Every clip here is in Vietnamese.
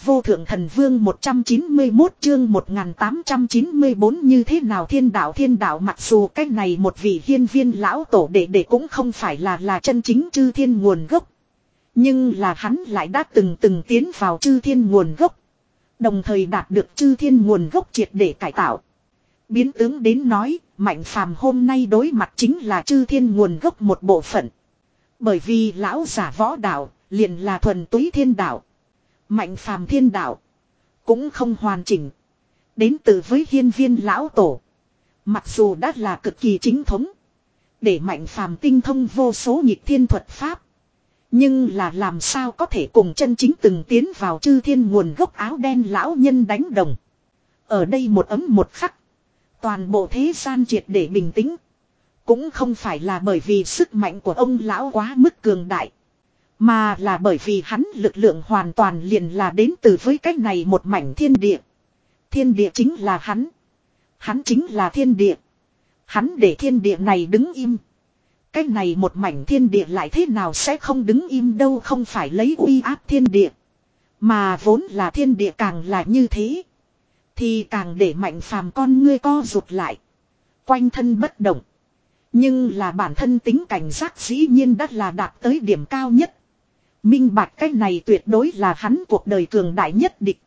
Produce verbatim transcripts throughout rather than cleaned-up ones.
vô thượng thần vương một trăm chín mươi mốt chương một nghìn tám trăm chín mươi bốn như thế nào thiên đạo thiên đạo mặc dù cái này một vị hiên viên lão tổ đệ đệ cũng không phải là là chân chính chư thiên nguồn gốc. Nhưng là hắn lại đã từng từng tiến vào chư thiên nguồn gốc. Đồng thời đạt được chư thiên nguồn gốc triệt để cải tạo. Biến tướng đến nói, Mạnh Phàm hôm nay đối mặt chính là chư thiên nguồn gốc một bộ phận. Bởi vì lão giả võ đạo, liền là thuần túy thiên đạo. Mạnh Phàm thiên đạo cũng không hoàn chỉnh. Đến từ với hiên viên lão tổ. Mặc dù đã là cực kỳ chính thống. Để Mạnh Phàm tinh thông vô số nhịp thiên thuật pháp. Nhưng là làm sao có thể cùng chân chính từng tiến vào chư thiên nguồn gốc áo đen lão nhân đánh đồng. Ở đây một ấm một khắc. Toàn bộ thế gian triệt để bình tĩnh. Cũng không phải là bởi vì sức mạnh của ông lão quá mức cường đại. Mà là bởi vì hắn lực lượng hoàn toàn liền là đến từ với cái này một mảnh thiên địa. Thiên địa chính là hắn. Hắn chính là thiên địa. Hắn để thiên địa này đứng im. Cái này một mảnh thiên địa lại thế nào sẽ không đứng im đâu, không phải lấy uy áp thiên địa. Mà vốn là thiên địa càng là như thế. Thì càng để Mạnh Phàm con ngươi co rụt lại. Quanh thân bất động. Nhưng là bản thân tính cảnh giác dĩ nhiên đã là đạt tới điểm cao nhất. Minh bạch cái này tuyệt đối là hắn cuộc đời cường đại nhất địch.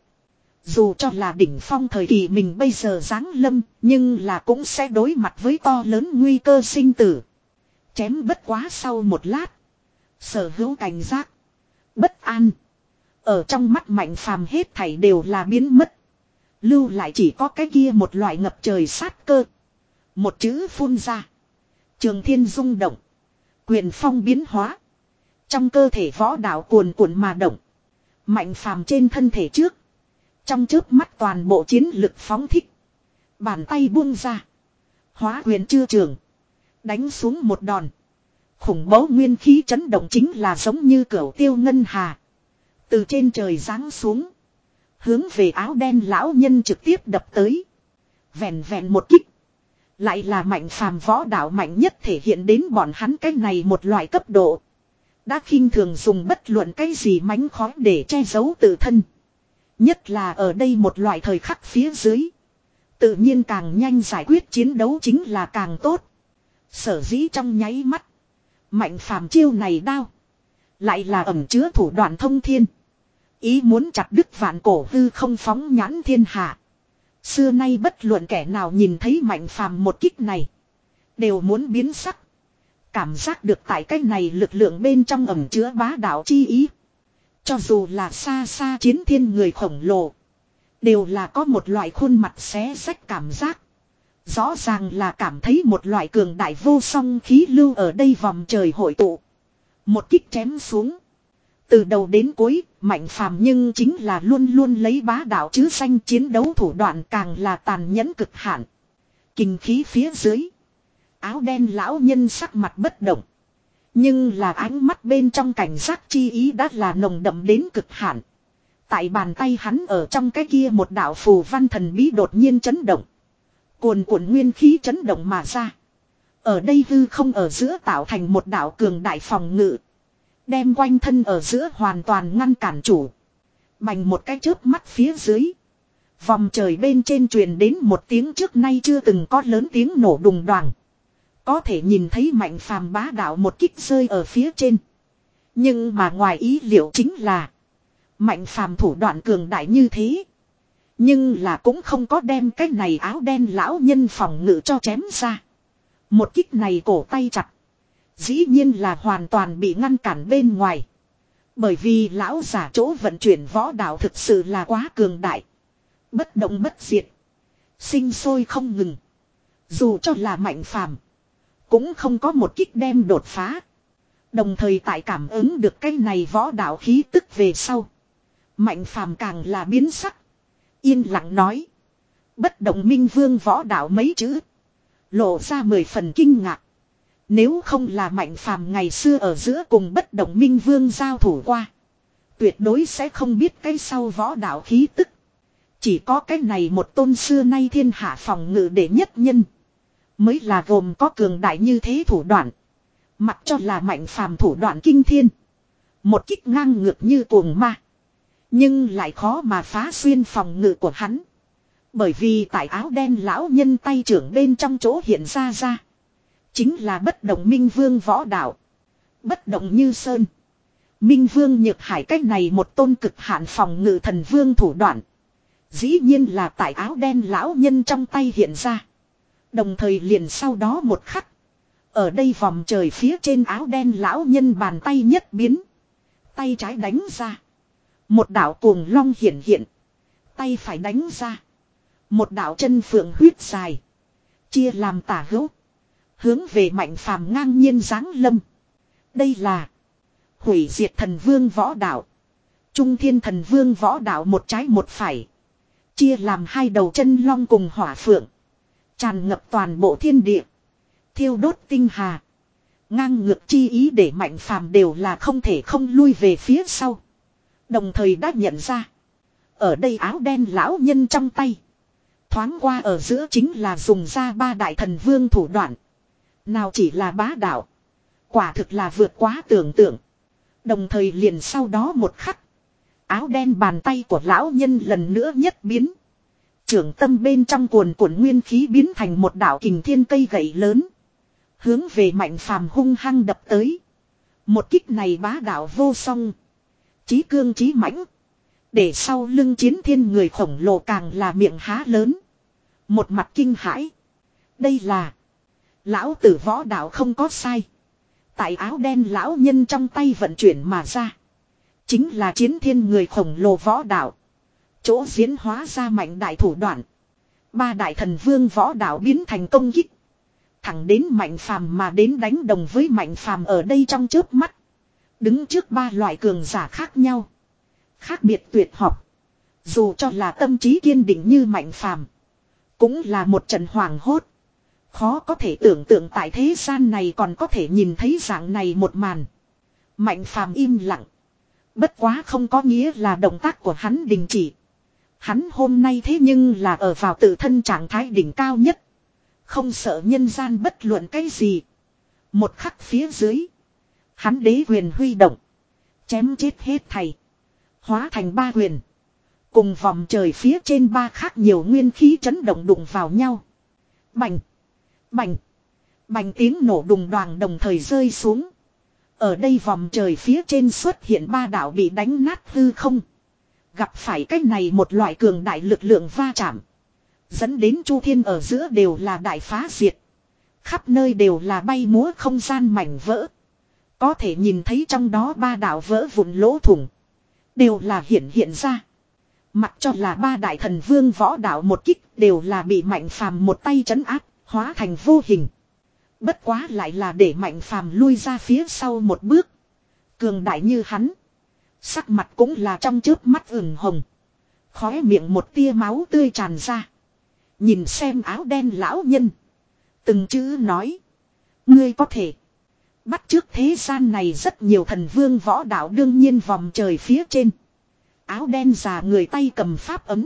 Dù cho là đỉnh phong thời kỳ mình bây giờ giáng lâm, nhưng là cũng sẽ đối mặt với to lớn nguy cơ sinh tử. Chém bất quá sau một lát. Sở hữu cảnh giác. Bất an. Ở trong mắt Mạnh Phàm hết thảy đều là biến mất. Lưu lại chỉ có cái kia một loại ngập trời sát cơ. Một chữ phun ra. Trường thiên rung động. Quyền phong biến hóa. Trong cơ thể võ đạo cuồn cuộn mà động. Mạnh Phàm trên thân thể trước. Trong chớp mắt toàn bộ chiến lực phóng thích. Bàn tay buông ra. Hóa quyền chưa trường. Đánh xuống một đòn. Khủng bố nguyên khí chấn động chính là giống như cửu tiêu ngân hà. Từ trên trời giáng xuống. Hướng về áo đen lão nhân trực tiếp đập tới. Vẹn vẹn một kích. Lại là Mạnh Phàm võ đạo mạnh nhất thể hiện đến bọn hắn cái này một loại cấp độ. Đã khinh thường dùng bất luận cái gì mánh khói để che giấu tự thân. Nhất là ở đây một loại thời khắc phía dưới. Tự nhiên càng nhanh giải quyết chiến đấu chính là càng tốt. Sở dĩ trong nháy mắt. Mạnh Phàm chiêu này đao. Lại là ẩn chứa thủ đoạn thông thiên. Ý muốn chặt đứt vạn cổ hư không phóng nhãn thiên hạ. Xưa nay bất luận kẻ nào nhìn thấy Mạnh Phàm một kích này. Đều muốn biến sắc. Cảm giác được tại cái này lực lượng bên trong ẩn chứa bá đạo chi ý. Cho dù là xa xa chiến thiên người khổng lồ. Đều là có một loại khuôn mặt xé rách cảm giác. Rõ ràng là cảm thấy một loại cường đại vô song khí lưu ở đây vòng trời hội tụ. Một kích chém xuống. Từ đầu đến cuối, Mạnh Phàm nhưng chính là luôn luôn lấy bá đạo chứ danh, chiến đấu thủ đoạn càng là tàn nhẫn cực hạn. Kình khí phía dưới. Áo đen lão nhân sắc mặt bất động. Nhưng là ánh mắt bên trong cảnh giác chi ý đã là nồng đậm đến cực hạn. Tại bàn tay hắn ở trong cái kia một đạo phù văn thần bí đột nhiên chấn động. Cuồn cuộn nguyên khí chấn động mà ra. Ở đây hư không ở giữa tạo thành một đạo cường đại phòng ngự. Đem quanh thân ở giữa hoàn toàn ngăn cản chủ. Bành một cái chớp mắt phía dưới. Vòng trời bên trên truyền đến một tiếng trước nay chưa từng có lớn tiếng nổ đùng đoàng. Có thể nhìn thấy Mạnh Phàm bá đạo một kích rơi ở phía trên. Nhưng mà ngoài ý liệu chính là. Mạnh Phàm thủ đoạn cường đại như thế. Nhưng là cũng không có đem cái này áo đen lão nhân phòng ngự cho chém ra. Một kích này cổ tay chặt. Dĩ nhiên là hoàn toàn bị ngăn cản bên ngoài. Bởi vì lão giả chỗ vận chuyển võ đạo thực sự là quá cường đại. Bất động bất diệt. Sinh sôi không ngừng. Dù cho là Mạnh Phàm cũng không có một kích đem đột phá. Đồng thời tại cảm ứng được cái này võ đạo khí tức về sau. Mạnh Phàm càng là biến sắc. Yên lặng nói. Bất động minh vương võ đạo mấy chữ. Lộ ra mười phần kinh ngạc. Nếu không là Mạnh Phàm ngày xưa ở giữa cùng bất động minh vương giao thủ qua. Tuyệt đối sẽ không biết cái sau võ đạo khí tức. Chỉ có cái này một tôn xưa nay thiên hạ phòng ngự đệ nhất nhân. Mới là gồm có cường đại như thế thủ đoạn. Mặc cho là Mạnh Phàm thủ đoạn kinh thiên. Một kích ngang ngược như cuồng ma. Nhưng lại khó mà phá xuyên phòng ngự của hắn. Bởi vì tại áo đen lão nhân tay trưởng bên trong chỗ hiện ra ra. Chính là bất động minh vương võ đạo. Bất động như sơn. Minh vương nhược hải cách này một tôn cực hạn phòng ngự thần vương thủ đoạn. Dĩ nhiên là tại áo đen lão nhân trong tay hiện ra. Đồng thời liền sau đó một khắc. Ở đây vòng trời phía trên áo đen lão nhân bàn tay nhất biến. Tay trái đánh ra. Một đạo cuồng long hiện hiện. Tay phải đánh ra. Một đạo chân phượng huyết dài. Chia làm tả hữu. Hướng về Mạnh Phàm ngang nhiên giáng lâm. Đây là hủy diệt thần vương võ đạo. Trung thiên thần vương võ đạo một trái một phải. Chia làm hai đầu chân long cùng hỏa phượng. Tràn ngập toàn bộ thiên địa. Thiêu đốt tinh hà. Ngang ngược chi ý để Mạnh Phàm đều là không thể không lui về phía sau. Đồng thời đã nhận ra. Ở đây áo đen lão nhân trong tay. Thoáng qua ở giữa chính là dùng ra ba đại thần vương thủ đoạn. Nào chỉ là bá đạo. Quả thực là vượt quá tưởng tượng. Đồng thời liền sau đó một khắc. Áo đen bàn tay của lão nhân lần nữa nhất biến. Trưởng tâm bên trong cuồn cuộn nguyên khí biến thành một đạo kình thiên cây gậy lớn. Hướng về Mạnh Phàm hung hăng đập tới. Một kích này bá đạo vô song. Chí cương chí mãnh. Để sau lưng chiến thiên người khổng lồ càng là miệng há lớn. Một mặt kinh hãi. Đây là. Lão tử võ đạo không có sai. Tại áo đen lão nhân trong tay vận chuyển mà ra. Chính là chiến thiên người khổng lồ võ đạo. Chỗ diễn hóa ra mạnh đại thủ đoạn. Ba đại thần vương võ đạo biến thành công kích. Thẳng đến Mạnh Phàm mà đến đánh đồng với Mạnh Phàm ở đây trong chớp mắt. Đứng trước ba loại cường giả khác nhau. Khác biệt tuyệt học. Dù cho là tâm trí kiên định như Mạnh Phàm, cũng là một trận hoảng hốt. Khó có thể tưởng tượng tại thế gian này còn có thể nhìn thấy dạng này một màn. Mạnh Phàm im lặng. Bất quá không có nghĩa là động tác của hắn đình chỉ. Hắn hôm nay thế nhưng là ở vào tự thân trạng thái đỉnh cao nhất. Không sợ nhân gian bất luận cái gì. Một khắc phía dưới. Hắn đế quyền huy động. Chém chết hết thầy. Hóa thành ba quyền. Cùng vòng trời phía trên ba khác nhiều nguyên khí chấn động đụng vào nhau. Bành. Bành. Bành tiếng nổ đùng đoàng đồng thời rơi xuống. Ở đây vòng trời phía trên xuất hiện ba đạo bị đánh nát hư không. Gặp phải cách này một loại cường đại lực lượng va chạm. Dẫn đến chu thiên ở giữa đều là đại phá diệt. Khắp nơi đều là bay múa không gian mảnh vỡ. Có thể nhìn thấy trong đó ba đạo vỡ vụn lỗ thủng. Đều là hiện hiện ra. Mặc cho là ba đại thần vương võ đạo một kích đều là bị Mạnh Phàm một tay trấn áp, hóa thành vô hình. Bất quá lại là để Mạnh Phàm lui ra phía sau một bước. Cường đại như hắn. Sắc mặt cũng là trong chớp mắt ửng hồng. Khóe miệng một tia máu tươi tràn ra. Nhìn xem áo đen lão nhân. Từng chữ nói. Ngươi có thể. Bắt trước thế gian này rất nhiều thần vương võ đạo đương nhiên vòng trời phía trên. Áo đen già người tay cầm pháp ấm.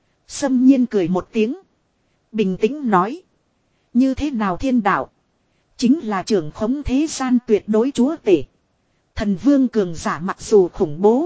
Xâm nhiên cười một tiếng. Bình tĩnh nói. Như thế nào thiên đạo. Chính là trưởng khống thế gian tuyệt đối chúa tể. Thần vương cường giả mặc dù khủng bố.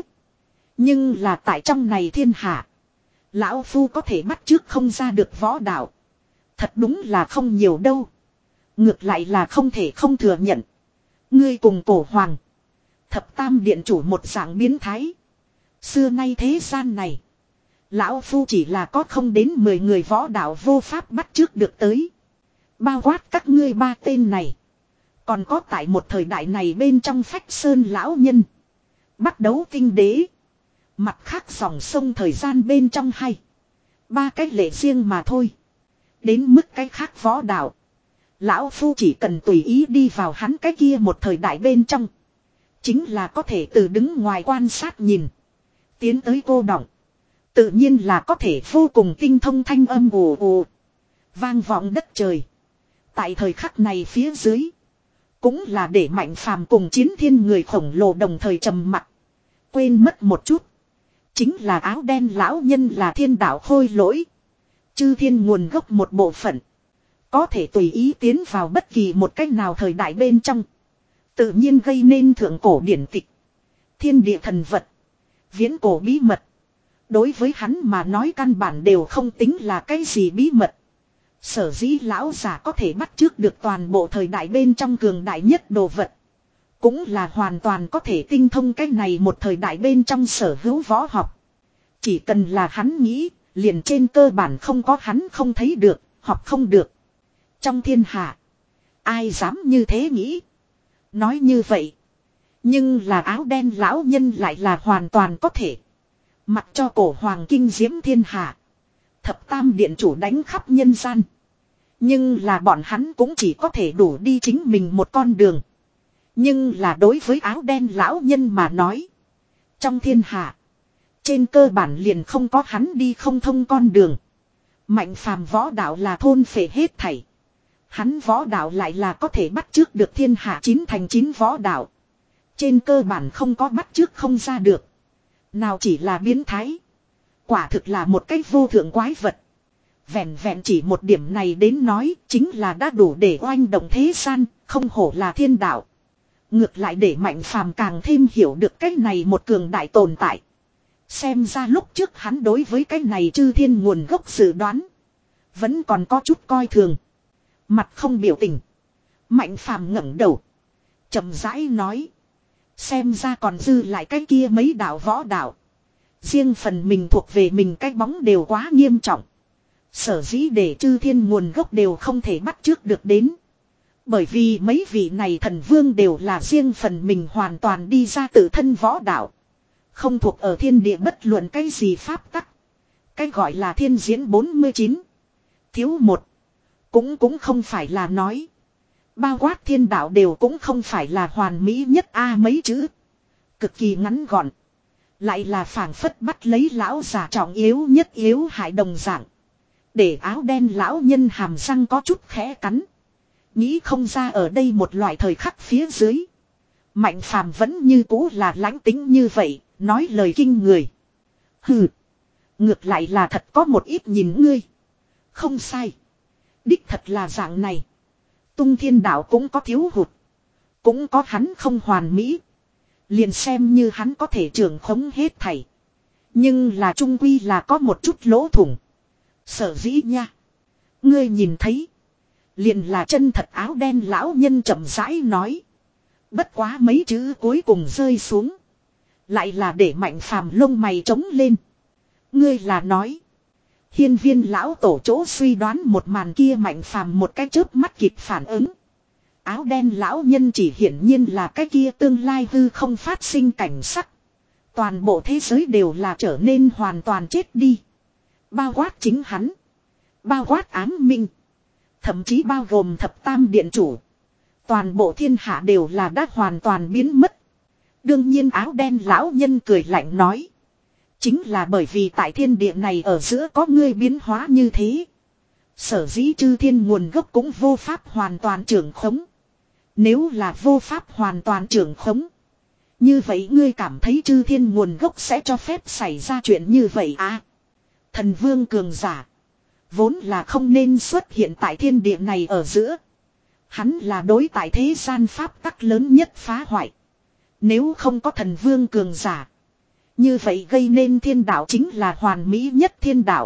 Nhưng là tại trong này thiên hạ. Lão Phu có thể bắt trước không ra được võ đạo. Thật đúng là không nhiều đâu. Ngược lại là không thể không thừa nhận. Ngươi cùng cổ hoàng. Thập tam điện chủ một dạng biến thái. Xưa nay thế gian này. Lão Phu chỉ là có không đến mười người võ đạo vô pháp bắt trước được tới. Bao quát các ngươi ba tên này. Còn có tại một thời đại này bên trong Phách Sơn lão nhân. Bắt đấu kinh đế. Mặt khác dòng sông thời gian bên trong hay. Ba cái lệ riêng mà thôi. Đến mức cái khác võ đạo. Lão Phu chỉ cần tùy ý đi vào hắn cái kia một thời đại bên trong. Chính là có thể từ đứng ngoài quan sát nhìn. Tiến tới cô đọng. Tự nhiên là có thể vô cùng tinh thông thanh âm ồ ồ. Vang vọng đất trời. Tại thời khắc này phía dưới. Cũng là để Mạnh Phàm cùng chiến thiên người khổng lồ đồng thời trầm mặc. Quên mất một chút. Chính là áo đen lão nhân là thiên đạo khôi lỗi. Chư thiên nguồn gốc một bộ phận. Có thể tùy ý tiến vào bất kỳ một cách nào thời đại bên trong. Tự nhiên gây nên thượng cổ điển tịch. Thiên địa thần vật. Viễn cổ bí mật. Đối với hắn mà nói căn bản đều không tính là cái gì bí mật. Sở dĩ lão giả có thể bắt chước được toàn bộ thời đại bên trong cường đại nhất đồ vật. Cũng là hoàn toàn có thể tinh thông cái này một thời đại bên trong sở hữu võ học. Chỉ cần là hắn nghĩ, liền trên cơ bản không có hắn không thấy được, học không được. Trong thiên hạ, ai dám như thế nghĩ. Nói như vậy. Nhưng là áo đen lão nhân lại là hoàn toàn có thể. Mặc cho cổ hoàng kinh diễm thiên hạ. Thập tam điện chủ đánh khắp nhân gian. Nhưng là bọn hắn cũng chỉ có thể đủ đi chính mình một con đường. Nhưng là đối với áo đen lão nhân mà nói. Trong thiên hạ. Trên cơ bản liền không có hắn đi không thông con đường. Mạnh phàm võ đạo là thôn phệ hết thảy. Hắn võ đạo lại là có thể bắt chước được thiên hạ chín thành chín võ đạo. Trên cơ bản không có bắt chước không ra được. Nào chỉ là biến thái. Quả thực là một cái vô thượng quái vật. Vẹn vẹn chỉ một điểm này đến nói chính là đã đủ để oanh động thế gian, không hổ là thiên đạo. Ngược lại để mạnh phàm càng thêm hiểu được cái này một cường đại tồn tại. Xem ra lúc trước hắn đối với cái này chư thiên nguồn gốc dự đoán. Vẫn còn có chút coi thường. Mặt không biểu tình. Mạnh phàm ngẩng đầu. Chậm rãi nói. Xem ra còn dư lại cái kia mấy đạo võ đạo. Riêng phần mình thuộc về mình cái bóng đều quá nghiêm trọng. Sở dĩ để chư thiên nguồn gốc đều không thể bắt trước được đến. Bởi vì mấy vị này thần vương đều là riêng phần mình hoàn toàn đi ra tự thân võ đạo. Không thuộc ở thiên địa bất luận cái gì pháp tắc. Cái gọi là thiên diễn bốn mươi chín. Thiếu một. Cũng cũng không phải là nói. Bao quát thiên đạo đều cũng không phải là hoàn mỹ nhất a mấy chữ. Cực kỳ ngắn gọn. Lại là phảng phất bắt lấy lão giả trọng yếu nhất yếu hại đồng dạng. Để áo đen lão nhân hàm răng có chút khẽ cắn. Nghĩ không ra ở đây một loại thời khắc phía dưới. Mạnh phàm vẫn như cũ là lãnh tính như vậy, nói lời kinh người. Hừ. Ngược lại là thật có một ít nhìn ngươi. Không sai. Đích thật là dạng này. Tung thiên đạo cũng có thiếu hụt. Cũng có hắn không hoàn mỹ. Liền xem như hắn có thể trưởng khống hết thảy. Nhưng là trung quy là có một chút lỗ thủng. Sở dĩ nha. Ngươi nhìn thấy. Liền là chân thật áo đen lão nhân chậm rãi nói. Bất quá mấy chữ cuối cùng rơi xuống. Lại là để mạnh phàm lông mày trống lên. Ngươi là nói. Hiên viên lão tổ chỗ suy đoán một màn kia mạnh phàm một cái chớp mắt kịp phản ứng. Áo đen lão nhân chỉ hiển nhiên là cái kia tương lai hư không phát sinh cảnh sắc. Toàn bộ thế giới đều là trở nên hoàn toàn chết đi. Bao quát chính hắn. Bao quát ám minh. Thậm chí bao gồm thập tam điện chủ. Toàn bộ thiên hạ đều là đã hoàn toàn biến mất. Đương nhiên áo đen lão nhân cười lạnh nói. Chính là bởi vì tại thiên địa này ở giữa có ngươi biến hóa như thế. Sở dĩ chư thiên nguồn gốc cũng vô pháp hoàn toàn trưởng khống. Nếu là vô pháp hoàn toàn trưởng khống. Như vậy ngươi cảm thấy chư thiên nguồn gốc sẽ cho phép xảy ra chuyện như vậy à? Thần vương cường giả. Vốn là không nên xuất hiện tại thiên địa này ở giữa. Hắn là đối tại thế gian pháp tắc lớn nhất phá hoại. Nếu không có thần vương cường giả. Như vậy gây nên thiên đạo chính là hoàn mỹ nhất thiên đạo.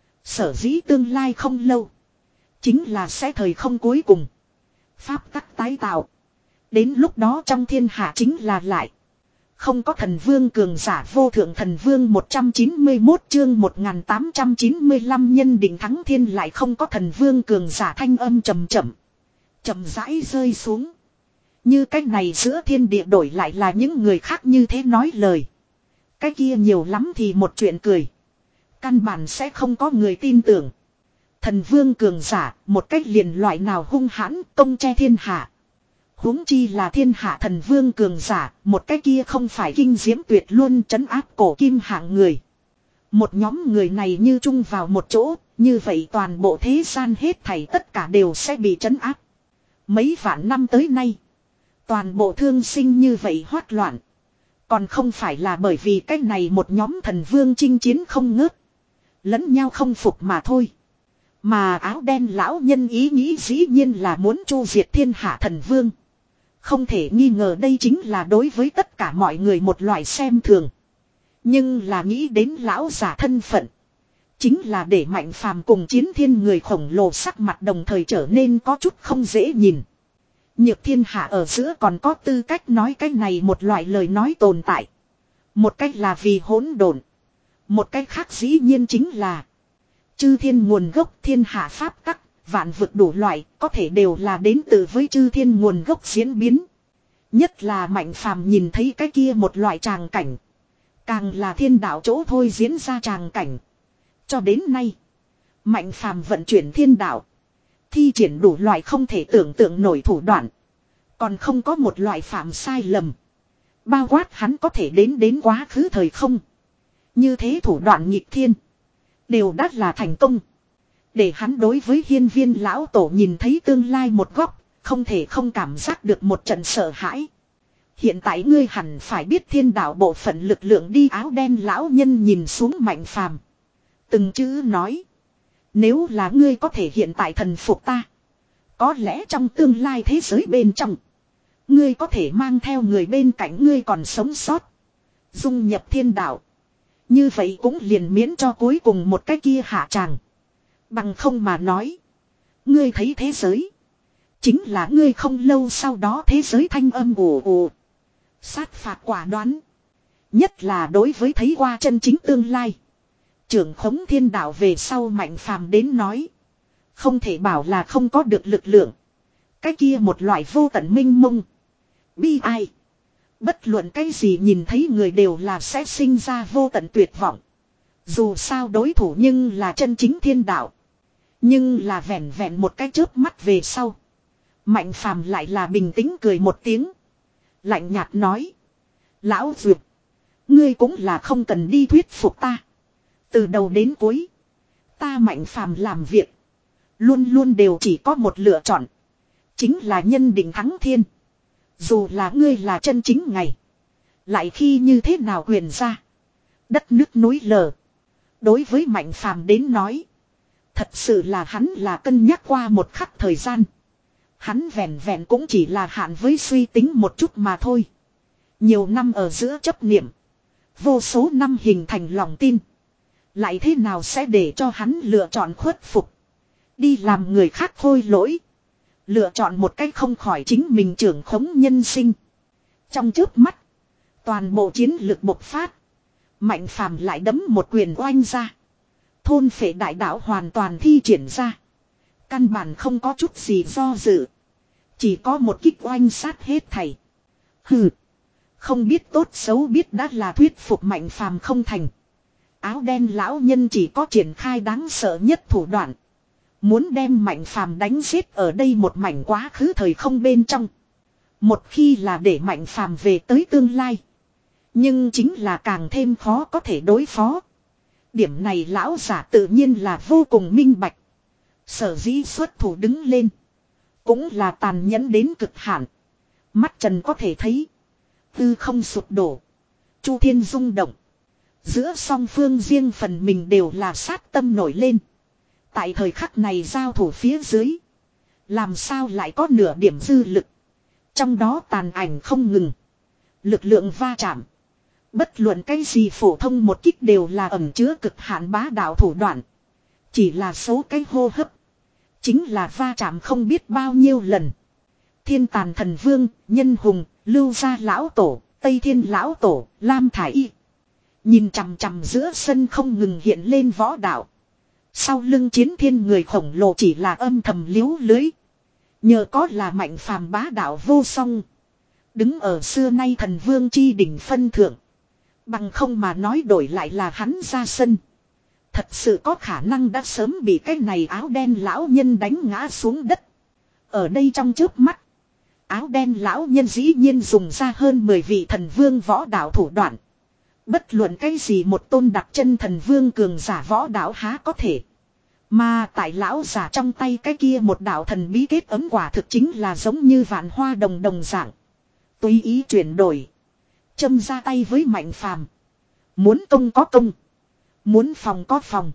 Sở dĩ tương lai không lâu. Chính là sẽ thời không cuối cùng. Pháp tắc tái tạo. Đến lúc đó trong thiên hạ chính là lại. Không có thần vương cường giả vô thượng thần vương một trăm chín mươi mốt chương một nghìn tám trăm chín mươi lăm nhân định thắng thiên lại không có thần vương cường giả thanh âm trầm chậm. Chậm rãi rơi xuống. Như cách này giữa thiên địa đổi lại là những người khác như thế nói lời. Cái kia nhiều lắm thì một chuyện cười. Căn bản sẽ không có người tin tưởng. Thần vương cường giả, một cách liền loại nào hung hãn, công che thiên hạ. Huống chi là thiên hạ thần vương cường giả, một cái kia không phải kinh diễm tuyệt luôn trấn áp cổ kim hạng người. Một nhóm người này như chung vào một chỗ, như vậy toàn bộ thế gian hết thảy tất cả đều sẽ bị trấn áp. Mấy vạn năm tới nay, toàn bộ thương sinh như vậy hoát loạn. Còn không phải là bởi vì cái này một nhóm thần vương chinh chiến không ngớt. Lẫn nhau không phục mà thôi. Mà áo đen lão nhân ý nghĩ dĩ nhiên là muốn chu diệt thiên hạ thần vương. Không thể nghi ngờ đây chính là đối với tất cả mọi người một loại xem thường. Nhưng là nghĩ đến lão giả thân phận. Chính là để Mạnh Phàm cùng Chiến Thiên người khổng lồ sắc mặt đồng thời trở nên có chút không dễ nhìn. Nhược thiên hạ ở giữa còn có tư cách nói cái này một loại lời nói tồn tại. Một cách là vì hỗn độn. Một cách khác dĩ nhiên chính là chư thiên nguồn gốc thiên hạ pháp tắc, vạn vực đủ loại, có thể đều là đến từ với chư thiên nguồn gốc diễn biến. Nhất là Mạnh Phàm nhìn thấy cái kia một loại tràng cảnh. Càng là thiên đạo chỗ thôi diễn ra tràng cảnh. Cho đến nay, Mạnh Phàm vận chuyển thiên đạo, thi triển đủ loại không thể tưởng tượng nổi thủ đoạn. Còn không có một loại phạm sai lầm. Bao quát hắn có thể đến đến quá khứ thời không. Như thế thủ đoạn nghịch thiên. Đều đắt là thành công. Để hắn đối với hiên viên lão tổ nhìn thấy tương lai một góc. Không thể không cảm giác được một trận sợ hãi. Hiện tại ngươi hẳn phải biết thiên đạo bộ phận lực lượng đi. Áo đen lão nhân nhìn xuống Mạnh Phàm, từng chữ nói. Nếu là ngươi có thể hiện tại thần phục ta, có lẽ trong tương lai thế giới bên trong, ngươi có thể mang theo người bên cạnh ngươi còn sống sót, dung nhập thiên đạo. Như vậy cũng liền miễn cho cuối cùng một cái kia hạ tràng. Bằng không mà nói, ngươi thấy thế giới, chính là ngươi không lâu sau đó thế giới thanh âm ồ ồ. Sát phạt quả đoán. Nhất là đối với thấy qua chân chính tương lai, trưởng khống thiên đạo về sau Mạnh Phàm đến nói, không thể bảo là không có được lực lượng. Cái kia một loại vô tận minh mông, bi ai. Bất luận cái gì nhìn thấy người đều là sẽ sinh ra vô tận tuyệt vọng. Dù sao đối thủ nhưng là chân chính thiên đạo. Nhưng là vẹn vẹn một cái chớp mắt về sau, Mạnh Phàm lại là bình tĩnh cười một tiếng, lạnh nhạt nói: Lão Duyệt, ngươi cũng là không cần đi thuyết phục ta. Từ đầu đến cuối, ta Mạnh Phàm làm việc luôn luôn đều chỉ có một lựa chọn, chính là nhân định thắng thiên. Dù là ngươi là chân chính ngày, lại khi như thế nào quyền ra, đất nước núi lở. Đối với Mạnh Phàm đến nói, thật sự là hắn là cân nhắc qua một khắc thời gian. Hắn vẹn vẹn cũng chỉ là hạn với suy tính một chút mà thôi. Nhiều năm ở giữa chấp niệm, vô số năm hình thành lòng tin, lại thế nào sẽ để cho hắn lựa chọn khuất phục, đi làm người khác khôi lỗi, lựa chọn một cách không khỏi chính mình trưởng khống nhân sinh. Trong chớp mắt, toàn bộ chiến lực bộc phát. Mạnh Phàm lại đấm một quyền oanh ra. Thôn phệ đại đạo hoàn toàn thi triển ra. Căn bản không có chút gì do dự, chỉ có một kích oanh sát hết thảy. Hừ, không biết tốt xấu biết đã là thuyết phục Mạnh Phàm không thành. Áo đen lão nhân chỉ có triển khai đáng sợ nhất thủ đoạn, muốn đem Mạnh Phàm đánh giết ở đây một mảnh quá khứ thời không bên trong. Một khi là để Mạnh Phàm về tới tương lai, nhưng chính là càng thêm khó có thể đối phó. Điểm này lão giả tự nhiên là vô cùng minh bạch. Sở dĩ xuất thủ đứng lên, cũng là tàn nhẫn đến cực hạn. Mắt trần có thể thấy, tư không sụp đổ, chu thiên rung động. Giữa song phương riêng phần mình đều là sát tâm nổi lên. Tại thời khắc này giao thủ phía dưới, làm sao lại có nửa điểm dư lực. Trong đó tàn ảnh không ngừng, lực lượng va chạm. Bất luận cái gì phổ thông một kích đều là ẩn chứa cực hạn bá đạo thủ đoạn. Chỉ là số cái hô hấp, chính là va chạm không biết bao nhiêu lần. Thiên Tàn Thần Vương, Nhân Hùng, Lưu Gia Lão Tổ, Tây Thiên Lão Tổ, Lam Thải Y. Nhìn chằm chằm giữa sân không ngừng hiện lên võ đạo. Sau lưng Chiến Thiên người khổng lồ chỉ là âm thầm liếu lưới. Nhờ có là Mạnh Phàm bá đạo vô song, đứng ở xưa nay thần vương chi đỉnh phân thượng. Bằng không mà nói đổi lại là hắn ra sân, thật sự có khả năng đã sớm bị cái này áo đen lão nhân đánh ngã xuống đất. Ở đây trong chớp mắt, áo đen lão nhân dĩ nhiên dùng ra hơn mười vị thần vương võ đạo thủ đoạn. Bất luận cái gì một tôn đặc chân thần vương cường giả võ đạo há có thể. Mà tại lão giả trong tay cái kia một đạo thần bí kết ấm quả thực chính là giống như vạn hoa đồng đồng dạng. Tùy ý chuyển đổi, châm ra tay với Mạnh Phàm. Muốn công có công, muốn phòng có phòng.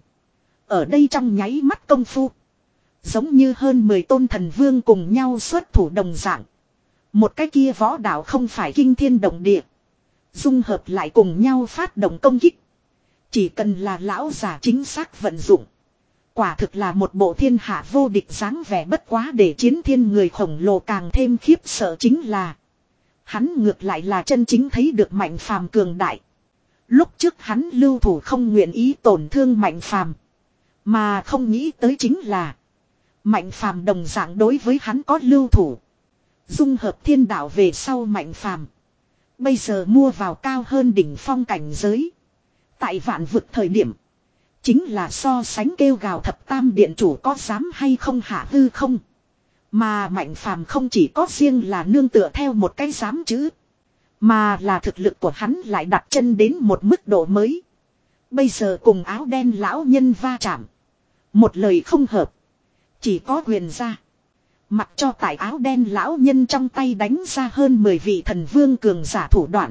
Ở đây trong nháy mắt công phu, giống như hơn mười tôn thần vương cùng nhau xuất thủ đồng dạng. Một cái kia võ đạo không phải kinh thiên động địa, Dung hợp lại cùng nhau phát động công kích. Chỉ cần là lão già chính xác vận dụng. Quả thực là một bộ thiên hạ vô địch dáng vẻ, bất quá để chiến thiên người khổng lồ càng thêm khiếp sợ chính là. Hắn ngược lại là chân chính thấy được Mạnh Phàm cường đại. Lúc trước hắn lưu thủ không nguyện ý tổn thương Mạnh Phàm. Mà không nghĩ tới chính là. Mạnh Phàm đồng dạng đối với hắn có lưu thủ. Dung hợp thiên đạo về sau Mạnh Phàm. Bây giờ mua vào cao hơn đỉnh phong cảnh giới. Tại vạn vực thời điểm. Chính là so sánh kêu gào thập tam điện chủ có dám hay không hạ hư không. Mà Mạnh Phàm không chỉ có riêng là nương tựa theo một cái dám chữ. Mà là thực lực của hắn lại đặt chân đến một mức độ mới. Bây giờ cùng áo đen lão nhân va chạm. Một lời không hợp. Chỉ có quyền ra. Mặc cho tại áo đen lão nhân trong tay đánh ra hơn mười vị thần vương cường giả thủ đoạn.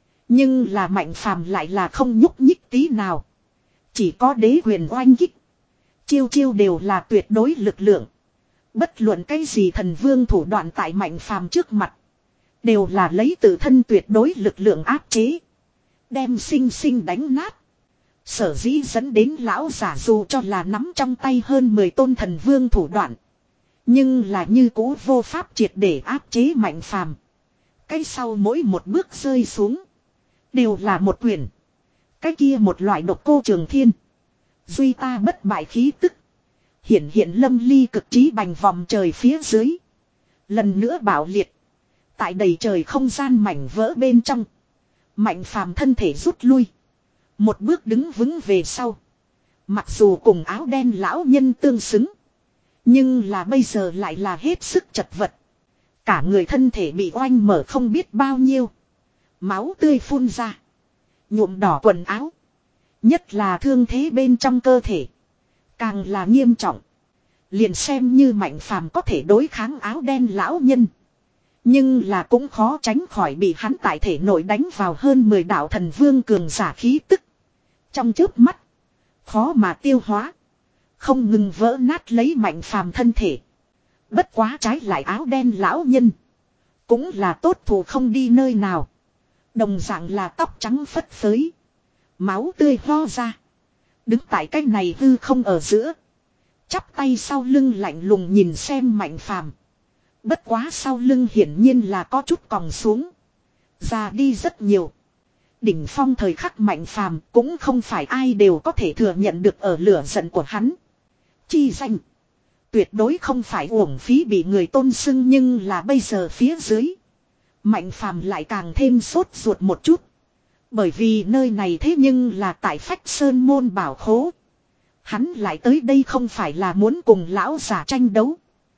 Nhưng là Mạnh Phàm lại là không nhúc nhích tí nào. Chỉ có đế quyền oanh kích. Chiêu chiêu đều là tuyệt đối lực lượng. Bất luận cái gì thần vương thủ đoạn tại Mạnh Phàm trước mặt. Đều là lấy tự thân tuyệt đối lực lượng áp chế. Đem sinh sinh đánh nát. Sở dĩ dẫn đến lão giả dù cho là nắm trong tay hơn mười tôn thần vương thủ đoạn. Nhưng là như cũ vô pháp triệt để áp chế Mạnh Phàm. Cái sau mỗi một bước rơi xuống. Đều là một quyền. Cái kia một loại độc cô trường thiên. Duy ta bất bại khí tức. Hiện hiện lâm ly cực trí bành vòng trời phía dưới. Lần nữa bảo liệt. Tại đầy trời không gian mảnh vỡ bên trong. Mạnh Phàm thân thể rút lui. Một bước đứng vững về sau. Mặc dù cùng áo đen lão nhân tương xứng. Nhưng là bây giờ lại là hết sức chật vật. Cả người thân thể bị oanh mở không biết bao nhiêu. Máu tươi phun ra. Nhuộm đỏ quần áo. Nhất là thương thế bên trong cơ thể. Càng là nghiêm trọng. Liền xem như Mạnh Phàm có thể đối kháng áo đen lão nhân. Nhưng là cũng khó tránh khỏi bị hắn tại thể nội đánh vào hơn mười đạo thần vương cường giả khí tức. Trong chớp mắt. Khó mà tiêu hóa. Không ngừng vỡ nát lấy Mạnh Phàm thân thể. Bất quá trái lại áo đen lão nhân. Cũng là tốt thủ không đi nơi nào. Đồng dạng là tóc trắng phất phới. Máu tươi ho ra. Đứng tại cái này hư không ở giữa. Chắp tay sau lưng lạnh lùng nhìn xem Mạnh Phàm. Bất quá sau lưng hiển nhiên là có chút còng xuống. Già đi rất nhiều. Đỉnh phong thời khắc Mạnh Phàm cũng không phải ai đều có thể thừa nhận được ở lửa giận của hắn. Chi danh. Tuyệt đối không phải uổng phí bị người tôn xưng, nhưng là bây giờ phía dưới. Mạnh Phàm lại càng thêm sốt ruột một chút. Bởi vì nơi này thế nhưng là tại Phách Sơn môn bảo khố. Hắn lại tới đây không phải là muốn cùng lão giả tranh đấu.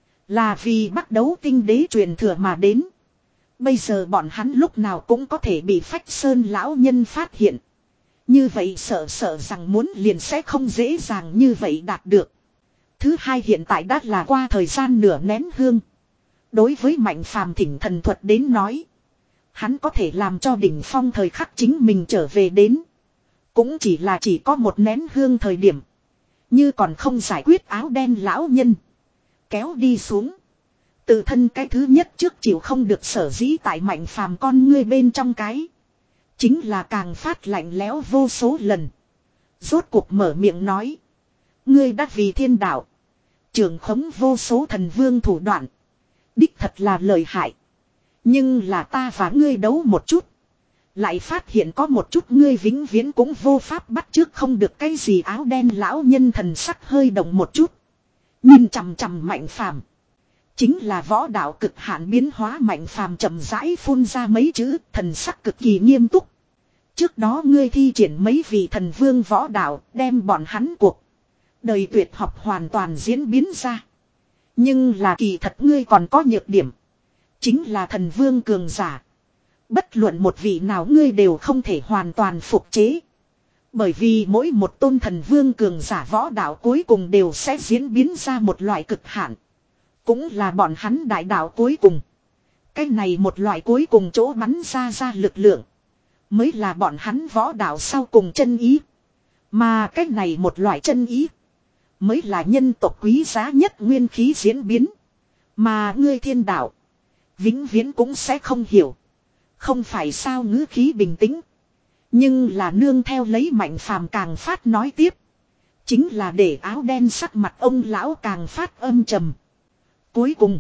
Là vì bắt đấu tinh đế truyền thừa mà đến. Bây giờ bọn hắn lúc nào cũng có thể bị Phách Sơn lão nhân phát hiện. Như vậy sợ sợ rằng muốn liền sẽ không dễ dàng như vậy đạt được. Thứ hai, hiện tại đã là qua thời gian nửa nén hương. Đối với Mạnh Phàm thỉnh thần thuật đến nói. Hắn có thể làm cho đỉnh phong thời khắc chính mình trở về đến. Cũng chỉ là chỉ có một nén hương thời điểm. Như còn không giải quyết áo đen lão nhân. Kéo đi xuống. Tự thân cái thứ nhất trước chịu không được sở dĩ tại Mạnh Phàm con ngươi bên trong cái. Chính là càng phát lạnh lẽo vô số lần. Rốt cuộc mở miệng nói. Ngươi đã vì thiên đạo. Trường khống vô số thần vương thủ đoạn. Đích thật là lợi hại. Nhưng là ta và ngươi đấu một chút. Lại phát hiện có một chút ngươi vĩnh viễn cũng vô pháp bắt chước không được cái gì. Áo đen lão nhân thần sắc hơi động một chút. Nhìn chằm chằm Mạnh Phàm. Chính là võ đạo cực hạn biến hóa. Mạnh Phàm chậm rãi phun ra mấy chữ, thần sắc cực kỳ nghiêm túc. Trước đó ngươi thi triển mấy vị thần vương võ đạo, đem bọn hắn cuộc đời tuyệt học hoàn toàn diễn biến ra. Nhưng là kỳ thật ngươi còn có nhược điểm. Chính là thần vương cường giả. Bất luận một vị nào ngươi đều không thể hoàn toàn phục chế. Bởi vì mỗi một tôn thần vương cường giả võ đạo cuối cùng đều sẽ diễn biến ra một loại cực hạn. Cũng là bọn hắn đại đạo cuối cùng. Cái này một loại cuối cùng chỗ bắn ra ra lực lượng. Mới là bọn hắn võ đạo sau cùng chân ý. Mà cái này một loại chân ý. Mới là nhân tộc quý giá nhất nguyên khí diễn biến. Mà ngươi thiên đạo. Vĩnh viễn cũng sẽ không hiểu. Không phải sao ngữ khí bình tĩnh. Nhưng là nương theo lấy Mạnh Phàm càng phát nói tiếp. Chính là để áo đen sắc mặt ông lão càng phát âm trầm. Cuối cùng.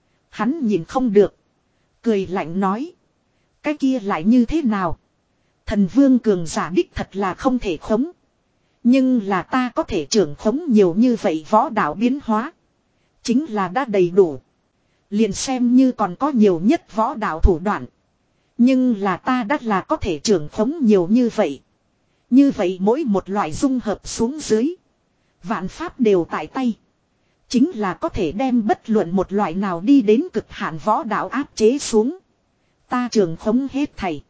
Hắn nhìn không được. Cười lạnh nói. Cái kia lại như thế nào? Thần vương cường giả đích thật là không thể khống. Nhưng là ta có thể trưởng khống nhiều như vậy võ đạo biến hóa. Chính là đã đầy đủ. Liền xem như còn có nhiều nhất võ đạo thủ đoạn. Nhưng là ta đã là có thể trưởng khống nhiều như vậy. Như vậy mỗi một loại dung hợp xuống dưới. Vạn pháp đều tại tay. Chính là có thể đem bất luận một loại nào đi đến cực hạn võ đạo áp chế xuống. Ta trưởng khống hết thảy.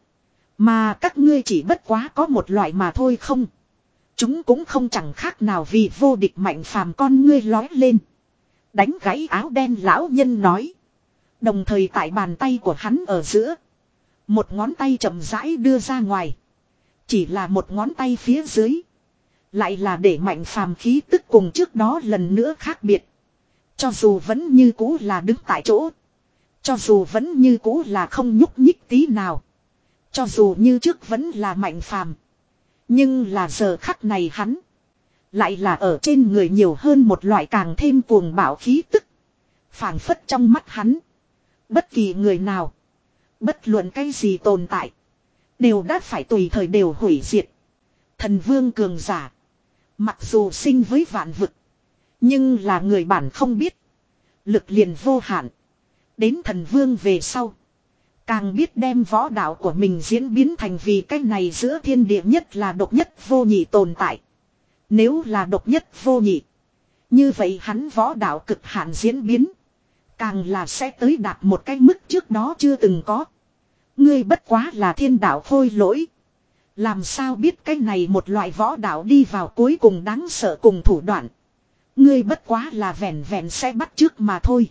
Mà các ngươi chỉ bất quá có một loại mà thôi không. Chúng cũng không chẳng khác nào vì vô địch Mạnh Phàm con ngươi lói lên. Đánh gãy áo đen lão nhân nói. Đồng thời tại bàn tay của hắn ở giữa. Một ngón tay chậm rãi đưa ra ngoài. Chỉ là một ngón tay phía dưới. Lại là để Mạnh Phàm khí tức cùng trước đó lần nữa khác biệt. Cho dù vẫn như cũ là đứng tại chỗ. Cho dù vẫn như cũ là không nhúc nhích tí nào. Cho dù như trước vẫn là Mạnh Phàm. Nhưng là giờ khắc này hắn. Lại là ở trên người nhiều hơn một loại càng thêm cuồng bạo khí tức. Phảng phất trong mắt hắn. Bất kỳ người nào. Bất luận cái gì tồn tại. Đều đã phải tùy thời đều hủy diệt. Thần vương cường giả. Mặc dù sinh với vạn vực. Nhưng là người bản không biết. Lực liền vô hạn. Đến thần vương về sau. Càng biết đem võ đạo của mình diễn biến thành vì cái này giữa thiên địa nhất là độc nhất vô nhị tồn tại. Nếu là độc nhất vô nhị. Như vậy hắn võ đạo cực hạn diễn biến. Càng là sẽ tới đạt một cái mức trước đó chưa từng có. Ngươi bất quá là thiên đạo khôi lỗi. Làm sao biết cái này một loại võ đạo đi vào cuối cùng đáng sợ cùng thủ đoạn. Ngươi bất quá là vẹn vẹn sẽ bắt trước mà thôi.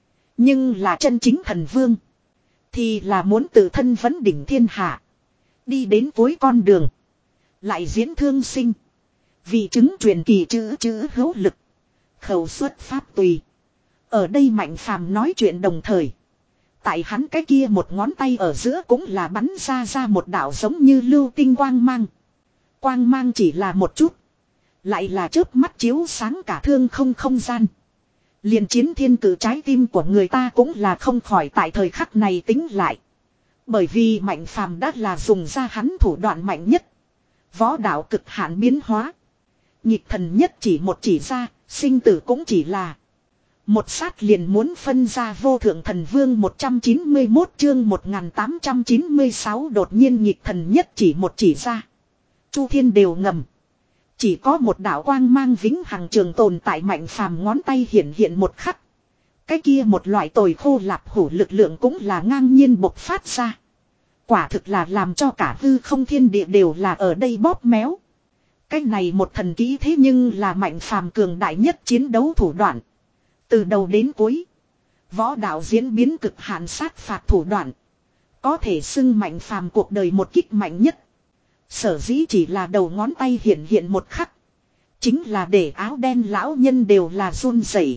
Nhưng là chân chính thần vương. Thì là muốn tự thân vấn đỉnh thiên hạ. Đi đến cuối con đường. Lại diễn thương sinh. Vì chứng truyền kỳ chữ chữ hữu lực. Khẩu xuất pháp tùy. Ở đây Mạnh Phàm nói chuyện đồng thời. Tại hắn cái kia một ngón tay ở giữa cũng là bắn ra ra một đạo giống như lưu tinh quang mang. Quang mang chỉ là một chút. Lại là chớp mắt chiếu sáng cả thương không không gian. Liền chiến thiên cử trái tim của người ta cũng là không khỏi tại thời khắc này tính lại. Bởi vì Mạnh Phàm đã là dùng ra hắn thủ đoạn mạnh nhất. Võ đạo cực hạn biến hóa. Nhịp thần nhất chỉ một chỉ ra, sinh tử cũng chỉ là. Một sát liền muốn phân ra vô thượng thần vương một trăm chín mươi mốt chương một nghìn tám trăm chín mươi sáu đột nhiên nhịp thần nhất chỉ một chỉ ra. Chu thiên đều ngầm. Chỉ có một đạo quang mang vĩnh hằng trường tồn tại Mạnh Phàm ngón tay hiện hiện một khắc. Cái kia một loại tồi khô lạp hủ lực lượng cũng là ngang nhiên bộc phát ra. Quả thực là làm cho cả hư không thiên địa đều là ở đây bóp méo. Cái này một thần kỹ thế nhưng là Mạnh Phàm cường đại nhất chiến đấu thủ đoạn. Từ đầu đến cuối. Võ đạo diễn biến cực hạn sát phạt thủ đoạn. Có thể xưng Mạnh Phàm cuộc đời một kích mạnh nhất. Sở dĩ chỉ là đầu ngón tay hiện hiện một khắc. Chính là để áo đen lão nhân đều là run rẩy.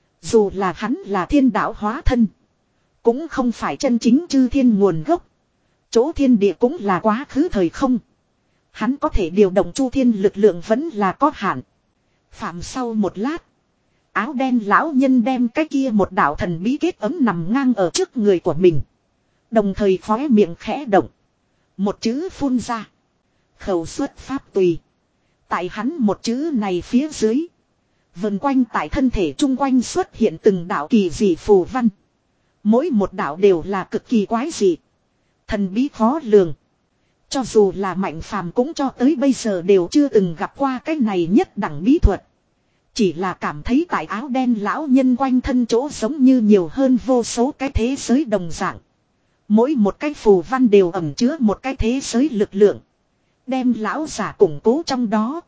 Dù là hắn là thiên đạo hóa thân. Cũng không phải chân chính chư thiên nguồn gốc. Chỗ thiên địa cũng là quá khứ thời không. Hắn có thể điều động chu thiên lực lượng vẫn là có hạn. Phạm sau một lát. Áo đen lão nhân đem cái kia một đạo thần bí kết ấm nằm ngang ở trước người của mình. Đồng thời khóe miệng khẽ động. Một chữ phun ra. Khẩu xuất pháp tùy. Tại hắn một chữ này phía dưới. Vần quanh tại thân thể chung quanh xuất hiện từng đạo kỳ dị phù văn. Mỗi một đạo đều là cực kỳ quái dị. Thần bí khó lường. Cho dù là Mạnh Phàm cũng cho tới bây giờ đều chưa từng gặp qua cái này nhất đẳng bí thuật. Chỉ là cảm thấy tại áo đen lão nhân quanh thân chỗ giống như nhiều hơn vô số cái thế giới đồng dạng. Mỗi một cái phù văn đều ẩn chứa một cái thế giới lực lượng. Đem lão giả củng cố trong đó.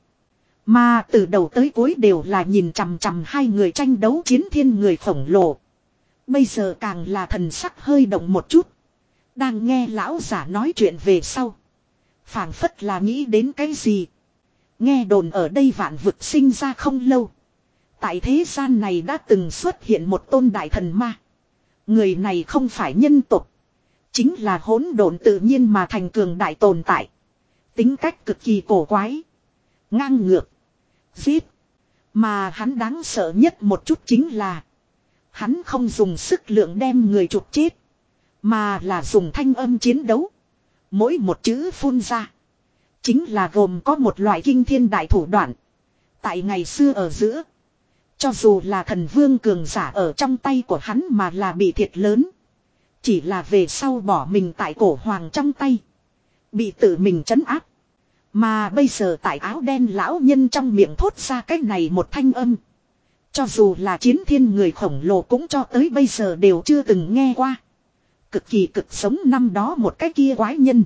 Mà từ đầu tới cuối đều là nhìn chằm chằm hai người tranh đấu chiến thiên người khổng lồ. Bây giờ càng là thần sắc hơi động một chút. Đang nghe lão giả nói chuyện về sau. Phảng phất là nghĩ đến cái gì. Nghe đồn ở đây vạn vực sinh ra không lâu. Tại thế gian này đã từng xuất hiện một tôn đại thần ma. Người này không phải nhân tộc. chính là hỗn độn tự nhiên mà thành cường đại tồn tại. Tính cách cực kỳ cổ quái. Ngang ngược. Giết. Mà hắn đáng sợ nhất một chút chính là. Hắn không dùng sức lượng đem người trục chết. Mà là dùng thanh âm chiến đấu. Mỗi một chữ phun ra. Chính là gồm có một loại kinh thiên đại thủ đoạn. Tại ngày xưa ở giữa. Cho dù là thần vương cường giả ở trong tay của hắn mà là bị thiệt lớn. Chỉ là về sau bỏ mình tại cổ hoàng trong tay. Bị tự mình trấn áp. Mà bây giờ tại áo đen lão nhân trong miệng thốt ra cái này một thanh âm. Cho dù là chiến thiên người khổng lồ cũng cho tới bây giờ đều chưa từng nghe qua. Cực kỳ cực sống năm đó một cái kia quái nhân.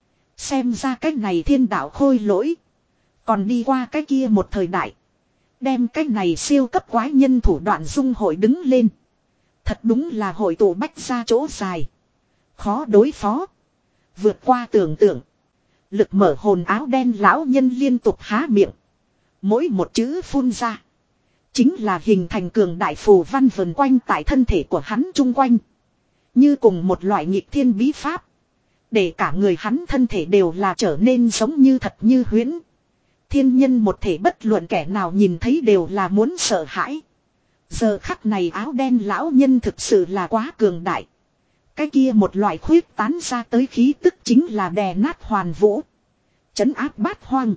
Xem ra cái này thiên đạo khôi lỗi. Còn đi qua cái kia một thời đại. Đem cái này siêu cấp quái nhân thủ đoạn dung hội đứng lên. Thật đúng là hội tụ bách ra chỗ dài. Khó đối phó. Vượt qua tưởng tượng. Lực mở hồn áo đen lão nhân liên tục há miệng. Mỗi một chữ phun ra. Chính là hình thành cường đại phù văn vần quanh tại thân thể của hắn chung quanh. Như cùng một loại nghịch thiên bí pháp. Để cả người hắn thân thể đều là trở nên giống như thật như huyễn. Thiên nhân một thể bất luận kẻ nào nhìn thấy đều là muốn sợ hãi. Giờ khắc này áo đen lão nhân thực sự là quá cường đại. Cái kia một loại khuyết tán ra tới khí tức chính là đè nát hoàn vũ. Trấn áp bát hoang.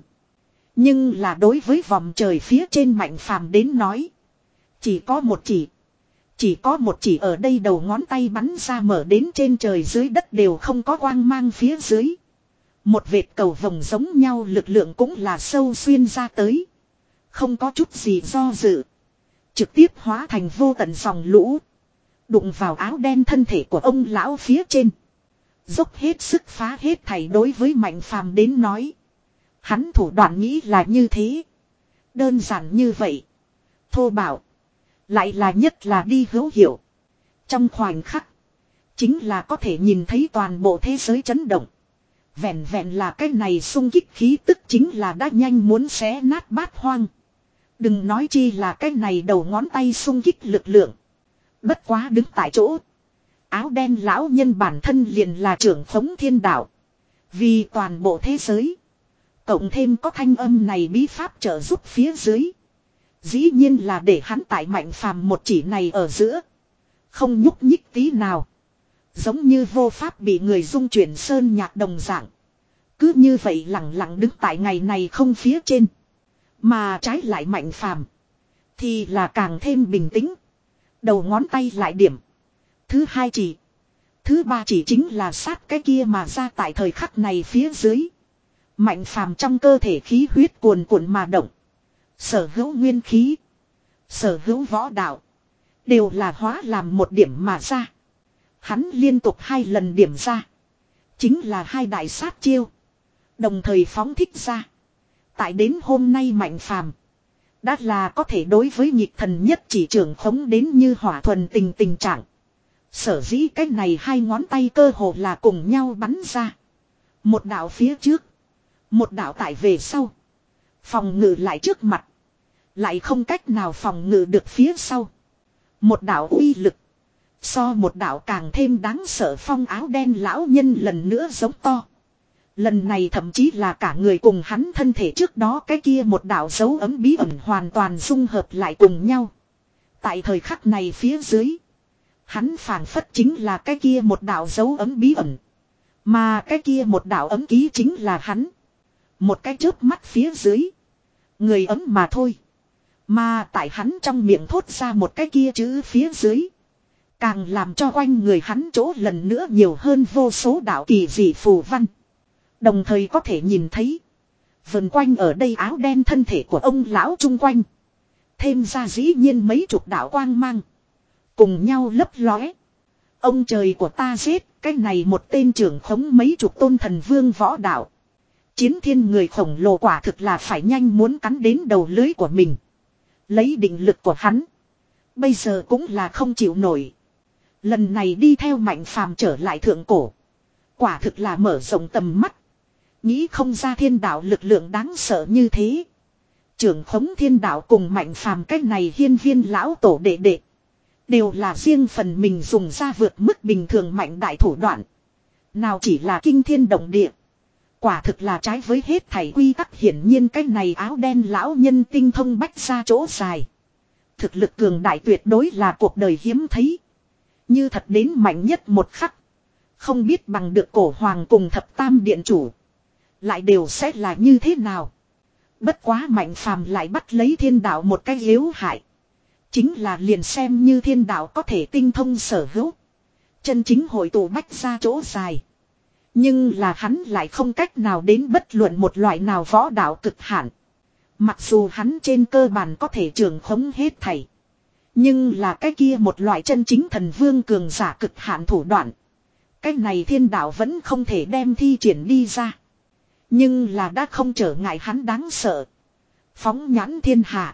Nhưng là đối với vòng trời phía trên Mạnh Phàm đến nói. Chỉ có một chỉ. Chỉ có một chỉ ở đây đầu ngón tay bắn ra mở đến trên trời dưới đất đều không có quang mang phía dưới. Một vệt cầu vồng giống nhau lực lượng cũng là sâu xuyên ra tới. Không có chút gì do dự. Trực tiếp hóa thành vô tận dòng lũ. Đụng vào áo đen thân thể của ông lão phía trên. Dốc hết sức phá hết thảy đối với Mạnh Phàm đến nói. Hắn thủ đoạn nghĩ là như thế. Đơn giản như vậy. Thô bạo. Lại là nhất là đi hữu hiệu. Trong khoảnh khắc. Chính là có thể nhìn thấy toàn bộ thế giới chấn động. Vẹn vẹn là cái này xung kích khí tức chính là đã nhanh muốn xé nát bát hoang. Đừng nói chi là cái này đầu ngón tay xung kích lực lượng. Bất quá đứng tại chỗ. Áo đen lão nhân bản thân liền là trưởng khống thiên đạo. Vì toàn bộ thế giới. Cộng thêm có thanh âm này bí pháp trợ giúp phía dưới. Dĩ nhiên là để hắn tại Mạnh Phàm một chỉ này ở giữa. Không nhúc nhích tí nào. Giống như vô pháp bị người dung chuyển sơn nhạc đồng dạng. Cứ như vậy lặng lặng đứng tại ngày này không phía trên. Mà trái lại Mạnh Phàm thì là càng thêm bình tĩnh. Đầu ngón tay lại điểm. Thứ hai chỉ. Thứ ba chỉ chính là sát cái kia mà ra tại thời khắc này phía dưới. Mạnh Phàm trong cơ thể khí huyết cuồn cuộn mà động. Sở hữu nguyên khí. Sở hữu võ đạo. Đều là hóa làm một điểm mà ra. Hắn liên tục hai lần điểm ra. Chính là hai đại sát chiêu. Đồng thời phóng thích ra. Tại đến hôm nay Mạnh Phàm đã là có thể đối với nhịp thần nhất chỉ trưởng khống đến như hỏa thuần tình tình trạng. Sở dĩ cách này hai ngón tay cơ hồ là cùng nhau bắn ra. Một đạo phía trước. Một đạo tại về sau. Phòng ngự lại trước mặt. Lại không cách nào phòng ngự được phía sau. Một đạo uy lực. So một đạo càng thêm đáng sợ phong áo đen lão nhân lần nữa giống to. Lần này thậm chí là cả người cùng hắn thân thể trước đó cái kia một đạo dấu ấm bí ẩn hoàn toàn dung hợp lại cùng nhau. Tại thời khắc này phía dưới. Hắn phảng phất chính là cái kia một đạo dấu ấm bí ẩn. Mà cái kia một đạo ấm ký chính là hắn. Một cái chớp mắt phía dưới. Người ấm mà thôi. Mà tại hắn trong miệng thốt ra một cái kia chữ phía dưới. Càng làm cho quanh người hắn chỗ lần nữa nhiều hơn vô số đạo kỳ dị phù văn. Đồng thời có thể nhìn thấy. Vần quanh ở đây áo đen thân thể của ông lão chung quanh. Thêm ra dĩ nhiên mấy chục đạo quang mang. Cùng nhau lấp lóe. Ông trời của ta giết. Cái này một tên trưởng khống mấy chục tôn thần vương võ đạo. Chiến thiên người khổng lồ quả thực là phải nhanh muốn cắn đến đầu lưới của mình. Lấy định lực của hắn. Bây giờ cũng là không chịu nổi. Lần này đi theo Mạnh Phàm trở lại thượng cổ. Quả thực là mở rộng tầm mắt. Nghĩ không ra thiên đạo lực lượng đáng sợ như thế. Trưởng khống thiên đạo cùng Mạnh Phàm cách này hiên viên lão tổ đệ đệ. Đều là riêng phần mình dùng ra vượt mức bình thường mạnh đại thủ đoạn. Nào chỉ là kinh thiên động địa. Quả thực là trái với hết thảy quy tắc, hiển nhiên cái này áo đen lão nhân tinh thông bách ra chỗ dài. Thực lực cường đại tuyệt đối là cuộc đời hiếm thấy. Như thật đến mạnh nhất một khắc. Không biết bằng được cổ hoàng cùng thập tam điện chủ. Lại đều sẽ là như thế nào. Bất quá Mạnh Phàm lại bắt lấy thiên đạo một cái yếu hại. Chính là liền xem như thiên đạo có thể tinh thông sở hữu. Chân chính hội tụ bách ra chỗ dài. Nhưng là hắn lại không cách nào đến bất luận một loại nào võ đạo cực hạn. Mặc dù hắn trên cơ bản có thể trường khống hết thảy. Nhưng là cái kia một loại chân chính thần vương cường giả cực hạn thủ đoạn. Cái này thiên đạo vẫn không thể đem thi triển đi ra. Nhưng là đã không trở ngại hắn đáng sợ. Phóng nhãn thiên hạ.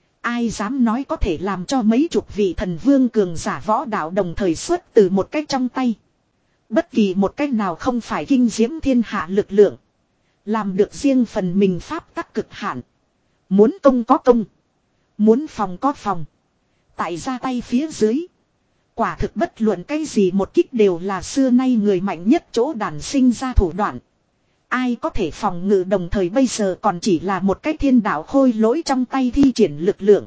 Ai dám nói có thể làm cho mấy chục vị thần vương cường giả võ đạo đồng thời xuất từ một cách trong tay. Bất kỳ một cách nào không phải kinh diễm thiên hạ lực lượng. Làm được riêng phần mình pháp tắc cực hạn. Muốn công có công. Muốn phòng có phòng. Tại ra tay phía dưới. Quả thực bất luận cái gì một kích đều là xưa nay người mạnh nhất chỗ đản sinh ra thủ đoạn. Ai có thể phòng ngự đồng thời bây giờ còn chỉ là một cái thiên đạo khôi lỗi trong tay thi triển lực lượng.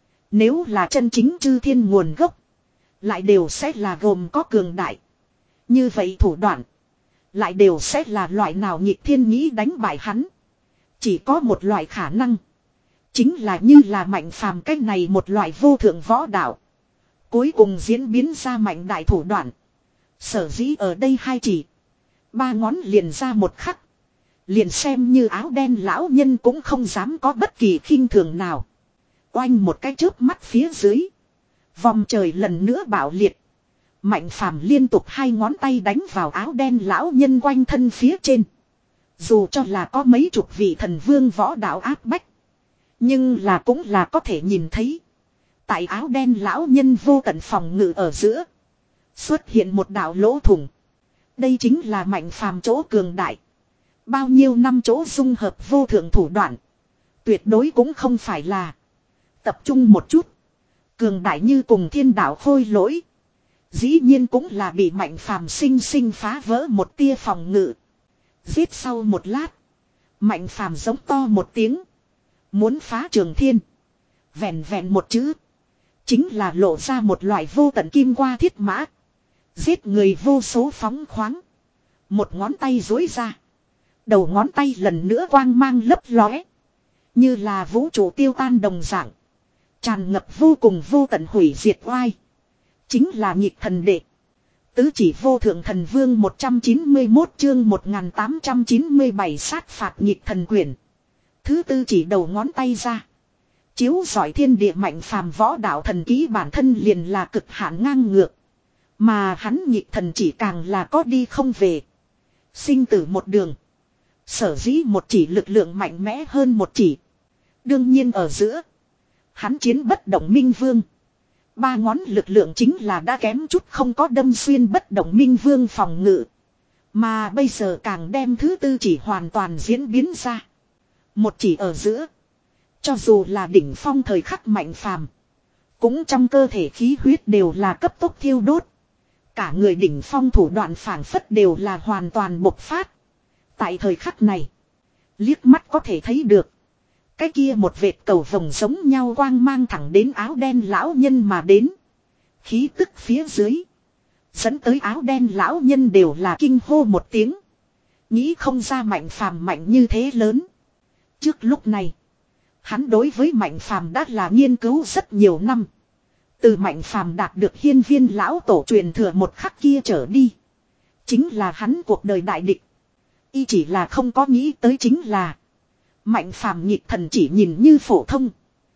Nếu là chân chính chư thiên nguồn gốc. Lại đều sẽ là gồm có cường đại. Như vậy thủ đoạn. Lại đều sẽ là loại nào nhịp thiên nghĩ đánh bại hắn. Chỉ có một loại khả năng. Chính là như là Mạnh Phàm cách này một loại vô thượng võ đạo. Cuối cùng diễn biến ra mạnh đại thủ đoạn. Sở dĩ ở đây hai chỉ. Ba ngón liền ra một khắc. Liền xem như áo đen lão nhân cũng không dám có bất kỳ khinh thường nào. Oanh một cái chớp mắt phía dưới. Vòng trời lần nữa bạo liệt. Mạnh Phàm liên tục hai ngón tay đánh vào áo đen lão nhân quanh thân phía trên. Dù cho là có mấy chục vị thần vương võ đạo áp bách. Nhưng là cũng là có thể nhìn thấy. Tại áo đen lão nhân vô tận phòng ngự ở giữa. Xuất hiện một đạo lỗ thủng. Đây chính là Mạnh Phàm chỗ cường đại. Bao nhiêu năm chỗ dung hợp vô thượng thủ đoạn. Tuyệt đối cũng không phải là. Tập trung một chút. Cường đại như cùng thiên đạo khôi lỗi. Dĩ nhiên cũng là bị Mạnh Phàm sinh sinh phá vỡ một tia phòng ngự. Giết sau một lát. Mạnh Phàm giống to một tiếng. Muốn phá trường thiên. Vẹn vẹn một chữ. Chính là lộ ra một loại vô tận kim qua thiết mã. Giết người vô số phóng khoáng. Một ngón tay dối ra. Đầu ngón tay lần nữa quang mang lấp lóe. Như là vũ trụ tiêu tan đồng dạng. Tràn ngập vô cùng vô tận hủy diệt oai. Chính là nhịp thần đệ. Tứ chỉ vô thượng thần vương một trăm chín mươi mốt chương một nghìn tám trăm chín mươi bảy sát phạt nhịp thần quyển. Thứ tư chỉ đầu ngón tay ra. Chiếu giỏi thiên địa Mạnh Phàm võ đạo thần ký bản thân liền là cực hạn ngang ngược. Mà hắn nhịp thần chỉ càng là có đi không về. Sinh tử một đường. Sở dĩ một chỉ lực lượng mạnh mẽ hơn một chỉ. Đương nhiên ở giữa. Hắn chiến bất động minh vương. Ba ngón lực lượng chính là đã kém chút không có đâm xuyên bất động minh vương phòng ngự. Mà bây giờ càng đem thứ tư chỉ hoàn toàn diễn biến ra. Một chỉ ở giữa. Cho dù là đỉnh phong thời khắc Mạnh Phàm, cũng trong cơ thể khí huyết đều là cấp tốc thiêu đốt. Cả người đỉnh phong thủ đoạn phản phất đều là hoàn toàn bộc phát. Tại thời khắc này, liếc mắt có thể thấy được. Cái kia một vệt cầu vồng giống nhau quang mang thẳng đến áo đen lão nhân mà đến. Khí tức phía dưới. Dẫn tới áo đen lão nhân đều là kinh hô một tiếng. Nghĩ không ra Mạnh Phàm mạnh như thế lớn. Trước lúc này. Hắn đối với Mạnh Phàm đã là nghiên cứu rất nhiều năm. Từ Mạnh Phàm đạt được hiên viên lão tổ truyền thừa một khắc kia trở đi. Chính là hắn cuộc đời đại địch. Y chỉ là không có nghĩ tới chính là. Mạnh Phàm nhịp thần chỉ nhìn như phổ thông.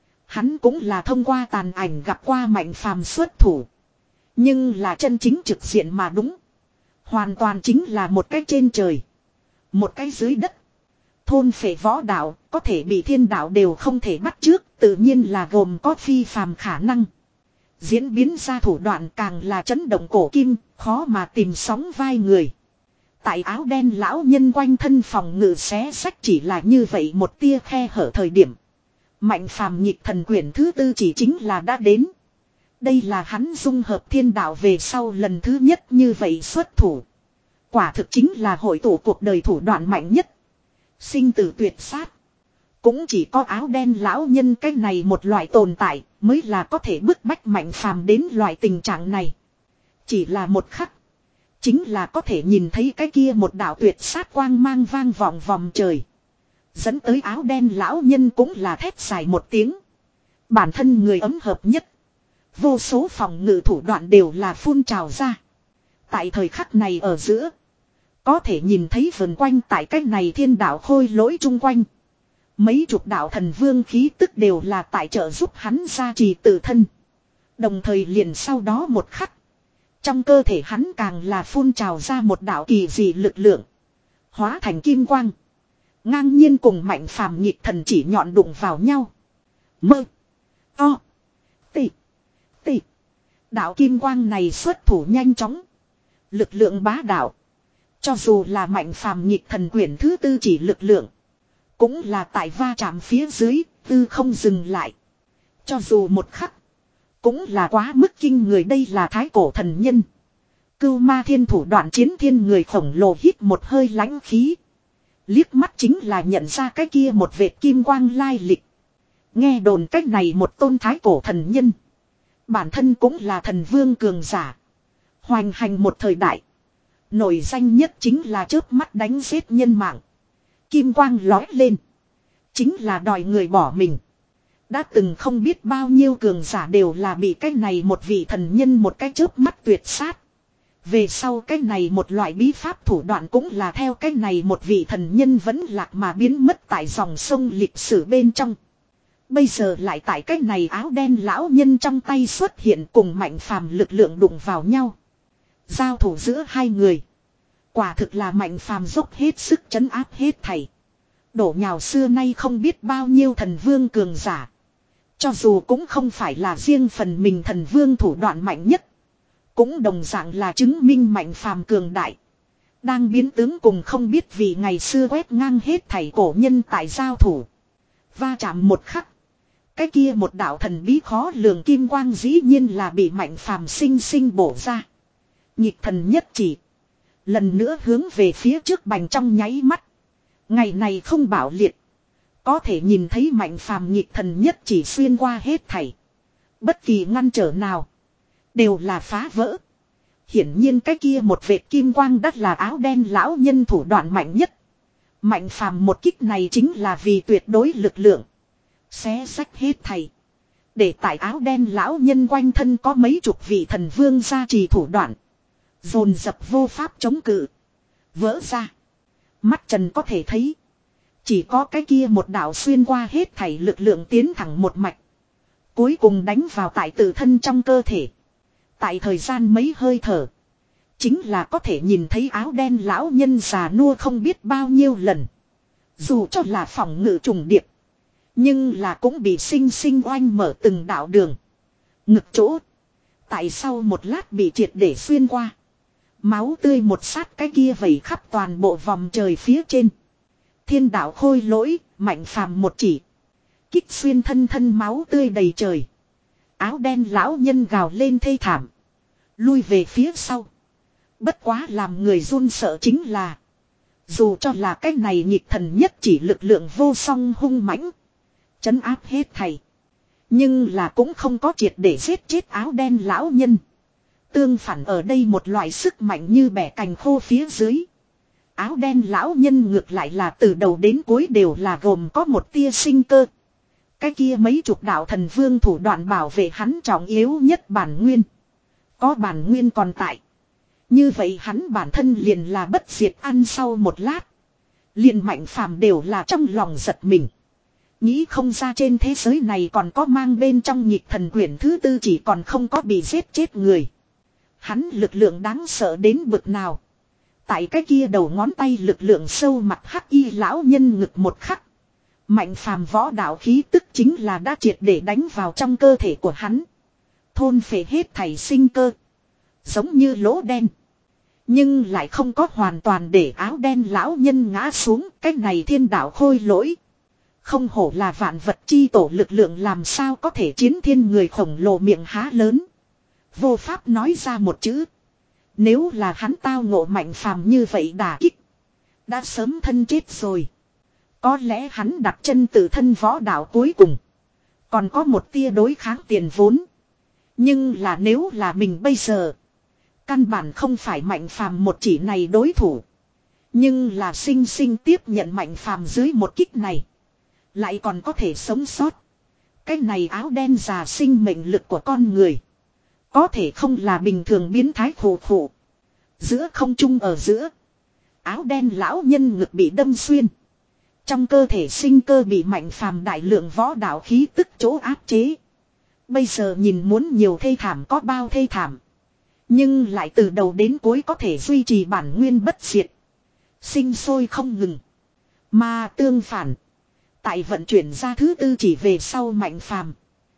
Hắn cũng là thông qua tàn ảnh gặp qua Mạnh Phàm xuất thủ. Nhưng là chân chính trực diện mà đúng. Hoàn toàn chính là một cái trên trời. Một cái dưới đất. Thôn phệ võ đạo, có thể bị thiên đạo đều không thể bắt trước, tự nhiên là gồm có phi phàm khả năng. Diễn biến ra thủ đoạn càng là chấn động cổ kim, khó mà tìm sóng vai người. Tại áo đen lão nhân quanh thân phòng ngự xé sách chỉ là như vậy một tia khe hở thời điểm. Mạnh Phàm nhịp thần quyển thứ tư chỉ chính là đã đến. Đây là hắn dung hợp thiên đạo về sau lần thứ nhất như vậy xuất thủ. Quả thực chính là hội tụ cuộc đời thủ đoạn mạnh nhất. Sinh tử tuyệt sát. Cũng chỉ có áo đen lão nhân cái này một loại tồn tại mới là có thể bức bách Mạnh Phàm đến loại tình trạng này. Chỉ là một khắc. Chính là có thể nhìn thấy cái kia một đạo tuyệt sát quang mang vang vọng vòng trời. Dẫn tới áo đen lão nhân cũng là thét dài một tiếng. Bản thân người ấm hợp nhất. Vô số phòng ngự thủ đoạn đều là phun trào ra. Tại thời khắc này ở giữa. Có thể nhìn thấy vần quanh tại cách này thiên đạo khôi lỗi chung quanh. Mấy chục đạo thần vương khí tức đều là tại trợ giúp hắn gia trì tự thân. Đồng thời liền sau đó một khắc. Trong cơ thể hắn càng là phun trào ra một đạo kỳ dị lực lượng. Hóa thành kim quang. Ngang nhiên cùng Mạnh Phàm nhịp thần chỉ nhọn đụng vào nhau. Mơ. To. Tị. Tị. Đạo kim quang này xuất thủ nhanh chóng. Lực lượng bá đạo. Cho dù là Mạnh Phàm nhịp thần quyển thứ tư chỉ lực lượng. Cũng là tại va chạm phía dưới, tư không dừng lại. Cho dù một khắc. Cũng là quá mức kinh người, đây là thái cổ thần nhân. Cưu ma thiên thủ đoạn chiến thiên người khổng lồ hít một hơi lãnh khí. Liếc mắt chính là nhận ra cái kia một vệt kim quang lai lịch. Nghe đồn cách này một tôn thái cổ thần nhân. Bản thân cũng là thần vương cường giả. Hoành hành một thời đại. Nổi danh nhất chính là chớp mắt đánh giết nhân mạng. Kim quang lói lên. Chính là đòi người bỏ mình. Đã từng không biết bao nhiêu cường giả đều là bị cái này một vị thần nhân một cái chớp mắt tuyệt sát. Về sau cái này một loại bí pháp thủ đoạn cũng là theo cái này một vị thần nhân vẫn lạc mà biến mất tại dòng sông lịch sử bên trong. Bây giờ lại tại cái này áo đen lão nhân trong tay xuất hiện cùng Mạnh Phàm lực lượng đụng vào nhau. Giao thủ giữa hai người. Quả thực là Mạnh Phàm dốc hết sức trấn áp hết thảy. Đổ nhào xưa nay không biết bao nhiêu thần vương cường giả. Cho dù cũng không phải là riêng phần mình thần vương thủ đoạn mạnh nhất. Cũng đồng dạng là chứng minh Mạnh Phàm cường đại. Đang biến tướng cùng không biết vì ngày xưa quét ngang hết thảy cổ nhân tại giao thủ. Va chạm một khắc. Cái kia một đạo thần bí khó lường kim quang dĩ nhiên là bị Mạnh Phàm sinh sinh bổ ra. Nhịp thần nhất chỉ. Lần nữa hướng về phía trước bành trong nháy mắt. Ngày này không bảo liệt. Có thể nhìn thấy Mạnh Phàm nhịp thần nhất chỉ xuyên qua hết thảy. Bất kỳ ngăn trở nào. Đều là phá vỡ. Hiển nhiên cái kia một vệt kim quang đắt là áo đen lão nhân thủ đoạn mạnh nhất. Mạnh Phàm một kích này chính là vì tuyệt đối lực lượng. Xé sách hết thảy. Để tại áo đen lão nhân quanh thân có mấy chục vị thần vương gia trì thủ đoạn. Dồn dập vô pháp chống cự. Vỡ ra. Mắt trần có thể thấy. Chỉ có cái kia một đạo xuyên qua hết thảy lực lượng tiến thẳng một mạch. Cuối cùng đánh vào tại tự thân trong cơ thể. Tại thời gian mấy hơi thở. Chính là có thể nhìn thấy áo đen lão nhân già nua không biết bao nhiêu lần. Dù cho là phòng ngự trùng điệp. Nhưng là cũng bị sinh sinh oanh mở từng đạo đường. Ngực chỗ. Tại sau một lát bị triệt để xuyên qua. Máu tươi một sát cái kia vẩy khắp toàn bộ vòng trời phía trên. Thiên đạo khôi lỗi, Mạnh Phàm một chỉ. Kích xuyên thân thân máu tươi đầy trời. Áo đen lão nhân gào lên thê thảm. Lui về phía sau. Bất quá làm người run sợ chính là. Dù cho là cái này nhịp thần nhất chỉ lực lượng vô song hung mãnh. Chấn áp hết thầy. Nhưng là cũng không có triệt để giết chết áo đen lão nhân. Tương phản ở đây một loại sức mạnh như bẻ cành khô phía dưới. Áo đen lão nhân ngược lại là từ đầu đến cuối đều là gồm có một tia sinh cơ. Cái kia mấy chục đạo thần vương thủ đoạn bảo vệ hắn trọng yếu nhất bản nguyên. Có bản nguyên còn tại. Như vậy hắn bản thân liền là bất diệt ăn sau một lát. Liền Mạnh Phàm đều là trong lòng giật mình. Nghĩ không ra trên thế giới này còn có mang bên trong nhịp thần quyển thứ tư chỉ còn không có bị giết chết người. Hắn lực lượng đáng sợ đến bực nào. Tại cái kia đầu ngón tay lực lượng sâu mặt hắc y lão nhân ngực một khắc. Mạnh Phàm võ đạo khí tức chính là đã triệt để đánh vào trong cơ thể của hắn. Thôn phệ hết thảy sinh cơ. Giống như lỗ đen. Nhưng lại không có hoàn toàn để áo đen lão nhân ngã xuống. Cái này thiên đạo khôi lỗi. Không hổ là vạn vật chi tổ lực lượng làm sao có thể chiến thiên người khổng lồ miệng há lớn. Vô pháp nói ra một chữ. Nếu là hắn tao ngộ Mạnh Phàm như vậy đả kích, đã sớm thân chết rồi. Có lẽ hắn đặt chân tự thân võ đạo cuối cùng, còn có một tia đối kháng tiền vốn. Nhưng là nếu là mình bây giờ, căn bản không phải Mạnh Phàm một chỉ này đối thủ. Nhưng là sinh sinh tiếp nhận Mạnh Phàm dưới một kích này, lại còn có thể sống sót. Cái này áo đen già sinh mệnh lực của con người, có thể không là bình thường biến thái khổ khổ. Giữa không trung ở giữa, áo đen lão nhân ngực bị đâm xuyên. Trong cơ thể sinh cơ bị Mạnh Phàm đại lượng võ đạo khí tức chỗ áp chế. Bây giờ nhìn muốn nhiều thê thảm có bao thê thảm, nhưng lại từ đầu đến cuối có thể duy trì bản nguyên bất diệt, sinh sôi không ngừng. Mà tương phản, tại vận chuyển ra thứ tư chỉ về sau Mạnh Phàm,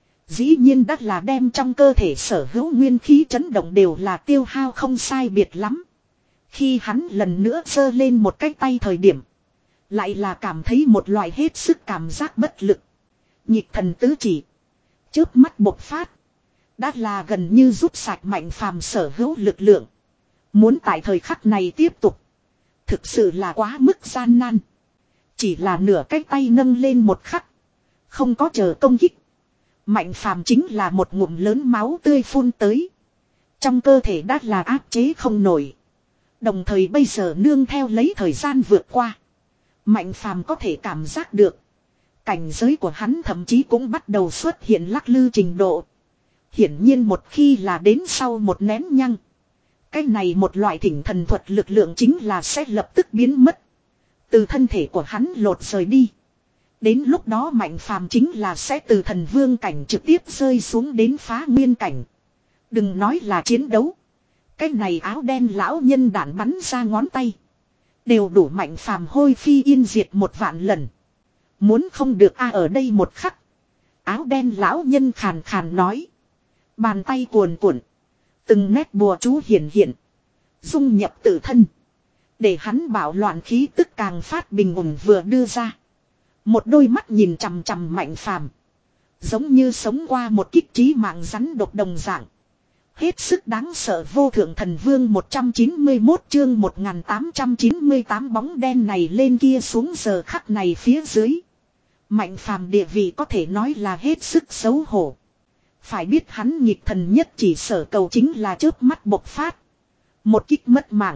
dĩ nhiên đắt là đem trong cơ thể sở hữu nguyên khí chấn động đều là tiêu hao không sai biệt lắm. Khi hắn lần nữa giơ lên một cái tay thời điểm, lại là cảm thấy một loại hết sức cảm giác bất lực. Nhịp thần tứ chỉ, chớp mắt bộc phát, đã là gần như rút sạch Mạnh Phàm sở hữu lực lượng. Muốn tại thời khắc này tiếp tục, thực sự là quá mức gian nan. Chỉ là nửa cái tay nâng lên một khắc, không có chờ công kích, Mạnh Phàm chính là một ngụm lớn máu tươi phun tới. Trong cơ thể đã là áp chế không nổi. Đồng thời bây giờ nương theo lấy thời gian vượt qua, Mạnh Phàm có thể cảm giác được, cảnh giới của hắn thậm chí cũng bắt đầu xuất hiện lắc lư trình độ. Hiển nhiên một khi là đến sau một nén nhăng, cái này một loại thỉnh thần thuật lực lượng chính là sẽ lập tức biến mất, từ thân thể của hắn lột rời đi. Đến lúc đó Mạnh Phàm chính là sẽ từ thần vương cảnh trực tiếp rơi xuống đến phá nguyên cảnh. Đừng nói là chiến đấu, cái này áo đen lão nhân đạn bắn ra ngón tay, đều đủ Mạnh Phàm hôi phi yên diệt một vạn lần. Muốn không được a ở đây một khắc, áo đen lão nhân khàn khàn nói. Bàn tay cuồn cuộn, từng nét bùa chú hiển hiện, dung nhập tự thân, để hắn bạo loạn khí tức càng phát bình ổn vừa đưa ra. Một đôi mắt nhìn chằm chằm Mạnh Phàm, giống như sống qua một kích trí mạng rắn độc đồng dạng. Hết sức đáng sợ. Vô thượng thần vương một trăm chín mươi mốt chương một nghìn tám trăm chín mươi tám bóng đen này lên kia xuống giờ khắc này phía dưới. Mạnh Phàm địa vị có thể nói là hết sức xấu hổ. Phải biết hắn nghịch thần nhất chỉ sở cầu chính là chớp mắt bộc phát, một kích mất mạng.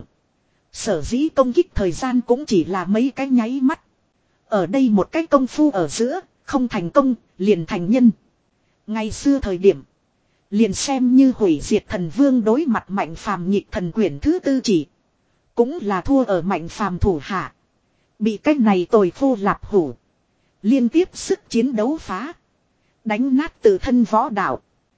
Sở dĩ công kích thời gian cũng chỉ là mấy cái nháy mắt. Ở đây một cái công phu ở giữa, không thành công, liền thành nhân. Ngày xưa thời điểm, liền xem như hủy diệt thần vương đối mặt Mạnh Phàm nhịp thần quyển thứ tư chỉ, cũng là thua ở Mạnh Phàm thủ hạ. Bị cách này tồi khô lạp hủ, liên tiếp sức chiến đấu phá, đánh nát tự thân võ đạo.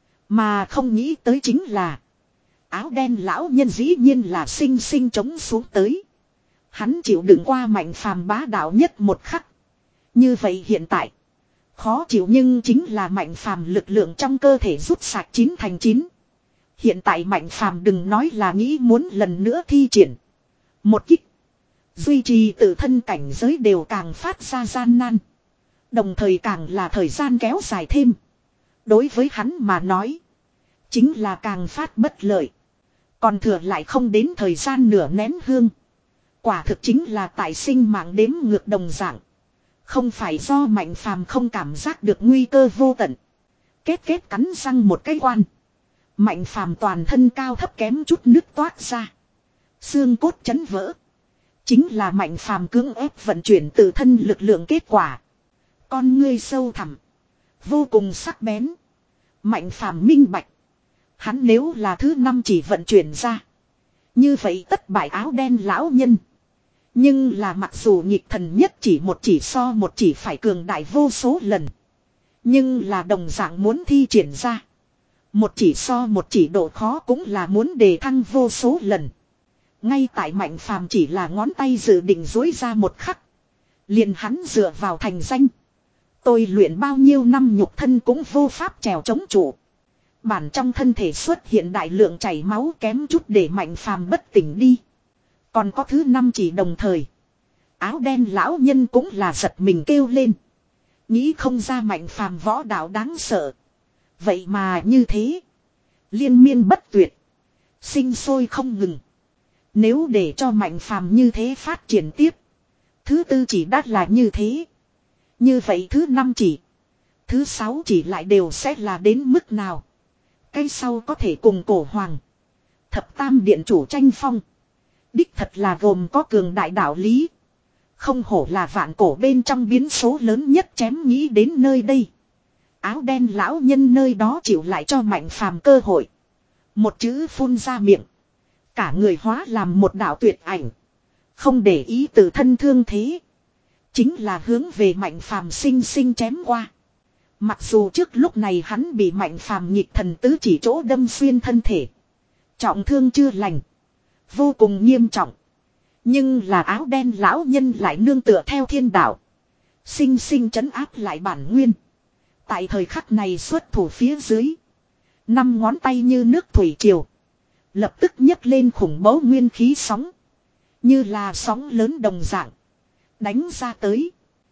Mà không nghĩ tới chính là, áo đen lão nhân dĩ nhiên là sinh sinh chống xuống tới. Hắn chịu đựng qua Mạnh Phàm bá đạo nhất một khắc. Như vậy hiện tại, khó chịu nhưng chính là Mạnh Phàm lực lượng trong cơ thể rút sạch chín thành chín. Hiện tại Mạnh Phàm đừng nói là nghĩ muốn lần nữa thi triển một kích, duy trì tự thân cảnh giới đều càng phát ra gian nan. Đồng thời càng là thời gian kéo dài thêm, đối với hắn mà nói, chính là càng phát bất lợi. Còn thừa lại không đến thời gian nửa nén hương, quả thực chính là tại sinh mạng đếm ngược đồng dạng. Không phải do Mạnh Phàm không cảm giác được nguy cơ vô tận. Kết kết cắn răng một cái quan, Mạnh Phàm toàn thân cao thấp kém chút nước toát ra, xương cốt chấn vỡ. Chính là Mạnh Phàm cưỡng ép vận chuyển tự thân lực lượng kết quả. Con ngươi sâu thẳm, vô cùng sắc bén. Mạnh Phàm minh bạch, hắn nếu là thứ năm chỉ vận chuyển ra, như vậy tất bại áo đen lão nhân. Nhưng là mặc dù nhịp thần nhất chỉ một chỉ so một chỉ phải cường đại vô số lần, nhưng là đồng dạng muốn thi triển ra, một chỉ so một chỉ độ khó cũng là muốn đề thăng vô số lần. Ngay tại Mạnh Phàm chỉ là ngón tay dự định dối ra một khắc, liền hắn dựa vào thành danh. Tôi luyện bao nhiêu năm nhục thân cũng vô pháp trèo chống trụ. Bản trong thân thể xuất hiện đại lượng chảy máu kém chút để Mạnh Phàm bất tỉnh đi. Còn có thứ năm chỉ đồng thời, áo đen lão nhân cũng là giật mình kêu lên. Nghĩ không ra Mạnh Phàm võ đạo đáng sợ. Vậy mà như thế, liên miên bất tuyệt, Sinh sôi không ngừng. Nếu để cho Mạnh Phàm như thế phát triển tiếp. Thứ tư chỉ đắt là như thế. Như vậy thứ năm chỉ. Thứ sáu chỉ lại đều sẽ là đến mức nào. Cái sau có thể cùng cổ hoàng. Thập tam điện chủ tranh phong. Đích thật là gồm có cường đại đạo lý. Không hổ là vạn cổ bên trong biến số lớn nhất chém nghĩ đến nơi đây. Áo đen lão nhân nơi đó chịu lại cho Mạnh Phàm cơ hội. Một chữ phun ra miệng. Cả người hóa làm một đạo tuyệt ảnh. Không để ý tự thân thương thế. Chính là hướng về Mạnh Phàm sinh sinh chém qua. Mặc dù trước lúc này hắn bị Mạnh Phàm nhịp thần tứ chỉ chỗ đâm xuyên thân thể. Trọng thương chưa lành. Vô cùng nghiêm trọng. Nhưng là áo đen lão nhân lại nương tựa theo thiên đạo. Sinh sinh trấn áp lại bản nguyên. Tại thời khắc này xuất thủ phía dưới. Năm ngón tay như nước thủy triều. Lập tức nhấc lên khủng bố nguyên khí sóng. Như là sóng lớn đồng dạng. Đánh ra tới.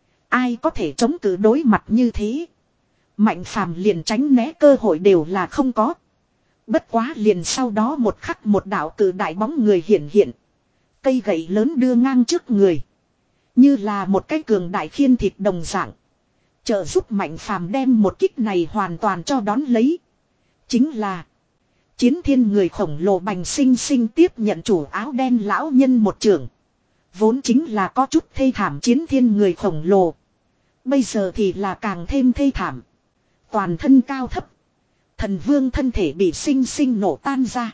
Ai có thể chống cự đối mặt như thế. Mạnh Phàm liền tránh né cơ hội đều là không có. Bất quá liền sau đó một khắc một đạo cử đại bóng người hiện hiện. Cây gậy lớn đưa ngang trước người. Như là một cái cường đại khiên thịt đồng dạng. Trợ giúp Mạnh Phàm đem một kích này hoàn toàn cho đón lấy. Chính là. Chiến thiên người khổng lồ bành sinh sinh tiếp nhận chủ áo đen lão nhân một trường. Vốn chính là có chút thê thảm chiến thiên người khổng lồ. Bây giờ thì là càng thêm thê thảm. Toàn thân cao thấp. Thần vương thân thể bị sinh sinh nổ tan ra.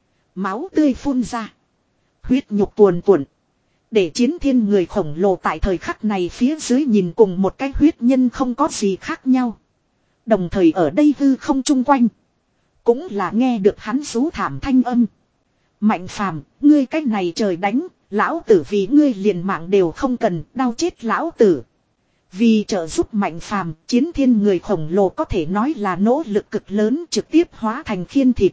Máu tươi phun ra. Huyết nhục cuồn cuộn. Để chiến thiên người khổng lồ tại thời khắc này phía dưới nhìn cùng một cái huyết nhân không có gì khác nhau. Đồng thời ở đây hư không chung quanh. Cũng là nghe được hắn rú thảm thanh âm. Mạnh Phàm, ngươi cái này trời đánh, lão tử vì ngươi liền mạng đều không cần, đau chết lão tử. Vì trợ giúp Mạnh Phàm, chiến thiên người khổng lồ có thể nói là nỗ lực cực lớn trực tiếp hóa thành khiên thịt.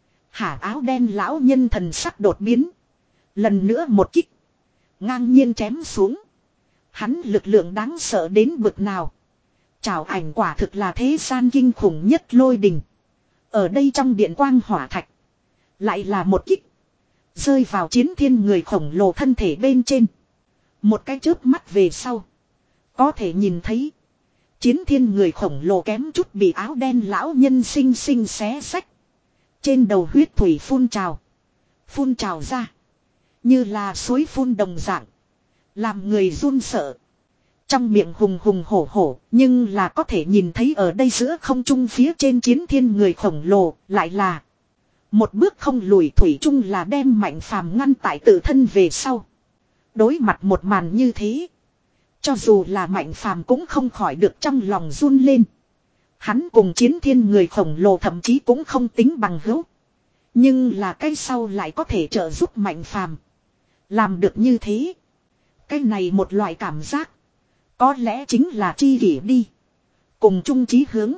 Hả áo đen lão nhân thần sắc đột biến. Lần nữa một kích. Ngang nhiên chém xuống. Hắn lực lượng đáng sợ đến bực nào. Trảo ảnh quả thực là thế gian kinh khủng nhất lôi đình. Ở đây trong điện quang hỏa thạch. Lại là một kích. Rơi vào chiến thiên người khổng lồ thân thể bên trên. Một cái chớp mắt về sau. Có thể nhìn thấy. Chiến thiên người khổng lồ kém chút bị áo đen lão nhân sinh sinh xé sách. Trên đầu huyết thủy phun trào. Phun trào ra. Như là suối phun đồng dạng. Làm người run sợ. Trong miệng hùng hùng hổ hổ. Nhưng là có thể nhìn thấy ở đây giữa không trung phía trên chiến thiên người khổng lồ. Lại là. Một bước không lùi thủy chung là đem Mạnh Phàm ngăn tại tự thân về sau. Đối mặt một màn như thế. Cho dù là Mạnh Phàm cũng không khỏi được trong lòng run lên. Hắn cùng chiến thiên người khổng lồ thậm chí cũng không tính bằng hữu. Nhưng là cái sau lại có thể trợ giúp Mạnh Phàm. Làm được như thế. Cái này một loại cảm giác. Có lẽ chính là tri kỷ đi. Cùng chung chí hướng.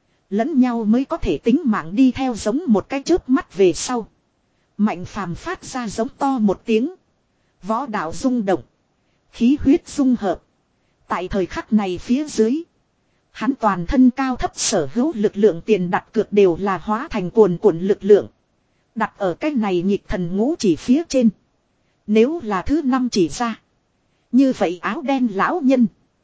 Lẫn nhau mới có thể tính mạng đi theo giống một cái chớp mắt về sau. Mạnh Phàm phát ra giống to một tiếng. Võ đạo rung động. Khí huyết dung hợp. Tại thời khắc này phía dưới. Hắn toàn thân cao thấp sở hữu lực lượng tiền đặt cược đều là hóa thành cuồn cuộn lực lượng. Đặt ở cái này nhịp thần ngũ chỉ phía trên. Nếu là thứ năm chỉ ra. Như vậy áo đen lão nhân.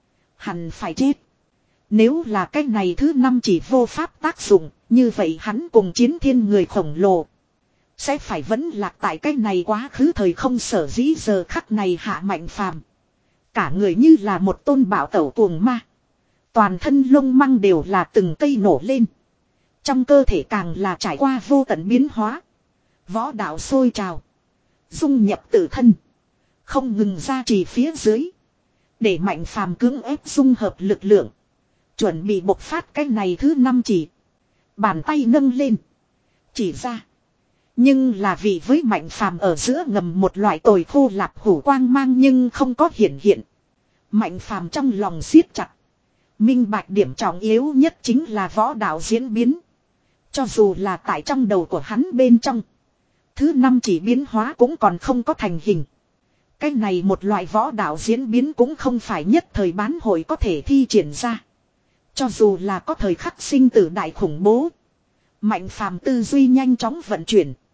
Hẳn phải chết. Nếu là cái này thứ năm chỉ vô pháp tác dụng. Như vậy hắn cùng chiến thiên người khổng lồ. Sẽ phải vẫn lạc tại cái này quá khứ thời không sở dĩ giờ khắc này hạ Mạnh Phàm. Cả người như là một tôn bảo tẩu cuồng ma. Toàn thân lông măng đều là từng cây nổ lên. Trong cơ thể càng là trải qua vô tận biến hóa. Võ đạo sôi trào. Dung nhập tự thân. Không ngừng ra trì phía dưới. Để Mạnh Phàm cưỡng ép dung hợp lực lượng. Chuẩn bị bộc phát cái này thứ năm chỉ. Bàn tay nâng lên. Chỉ ra. Nhưng là vì với Mạnh Phàm ở giữa ngầm một loại tồi khô lạp hủ quang mang nhưng không có hiện hiện. Mạnh Phàm trong lòng siết chặt. Minh bạch điểm trọng yếu nhất chính là võ đạo diễn biến. Cho dù là tại trong đầu của hắn bên trong. Thứ năm chỉ biến hóa cũng còn không có thành hình. Cái này một loại võ đạo diễn biến cũng không phải nhất thời bán hội có thể thi triển ra. Cho dù là có thời khắc sinh tử đại khủng bố. Mạnh Phàm tư duy nhanh chóng vận chuyển.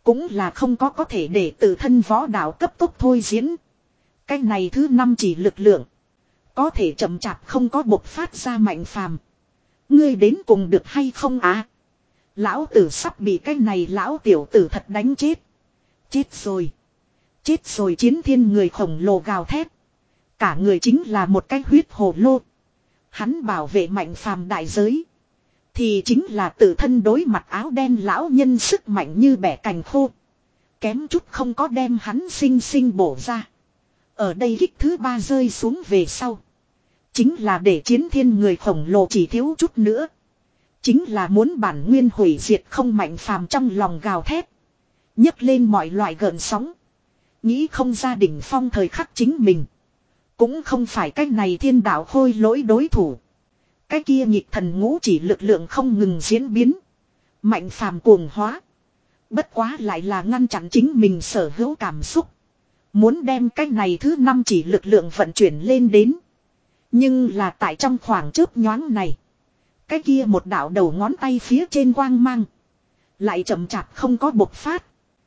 Cũng là không có có thể để tự thân võ đạo cấp tốc thôi diễn. Cái này thứ năm chỉ lực lượng. Có thể chậm chạp không có bộc phát ra mạnh phàm. Ngươi đến cùng được hay không à? Lão tử sắp bị cái này lão tiểu tử thật đánh chết. Chết rồi. Chết rồi chiến thiên người khổng lồ gào thét. Cả người chính là một cái huyết hồ lô. Hắn bảo vệ mạnh phàm đại giới. Thì chính là tự thân đối mặt áo đen lão nhân sức mạnh như bẻ cành khô. Kém chút không có đem hắn sinh sinh bổ ra. Ở đây kích thứ ba rơi xuống về sau. Chính là để chiến thiên người khổng lồ chỉ thiếu chút nữa. Chính là muốn bản nguyên hủy diệt không mạnh phàm trong lòng gào thét. Nhấc lên mọi loại gợn sóng. Nghĩ không ra đỉnh phong thời khắc chính mình. Cũng không phải cái này thiên đạo khôi lỗi đối thủ. Cái kia nhịp thần ngũ chỉ lực lượng không ngừng diễn biến. Mạnh phàm cuồng hóa. Bất quá lại là ngăn chặn chính mình sở hữu cảm xúc. Muốn đem cái này thứ năm chỉ lực lượng vận chuyển lên đến. Nhưng là tại trong khoảng chớp nhoáng này. Cái kia một đạo đầu ngón tay phía trên quang mang. Lại chậm chạp không có bộc phát.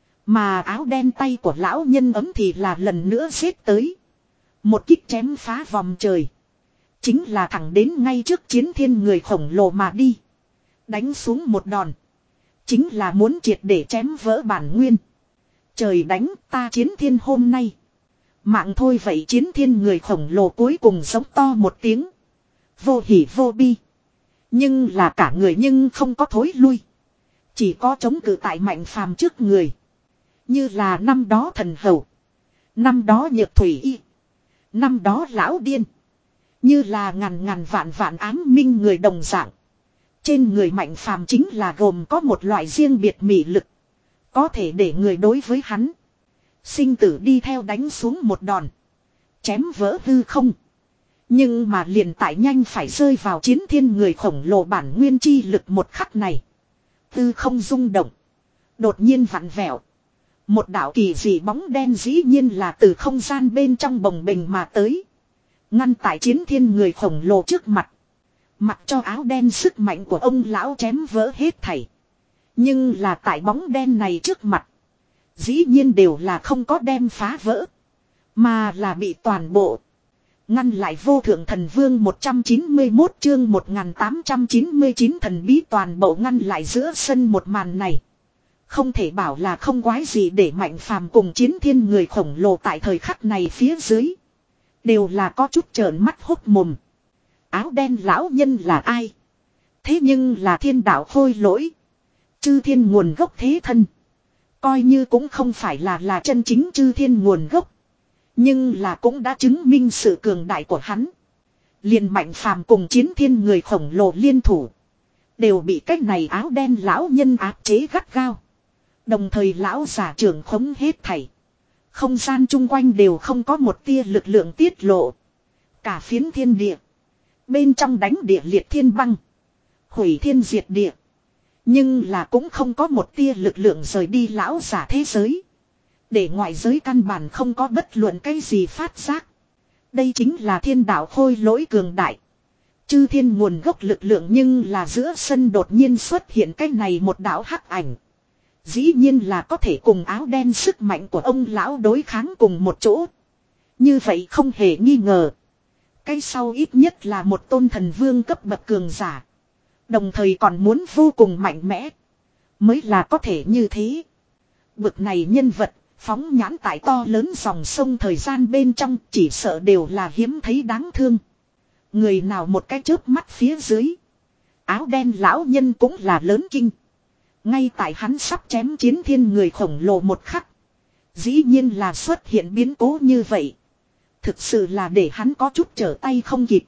Mà áo đen tay của lão nhân ấm thì là lần nữa xếp tới. Một kích chém phá vòng trời. Chính là thẳng đến ngay trước chiến thiên người khổng lồ mà đi. Đánh xuống một đòn. Chính là muốn triệt để chém vỡ bản nguyên. Trời đánh ta chiến thiên hôm nay. Mạng thôi vậy chiến thiên người khổng lồ cuối cùng giống to một tiếng. Vô hỉ vô bi. Nhưng là cả người nhưng không có thối lui. Chỉ có chống cự tại mạnh phàm trước người. Như là năm đó thần hầu. Năm đó nhược thủy y. Năm đó lão điên. Như là ngàn ngàn vạn vạn ám minh người đồng dạng. Trên người mạnh phàm chính là gồm có một loại riêng biệt mị lực. Có thể để người đối với hắn. Sinh tử đi theo đánh xuống một đòn. Chém vỡ hư không. Nhưng mà liền tại nhanh phải rơi vào chiến thiên người khổng lồ bản nguyên chi lực một khắc này. Hư không rung động. Đột nhiên vặn vẹo. Một đạo kỳ dị bóng đen dĩ nhiên là từ không gian bên trong bồng bềnh mà tới. Ngăn tại chiến thiên người khổng lồ trước mặt. Mặc cho áo đen sức mạnh của ông lão chém vỡ hết thảy. Nhưng là tại bóng đen này trước mặt. Dĩ nhiên đều là không có đem phá vỡ. Mà là bị toàn bộ. Ngăn lại vô thượng thần vương một trăm chín mươi mốt chương một nghìn tám trăm chín mươi chín thần bí toàn bộ ngăn lại giữa sân một màn này. Không thể bảo là không quái gì để mạnh phàm cùng chiến thiên người khổng lồ tại thời khắc này phía dưới. Đều là có chút trợn mắt hốt mồm. Áo đen lão nhân là ai? Thế nhưng là thiên đạo khôi lỗi. Chư thiên nguồn gốc thế thân. Coi như cũng không phải là là chân chính chư thiên nguồn gốc. Nhưng là cũng đã chứng minh sự cường đại của hắn. Liền mạnh phàm cùng chiến thiên người khổng lồ liên thủ. Đều bị cái này áo đen lão nhân áp chế gắt gao. Đồng thời lão giả trưởng khống hết thảy. Không gian chung quanh đều không có một tia lực lượng tiết lộ. Cả phiến thiên địa. Bên trong đánh địa liệt thiên băng. Hủy thiên diệt địa. Nhưng là cũng không có một tia lực lượng rời đi lão giả thế giới. Để ngoại giới căn bản không có bất luận cái gì phát giác. Đây chính là thiên đạo khôi lỗi cường đại. Chư thiên nguồn gốc lực lượng nhưng là giữa sân đột nhiên xuất hiện cái này một đạo hắc ảnh. Dĩ nhiên là có thể cùng áo đen sức mạnh của ông lão đối kháng cùng một chỗ. Như vậy không hề nghi ngờ. Cái sau ít nhất là một tôn thần vương cấp bậc cường giả. Đồng thời còn muốn vô cùng mạnh mẽ. Mới là có thể như thế. Bực này nhân vật, phóng nhãn tại to lớn dòng sông thời gian bên trong chỉ sợ đều là hiếm thấy đáng thương. Người nào một cái chớp mắt phía dưới. Áo đen lão nhân cũng là lớn kinh. Ngay tại hắn sắp chém chiến thiên người khổng lồ một khắc. Dĩ nhiên là xuất hiện biến cố như vậy. Thực sự là để hắn có chút trở tay không kịp.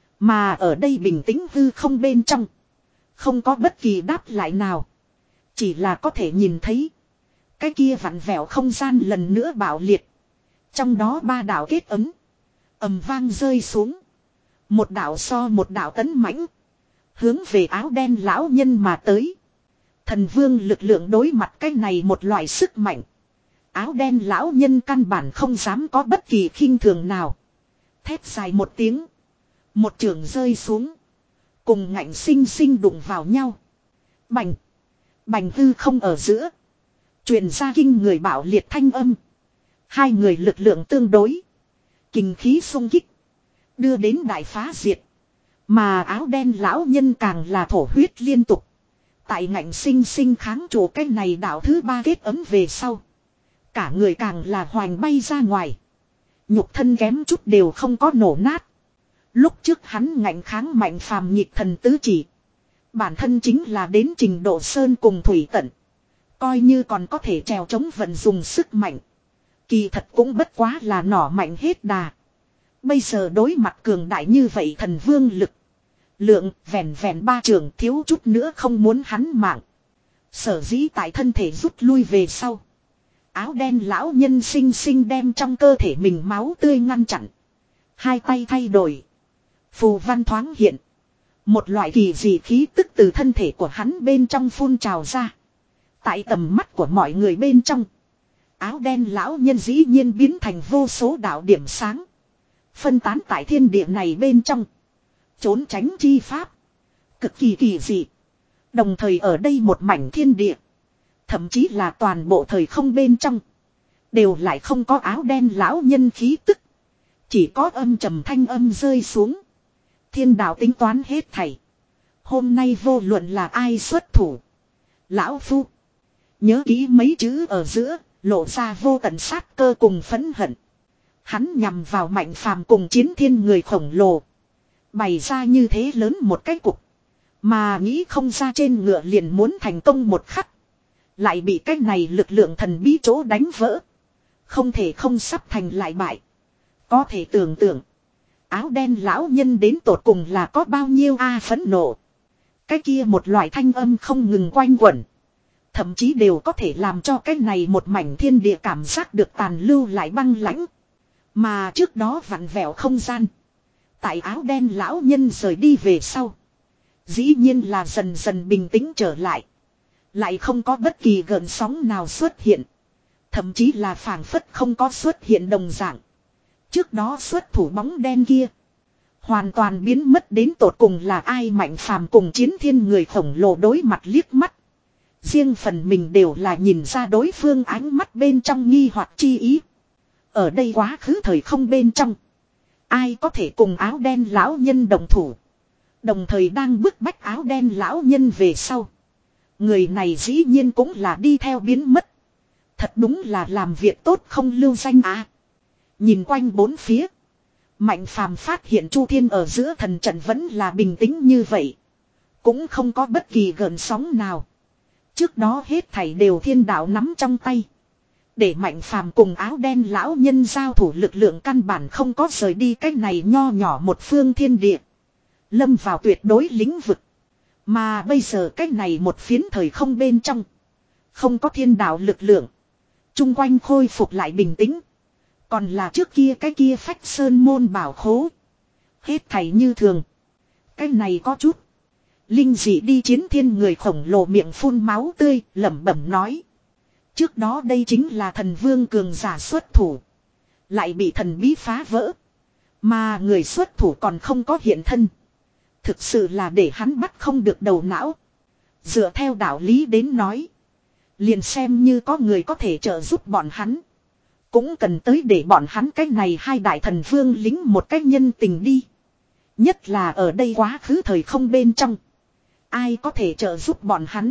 Mà ở đây bình tĩnh hư không bên trong. Không có bất kỳ đáp lại nào. Chỉ là có thể nhìn thấy. Cái kia vặn vẹo không gian lần nữa bạo liệt. Trong đó ba đạo kết ấm. Ầm vang rơi xuống. Một đạo so một đạo tấn mãnh. Hướng về áo đen lão nhân mà tới. Thần vương lực lượng đối mặt cái này một loại sức mạnh. Áo đen lão nhân căn bản không dám có bất kỳ khinh thường nào. Thét dài một tiếng. Một trường rơi xuống. Cùng ngạnh sinh sinh đụng vào nhau. Bành. Bành hư không ở giữa. Truyền ra kinh người bạo liệt thanh âm. Hai người lực lượng tương đối. Kinh khí xung kích. Đưa đến đại phá diệt. Mà áo đen lão nhân càng là thổ huyết liên tục. Tại ngạnh sinh sinh kháng trụ cái này đạo thứ ba kết ấm về sau. Cả người càng là hoành bay ra ngoài. Nhục thân kém chút đều không có nổ nát. Lúc trước hắn ngạnh kháng mạnh phàm nhịp thần tứ chỉ. Bản thân chính là đến trình độ sơn cùng thủy tận. Coi như còn có thể trèo chống vận dùng sức mạnh. Kỳ thật cũng bất quá là nỏ mạnh hết đà. Bây giờ đối mặt cường đại như vậy thần vương lực. Lượng vẹn vẹn ba trường thiếu chút nữa không muốn hắn mạng. Sở dĩ tại thân thể rút lui về sau. Áo đen lão nhân sinh sinh đem trong cơ thể mình máu tươi ngăn chặn. Hai tay thay đổi. Phù văn thoáng hiện. Một loại kỳ dị khí tức từ thân thể của hắn bên trong phun trào ra. Tại tầm mắt của mọi người bên trong. Áo đen lão nhân dĩ nhiên biến thành vô số đạo điểm sáng. Phân tán tại thiên địa này bên trong. Trốn tránh chi pháp. Cực kỳ kỳ dị. Đồng thời ở đây một mảnh thiên địa. Thậm chí là toàn bộ thời không bên trong. Đều lại không có áo đen lão nhân khí tức. Chỉ có âm trầm thanh âm rơi xuống. Thiên đạo tính toán hết thảy. Hôm nay vô luận là ai xuất thủ. Lão phu. Nhớ kỹ mấy chữ ở giữa. Lộ ra vô tận sát cơ cùng phẫn hận. Hắn nhằm vào mạnh phàm cùng chiến thiên người khổng lồ. Bày ra như thế lớn một cái cục. Mà nghĩ không ra trên ngựa liền muốn thành công một khắc. Lại bị cái này lực lượng thần bí chỗ đánh vỡ. Không thể không sắp thành lại bại. Có thể tưởng tượng. Áo đen lão nhân đến tột cùng là có bao nhiêu a phẫn nộ. Cái kia một loại thanh âm không ngừng quanh quẩn. Thậm chí đều có thể làm cho cái này một mảnh thiên địa cảm giác được tàn lưu lại băng lãnh. Mà trước đó vặn vẹo không gian. Tại áo đen lão nhân rời đi về sau. Dĩ nhiên là dần dần bình tĩnh trở lại. Lại không có bất kỳ gợn sóng nào xuất hiện. Thậm chí là phảng phất không có xuất hiện đồng dạng. Trước đó xuất thủ bóng đen kia. Hoàn toàn biến mất đến tột cùng là ai mạnh phàm cùng chiến thiên người khổng lồ đối mặt liếc mắt. Riêng phần mình đều là nhìn ra đối phương ánh mắt bên trong nghi hoặc chi ý. Ở đây quá khứ thời không bên trong. Ai có thể cùng áo đen lão nhân đồng thủ. Đồng thời đang bức bách áo đen lão nhân về sau. Người này dĩ nhiên cũng là đi theo biến mất. Thật đúng là làm việc tốt không lưu danh à. Nhìn quanh bốn phía. Mạnh phàm phát hiện Chu Thiên ở giữa thần trận vẫn là bình tĩnh như vậy. Cũng không có bất kỳ gợn sóng nào. Trước đó hết thảy đều thiên đạo nắm trong tay. Để mạnh phàm cùng áo đen lão nhân giao thủ lực lượng căn bản không có rời đi cách này nho nhỏ một phương thiên địa. Lâm vào tuyệt đối lĩnh vực. Mà bây giờ cách này một phiến thời không bên trong. Không có thiên đạo lực lượng. Trung quanh khôi phục lại bình tĩnh. Còn là trước kia cái kia phách sơn môn bảo khố. Hết thảy như thường. Cái này có chút. Linh dị đi chiến thiên người khổng lồ miệng phun máu tươi lẩm bẩm nói. Trước đó đây chính là thần vương cường giả xuất thủ. Lại bị thần bí phá vỡ. Mà người xuất thủ còn không có hiện thân. Thực sự là để hắn bắt không được đầu não. Dựa theo đạo lý đến nói. Liền xem như có người có thể trợ giúp bọn hắn. Cũng cần tới để bọn hắn cái này hai đại thần vương lính một cách nhân tình đi. Nhất là ở đây quá khứ thời không bên trong. Ai có thể trợ giúp bọn hắn.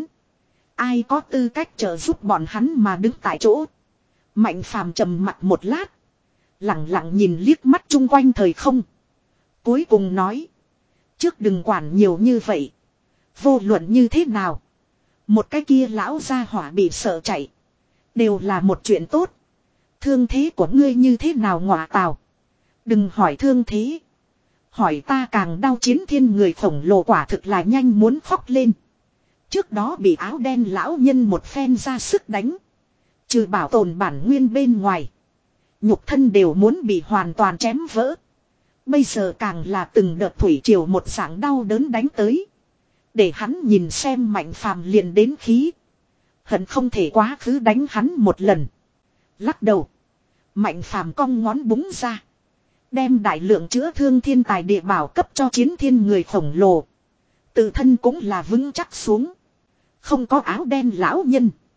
Ai có tư cách trợ giúp bọn hắn mà đứng tại chỗ. Mạnh phàm trầm mặt một lát. Lặng lặng nhìn liếc mắt chung quanh thời không. Cuối cùng nói. Trước đừng quản nhiều như vậy. Vô luận như thế nào. Một cái kia lão gia hỏa bị sợ chạy. Đều là một chuyện tốt. Thương thế của ngươi như thế nào ngọa tào. Đừng hỏi thương thế. Hỏi ta càng đau chiến thiên người khổng lồ quả thực là nhanh muốn khóc lên. Trước đó bị áo đen lão nhân một phen ra sức đánh. Trừ bảo tồn bản nguyên bên ngoài. Nhục thân đều muốn bị hoàn toàn chém vỡ. Bây giờ càng là từng đợt thủy triều một dạng đau đớn đánh tới. Để hắn nhìn xem mạnh phàm liền đến khí. Hận không thể quá khứ đánh hắn một lần. Lắc đầu. Mạnh phàm cong ngón búng ra. Đem đại lượng chữa thương thiên tài địa bảo cấp cho chiến thiên người khổng lồ. Tự thân cũng là vững chắc xuống. Không có áo đen lão nhân.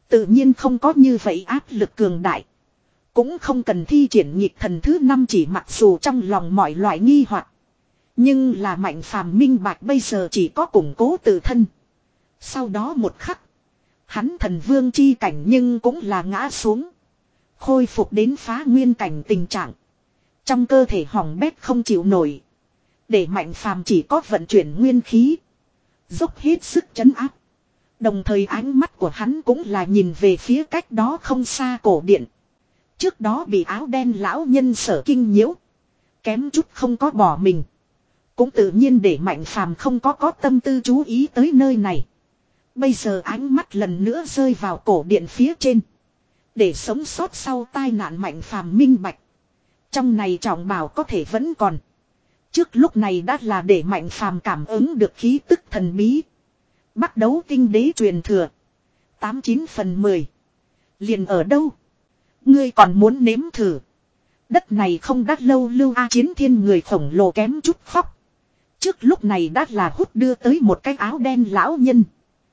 Tự nhiên không có như vậy áp lực cường đại. Cũng không cần thi triển nhịp thần thứ năm chỉ, mặc dù trong lòng mọi loại nghi hoặc. Nhưng là Mạnh Phàm minh bạch bây giờ chỉ có củng cố tự thân. Sau đó một khắc. Hắn thần vương chi cảnh nhưng cũng là ngã xuống. Khôi phục đến phá nguyên cảnh tình trạng. Trong cơ thể hỏng bét không chịu nổi. Để Mạnh Phàm chỉ có vận chuyển nguyên khí. Dốc hết sức trấn áp. Đồng thời ánh mắt của hắn cũng là nhìn về phía cách đó không xa cổ điện. Trước đó bị áo đen lão nhân sở kinh nhiễu. Kém chút không có bỏ mình. Cũng tự nhiên để Mạnh Phàm không có có tâm tư chú ý tới nơi này. Bây giờ ánh mắt lần nữa rơi vào cổ điện phía trên. Để sống sót sau tai nạn Mạnh Phàm minh bạch. Trong này trọng bảo có thể vẫn còn. Trước lúc này đã là để Mạnh Phàm cảm ứng được khí tức thần bí. Bắt đấu tinh đế truyền thừa. Tám chín phần mười. Liền ở đâu? Ngươi còn muốn nếm thử. Đất này không đắt lâu lưu A Chiến Thiên người khổng lồ kém chút khóc. Trước lúc này đã là hút đưa tới một cái áo đen lão nhân.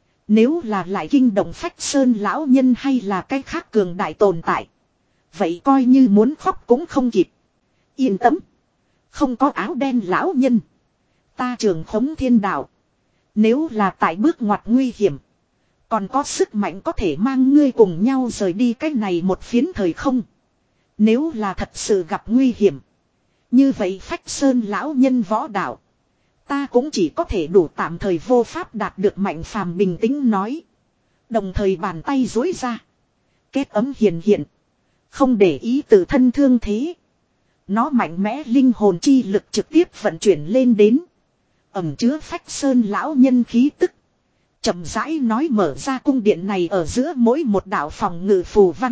Nếu là lại kinh động Phách Sơn lão nhân hay là cái khác cường đại tồn tại. Vậy coi như muốn khóc cũng không kịp. Yên tâm. Không có áo đen lão nhân. Ta trường khống thiên đạo. Nếu là tại bước ngoặt nguy hiểm. Còn có sức mạnh có thể mang ngươi cùng nhau rời đi cách này một phiến thời không. Nếu là thật sự gặp nguy hiểm. Như vậy Phách Sơn lão nhân võ đạo. Ta cũng chỉ có thể đủ tạm thời vô pháp đạt được. Mạnh Phàm bình tĩnh nói. Đồng thời bàn tay duỗi ra. Kết ấm hiện hiện. Không để ý tự thân thương thế. Nó mạnh mẽ linh hồn chi lực trực tiếp vận chuyển lên đến. Ẩm chứa Phách Sơn lão nhân khí tức. Chậm rãi nói mở ra cung điện này ở giữa mỗi một đạo phòng ngự phù văn.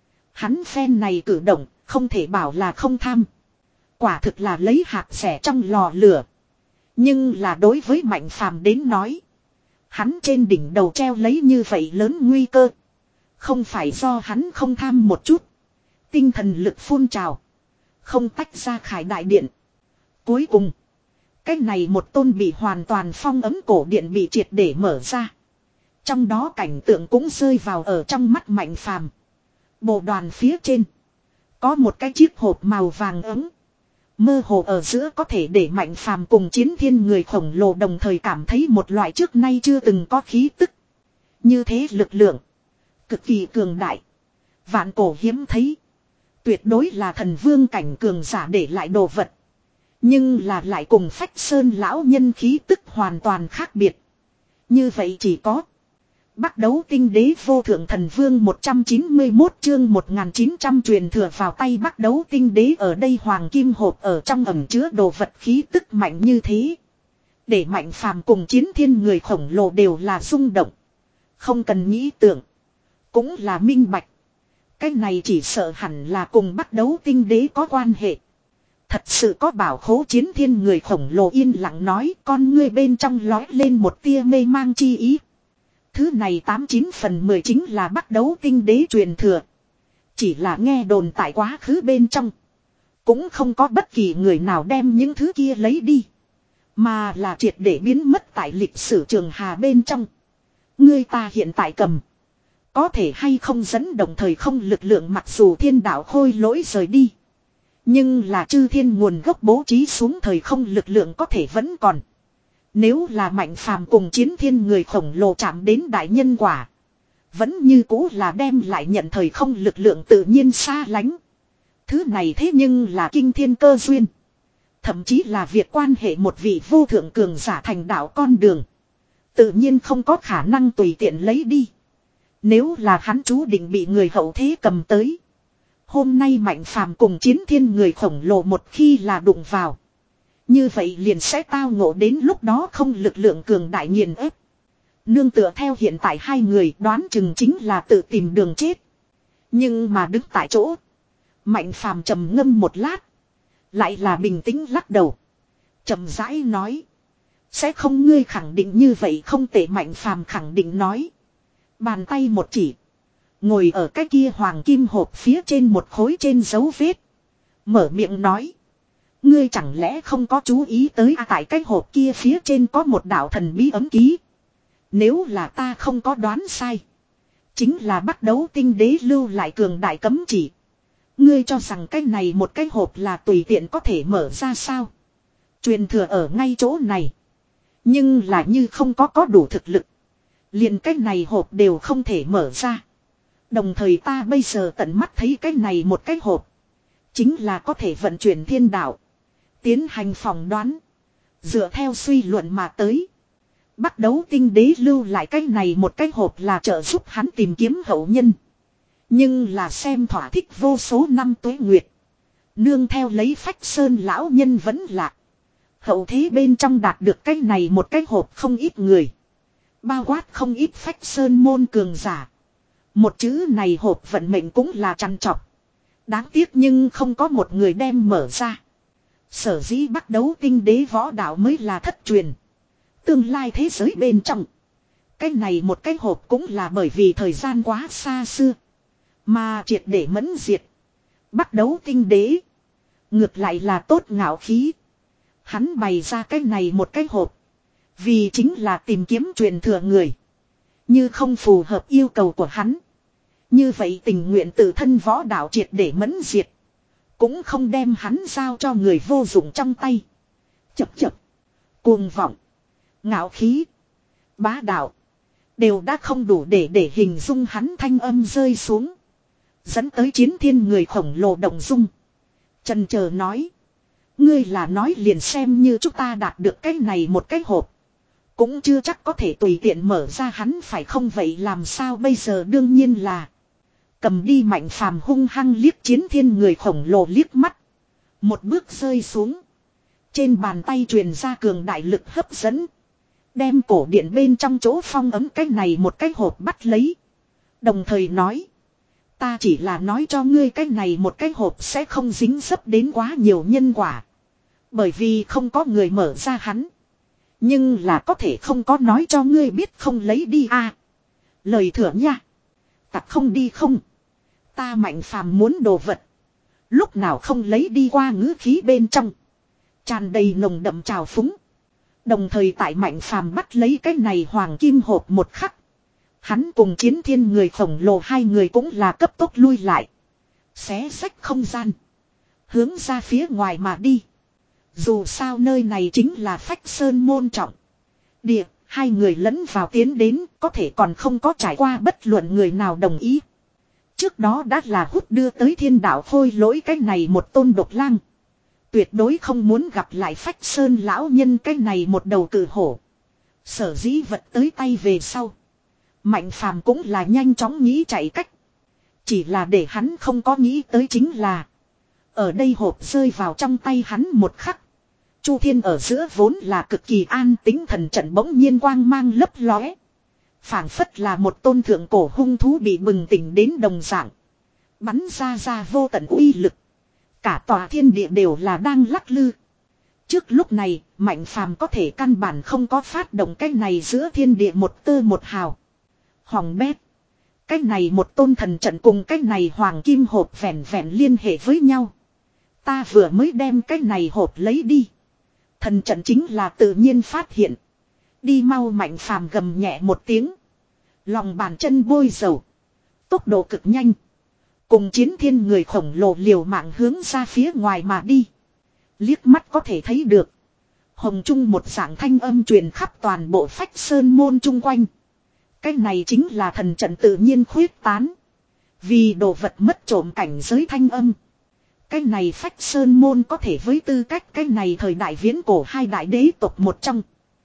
Hắn phen này cử động, không thể bảo là không tham. Quả thực là lấy hạt rẻ trong lò lửa. Nhưng là đối với Mạnh Phàm đến nói. Hắn trên đỉnh đầu treo lấy như vậy lớn nguy cơ. Không phải do hắn không tham một chút. Tinh thần lực phun trào. Không tách ra khải đại điện. Cuối cùng. Cái này một tôn bị hoàn toàn phong ấm cổ điện bị triệt để mở ra. Trong đó cảnh tượng cũng rơi vào ở trong mắt Mạnh Phàm. Bộ đoàn phía trên. Có một cái chiếc hộp màu vàng ấm. Mơ hồ ở giữa có thể để Mạnh Phàm cùng Chiến Thiên người khổng lồ đồng thời cảm thấy một loại trước nay chưa từng có khí tức. Như thế lực lượng. Cực kỳ cường đại. Vạn cổ hiếm thấy. Tuyệt đối là thần vương cảnh cường giả để lại đồ vật. Nhưng là lại cùng Phách Sơn lão nhân khí tức hoàn toàn khác biệt. Như vậy chỉ có. Bắt đấu tinh đế vô thượng thần vương một trăm chín mươi mốt chương một nghìn chín trăm truyền thừa vào tay bắt đấu tinh đế ở đây hoàng kim hộp ở trong ẩm chứa đồ vật khí tức mạnh như thế. Để Mạnh Phàm cùng Chiến Thiên người khổng lồ đều là rung động. Không cần nghĩ tưởng. Cũng là minh bạch. Cái này chỉ sợ hẳn là cùng bắt đấu tinh đế có quan hệ. Thật sự có bảo khố Chiến Thiên người khổng lồ yên lặng nói, con ngươi bên trong lói lên một tia mê mang chi ý. Thứ này tám chín phần mười chính là bắt đấu tinh đế truyền thừa. Chỉ là nghe đồn tại quá khứ bên trong. Cũng không có bất kỳ người nào đem những thứ kia lấy đi. Mà là triệt để biến mất tại lịch sử trường hà bên trong. Ngươi ta hiện tại cầm. Có thể hay không dẫn đồng thời không lực lượng, mặc dù thiên đạo khôi lỗi rời đi. Nhưng là chư thiên nguồn gốc bố trí xuống thời không lực lượng có thể vẫn còn. Nếu là Mạnh Phàm cùng Chiến Thiên người khổng lồ chạm đến đại nhân quả. Vẫn như cũ là đem lại nhận thời không lực lượng tự nhiên xa lánh. Thứ này thế nhưng là kinh thiên cơ duyên. Thậm chí là việc quan hệ một vị vô thượng cường giả thành đạo con đường. Tự nhiên không có khả năng tùy tiện lấy đi. Nếu là hắn chú định bị người hậu thế cầm tới. Hôm nay Mạnh Phàm cùng Chiến Thiên người khổng lồ một khi là đụng vào. Như vậy liền sẽ tao ngộ đến lúc đó không lực lượng cường đại nghiền ép. Nương tựa theo hiện tại hai người đoán chừng chính là tự tìm đường chết. Nhưng mà đứng tại chỗ. Mạnh Phàm trầm ngâm một lát. Lại là bình tĩnh lắc đầu. Chậm rãi nói. Sẽ không, ngươi khẳng định như vậy không tệ. Mạnh Phàm khẳng định nói. Bàn tay một chỉ. Ngồi ở cái kia hoàng kim hộp phía trên một khối trên dấu vết. Mở miệng nói. Ngươi chẳng lẽ không có chú ý tới à, tại cái hộp kia phía trên có một đạo thần bí ấm ký. Nếu là ta không có đoán sai. Chính là bắt đấu tinh đế lưu lại cường đại cấm chỉ. Ngươi cho rằng cái này một cái hộp là tùy tiện có thể mở ra sao? Truyền thừa ở ngay chỗ này. Nhưng là như không có có đủ thực lực. Liền cái này hộp đều không thể mở ra. Đồng thời ta bây giờ tận mắt thấy cái này một cái hộp. Chính là có thể vận chuyển thiên đạo. Tiến hành phỏng đoán. Dựa theo suy luận mà tới. Bắt đấu tinh đế lưu lại cái này một cái hộp là trợ giúp hắn tìm kiếm hậu nhân. Nhưng là xem thỏa thích vô số năm tuế nguyệt. Nương theo lấy Phách Sơn lão nhân vẫn lạc. Hậu thế bên trong đạt được cái này một cái hộp không ít người. Bao quát không ít Phách Sơn môn cường giả. Một chữ này hộp vận mệnh cũng là trằn trọc. Đáng tiếc nhưng không có một người đem mở ra. Sở dĩ bắt đấu tinh đế võ đạo mới là thất truyền. Tương lai thế giới bên trong. Cái này một cái hộp cũng là bởi vì thời gian quá xa xưa. Mà triệt để mẫn diệt. Bắt đấu tinh đế. Ngược lại là tốt ngạo khí. Hắn bày ra cái này một cái hộp. Vì chính là tìm kiếm truyền thừa người. Như không phù hợp yêu cầu của hắn. Như vậy tình nguyện tự thân võ đạo triệt để mẫn diệt. Cũng không đem hắn giao cho người vô dụng trong tay. Chập chập. Cuồng vọng. Ngạo khí. Bá đạo. Đều đã không đủ để để hình dung hắn thanh âm rơi xuống. Dẫn tới chiến thiên người khổng lồ động dung. Trần chờ nói. Ngươi là nói liền xem như chúng ta đạt được cái này một cái hộp. Cũng chưa chắc có thể tùy tiện mở ra hắn phải không vậy làm sao bây giờ đương nhiên là. Cầm đi Mạnh Phàm hung hăng liếc chiến thiên người khổng lồ liếc mắt. Một bước rơi xuống. Trên bàn tay truyền ra cường đại lực hấp dẫn. Đem cổ điện bên trong chỗ phong ấm cái này một cái hộp bắt lấy. Đồng thời nói. Ta chỉ là nói cho ngươi cái này một cái hộp sẽ không dính dấp đến quá nhiều nhân quả. Bởi vì không có người mở ra hắn. Nhưng là có thể không có nói cho ngươi biết không lấy đi à. Lời thừa nha. Tặc không đi không. Ta Mạnh Phàm muốn đồ vật. Lúc nào không lấy đi qua ngữ khí bên trong. Tràn đầy nồng đậm trào phúng. Đồng thời tại Mạnh Phàm bắt lấy cái này hoàng kim hộp một khắc. Hắn cùng chiến thiên người khổng lồ hai người cũng là cấp tốc lui lại. Xé xách không gian. Hướng ra phía ngoài mà đi. Dù sao nơi này chính là Phách Sơn môn trọng. Địa, hai người lẫn vào tiến đến có thể còn không có trải qua bất luận người nào đồng ý. Trước đó đã là hút đưa tới thiên đạo khôi lỗi cái này một tôn độc lang. Tuyệt đối không muốn gặp lại Phách Sơn lão nhân cái này một đầu cử hổ. Sở dĩ vật tới tay về sau. Mạnh Phàm cũng là nhanh chóng nghĩ chạy cách. Chỉ là để hắn không có nghĩ tới chính là. Ở đây hộp rơi vào trong tay hắn một khắc. Chu thiên ở giữa vốn là cực kỳ an tính thần trận bỗng nhiên quang mang lấp lóe. Phảng phất là một tôn thượng cổ hung thú bị bừng tỉnh đến đồng dạng. Bắn ra ra vô tận uy lực. Cả tòa thiên địa đều là đang lắc lư. Trước lúc này, Mạnh Phàm có thể căn bản không có phát động cái này giữa thiên địa một tơ một hào. Hỏng bét. Cái này một tôn thần trận cùng cái này hoàng kim hộp vẹn vẹn liên hệ với nhau. Ta vừa mới đem cái này hộp lấy đi. Thần trận chính là tự nhiên phát hiện. Đi mau Mạnh Phàm gầm nhẹ một tiếng. Lòng bàn chân bôi dầu. Tốc độ cực nhanh. Cùng chiến thiên người khổng lồ liều mạng hướng ra phía ngoài mà đi. Liếc mắt có thể thấy được. Hồng trung một dạng thanh âm truyền khắp toàn bộ Phách Sơn môn chung quanh. Cái này chính là thần trận tự nhiên khuyết tán. Vì đồ vật mất trộm cảnh giới thanh âm. Cái này Phách Sơn môn có thể với tư cách cái này thời đại viễn cổ hai đại đế tộc một trong.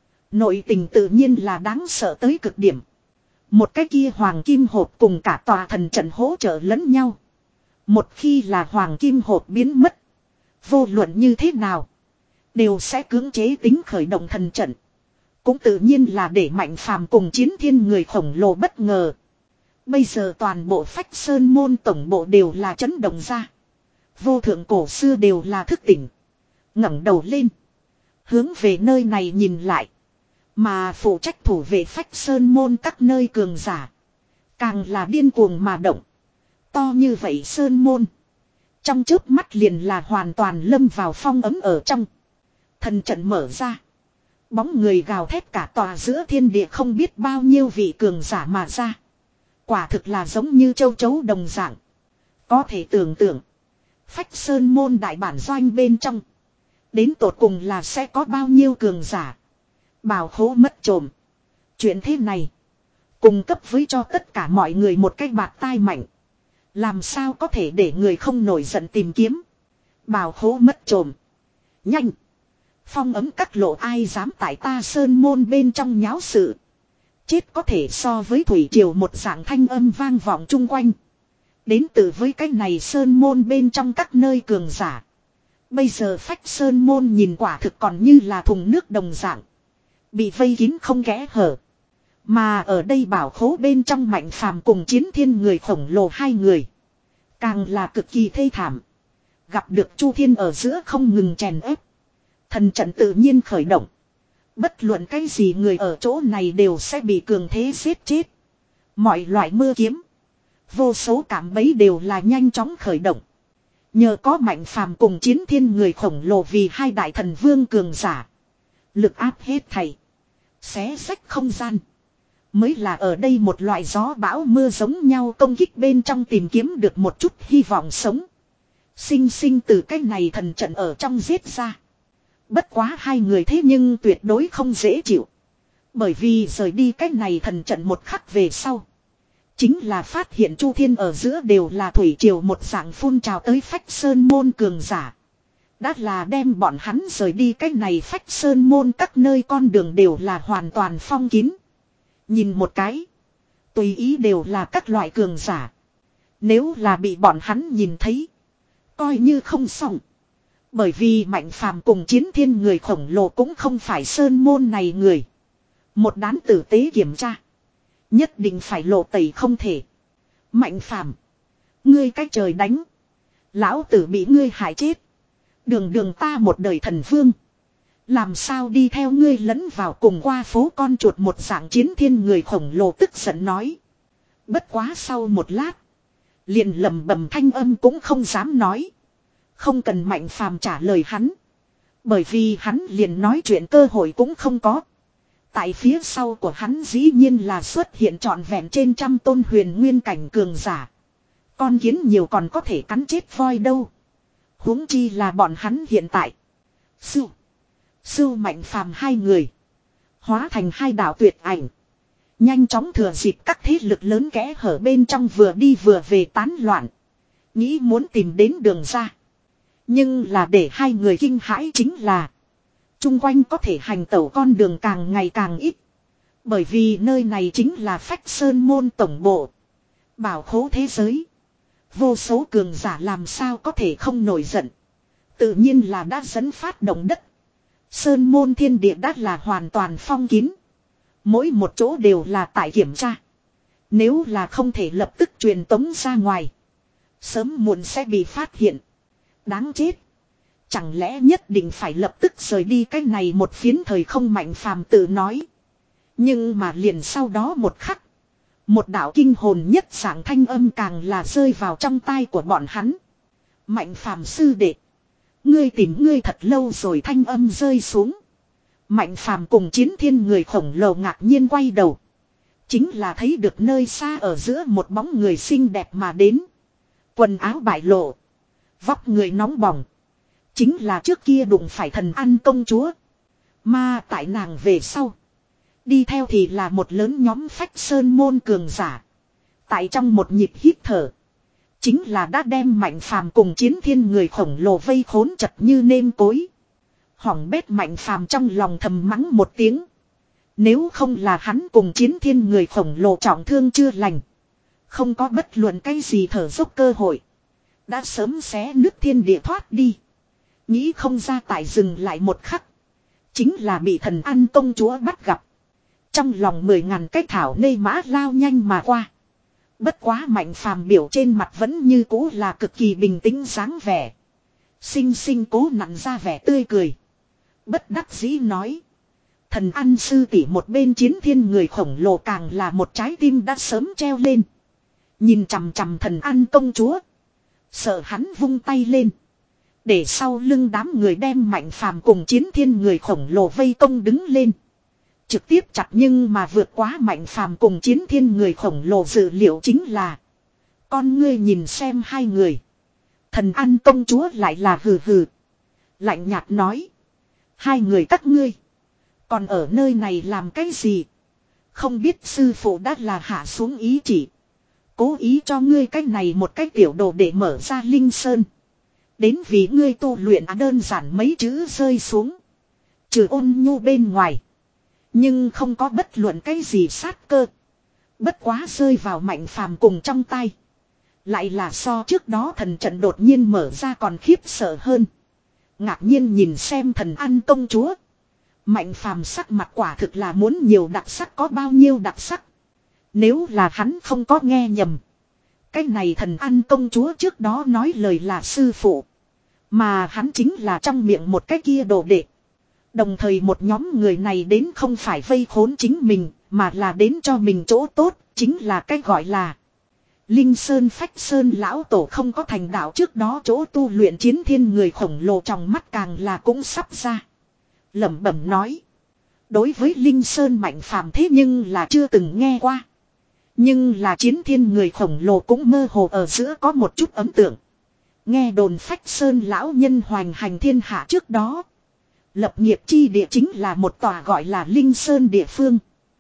Nội tình tự nhiên là đáng sợ tới cực điểm. Một cái kia hoàng kim hộp cùng cả tòa thần trận hỗ trợ lẫn nhau. Một khi là hoàng kim hộp biến mất. Vô luận như thế nào. Đều sẽ cưỡng chế tính khởi động thần trận. Cũng tự nhiên là để Mạnh Phàm cùng chiến thiên người khổng lồ bất ngờ. Bây giờ toàn bộ Phách Sơn môn tổng bộ đều là chấn động ra. Vô thượng cổ xưa đều là thức tỉnh. ngẩng đầu lên. Hướng về nơi này nhìn lại. Mà phụ trách thủ vệ Phách Sơn môn các nơi cường giả. Càng là điên cuồng mà động. To như vậy Sơn môn. Trong chớp mắt liền là hoàn toàn lâm vào phong ấm ở trong. Thần trận mở ra. Bóng người gào thét cả tòa giữa thiên địa không biết bao nhiêu vị cường giả mà ra. Quả thực là giống như châu chấu đồng dạng. Có thể tưởng tượng. Phách Sơn môn đại bản doanh bên trong. Đến tột cùng là sẽ có bao nhiêu cường giả. Bảo khố mất trộm. Chuyện thế này. Cung cấp với cho tất cả mọi người một cái bạt tai mạnh. Làm sao có thể để người không nổi giận tìm kiếm. Bảo khố mất trộm. Nhanh. Phong ấm các lộ ai dám tại ta sơn môn bên trong nháo sự. Chết có thể so với thủy triều một dạng thanh âm vang vọng chung quanh. Đến từ với cái này sơn môn bên trong các nơi cường giả. Bây giờ phách sơn môn nhìn quả thực còn như là thùng nước đồng dạng. Bị vây kín không kẽ hở. Mà ở đây bảo khố bên trong Mạnh Phàm cùng Chiến Thiên người khổng lồ hai người. Càng là cực kỳ thê thảm. Gặp được Chu Thiên ở giữa không ngừng chèn ép. Thần trận tự nhiên khởi động. Bất luận cái gì người ở chỗ này đều sẽ bị cường thế giết chết. Mọi loại mưa kiếm. Vô số cảm bấy đều là nhanh chóng khởi động. Nhờ có Mạnh Phàm cùng Chiến Thiên người khổng lồ vì hai đại thần vương cường giả. Lực áp hết thảy. Xé rách không gian. Mới là ở đây một loại gió bão mưa giống nhau công kích bên trong tìm kiếm được một chút hy vọng sống. Sinh sinh từ cái này thần trận ở trong giết ra. Bất quá hai người thế nhưng tuyệt đối không dễ chịu. Bởi vì rời đi cái này thần trận một khắc về sau. Chính là phát hiện Chu Thiên ở giữa đều là thủy triều một dạng phun trào tới phách sơn môn cường giả. Đã là đem bọn hắn rời đi cái này phách sơn môn các nơi con đường đều là hoàn toàn phong kín. Nhìn một cái. Tùy ý đều là các loại cường giả. Nếu là bị bọn hắn nhìn thấy. Coi như không xong. Bởi vì Mạnh Phàm cùng Chiến Thiên người khổng lồ cũng không phải sơn môn này người. Một đám tử tế kiểm tra. Nhất định phải lộ tẩy không thể. Mạnh Phàm, ngươi cách trời đánh. Lão tử bị ngươi hại chết. Đường đường ta một đời thần vương. Làm sao đi theo ngươi lẫn vào cùng qua phố con chuột một dạng Chiến Thiên người khổng lồ tức giận nói. Bất quá sau một lát. Liền lầm bầm thanh âm cũng không dám nói. Không cần Mạnh Phàm trả lời hắn. Bởi vì hắn liền nói chuyện cơ hội cũng không có. Tại phía sau của hắn dĩ nhiên là xuất hiện trọn vẹn trên trăm tôn huyền nguyên cảnh cường giả. Con kiến nhiều còn có thể cắn chết voi đâu. Huống chi là bọn hắn hiện tại. Sưu. Sưu Mạnh Phàm hai người. Hóa thành hai đạo tuyệt ảnh. Nhanh chóng thừa dịp các thế lực lớn kẽ hở bên trong vừa đi vừa về tán loạn. Nghĩ muốn tìm đến đường ra. Nhưng là để hai người kinh hãi chính là. Trung quanh có thể hành tẩu con đường càng ngày càng ít. Bởi vì nơi này chính là phách sơn môn tổng bộ. Bảo khố thế giới. Vô số cường giả làm sao có thể không nổi giận. Tự nhiên là đã dẫn phát động đất. Sơn môn thiên địa đã là hoàn toàn phong kín. Mỗi một chỗ đều là tại kiểm tra. Nếu là không thể lập tức truyền tống ra ngoài. Sớm muộn sẽ bị phát hiện. Đáng chết. Chẳng lẽ nhất định phải lập tức rời đi cái này một phiến thời không Mạnh Phàm tự nói. Nhưng mà liền sau đó một khắc. Một đạo kinh hồn nhất dạng thanh âm càng là rơi vào trong tai của bọn hắn. Mạnh Phàm sư đệ. Ngươi tìm ngươi thật lâu rồi thanh âm rơi xuống. Mạnh Phàm cùng Chiến Thiên người khổng lồ ngạc nhiên quay đầu. Chính là thấy được nơi xa ở giữa một bóng người xinh đẹp mà đến. Quần áo bại lộ. Vóc người nóng bỏng. Chính là trước kia đụng phải thần ăn công chúa. Mà tại nàng về sau. Đi theo thì là một lớn nhóm phách sơn môn cường giả. Tại trong một nhịp hít thở. Chính là đã đem Mạnh Phàm cùng Chiến Thiên người khổng lồ vây khốn chật như nêm cối. Hỏng bét Mạnh Phàm trong lòng thầm mắng một tiếng. Nếu không là hắn cùng Chiến Thiên người khổng lồ trọng thương chưa lành. Không có bất luận cái gì thở dốc cơ hội. Đã sớm xé nước thiên địa thoát đi. Nghĩ không ra tại dừng lại một khắc. Chính là bị thần ăn công chúa bắt gặp. Trong lòng mười ngàn cái thảo nê mã lao nhanh mà qua. Bất quá Mạnh Phàm biểu trên mặt vẫn như cũ là cực kỳ bình tĩnh dáng vẻ. Xinh xinh cố nặn ra vẻ tươi cười. Bất đắc dĩ nói. Thần ăn sư tỷ một bên Chiến Thiên người khổng lồ càng là một trái tim đã sớm treo lên. Nhìn chằm chằm thần ăn công chúa. Sợ hắn vung tay lên. Để sau lưng đám người đem Mạnh Phàm cùng Chiến Thiên người khổng lồ vây công đứng lên. trực tiếp chặt nhưng mà vượt quá Mạnh Phàm cùng Chiến Thiên người khổng lồ dự liệu chính là. Con ngươi nhìn xem hai người. Thần An công chúa lại là hừ hừ. Lạnh nhạt nói. Hai người các ngươi. Còn ở nơi này làm cái gì? Không biết sư phụ đã là hạ xuống ý chỉ. Cố ý cho ngươi cái này một cái tiểu đồ để mở ra linh sơn. Đến vì ngươi tu luyện đơn giản mấy chữ rơi xuống. Trừ ôn nhu bên ngoài. Nhưng không có bất luận cái gì sát cơ. Bất quá rơi vào Mạnh Phàm cùng trong tay. Lại là so trước đó thần trận đột nhiên mở ra còn khiếp sợ hơn. Ngạc nhiên nhìn xem thần An công chúa. Mạnh Phàm sắc mặt quả thực là muốn nhiều đặc sắc có bao nhiêu đặc sắc. Nếu là hắn không có nghe nhầm. Cái này thần An công chúa trước đó nói lời là sư phụ. Mà hắn chính là trong miệng một cái kia đồ đệ. Đồng thời một nhóm người này đến không phải vây khốn chính mình, mà là đến cho mình chỗ tốt, chính là cái gọi là Linh Sơn Phách Sơn lão tổ không có thành đạo trước đó chỗ tu luyện Chiến Thiên người khổng lồ trong mắt càng là cũng sắp ra. Lẩm bẩm nói. Đối với Linh Sơn Mạnh Phàm thế nhưng là chưa từng nghe qua. Nhưng là Chiến Thiên người khổng lồ cũng mơ hồ ở giữa có một chút ấn tượng. Nghe đồn Phách Sơn lão nhân hoành hành thiên hạ trước đó. Lập nghiệp chi địa chính là một tòa gọi là Linh Sơn địa phương.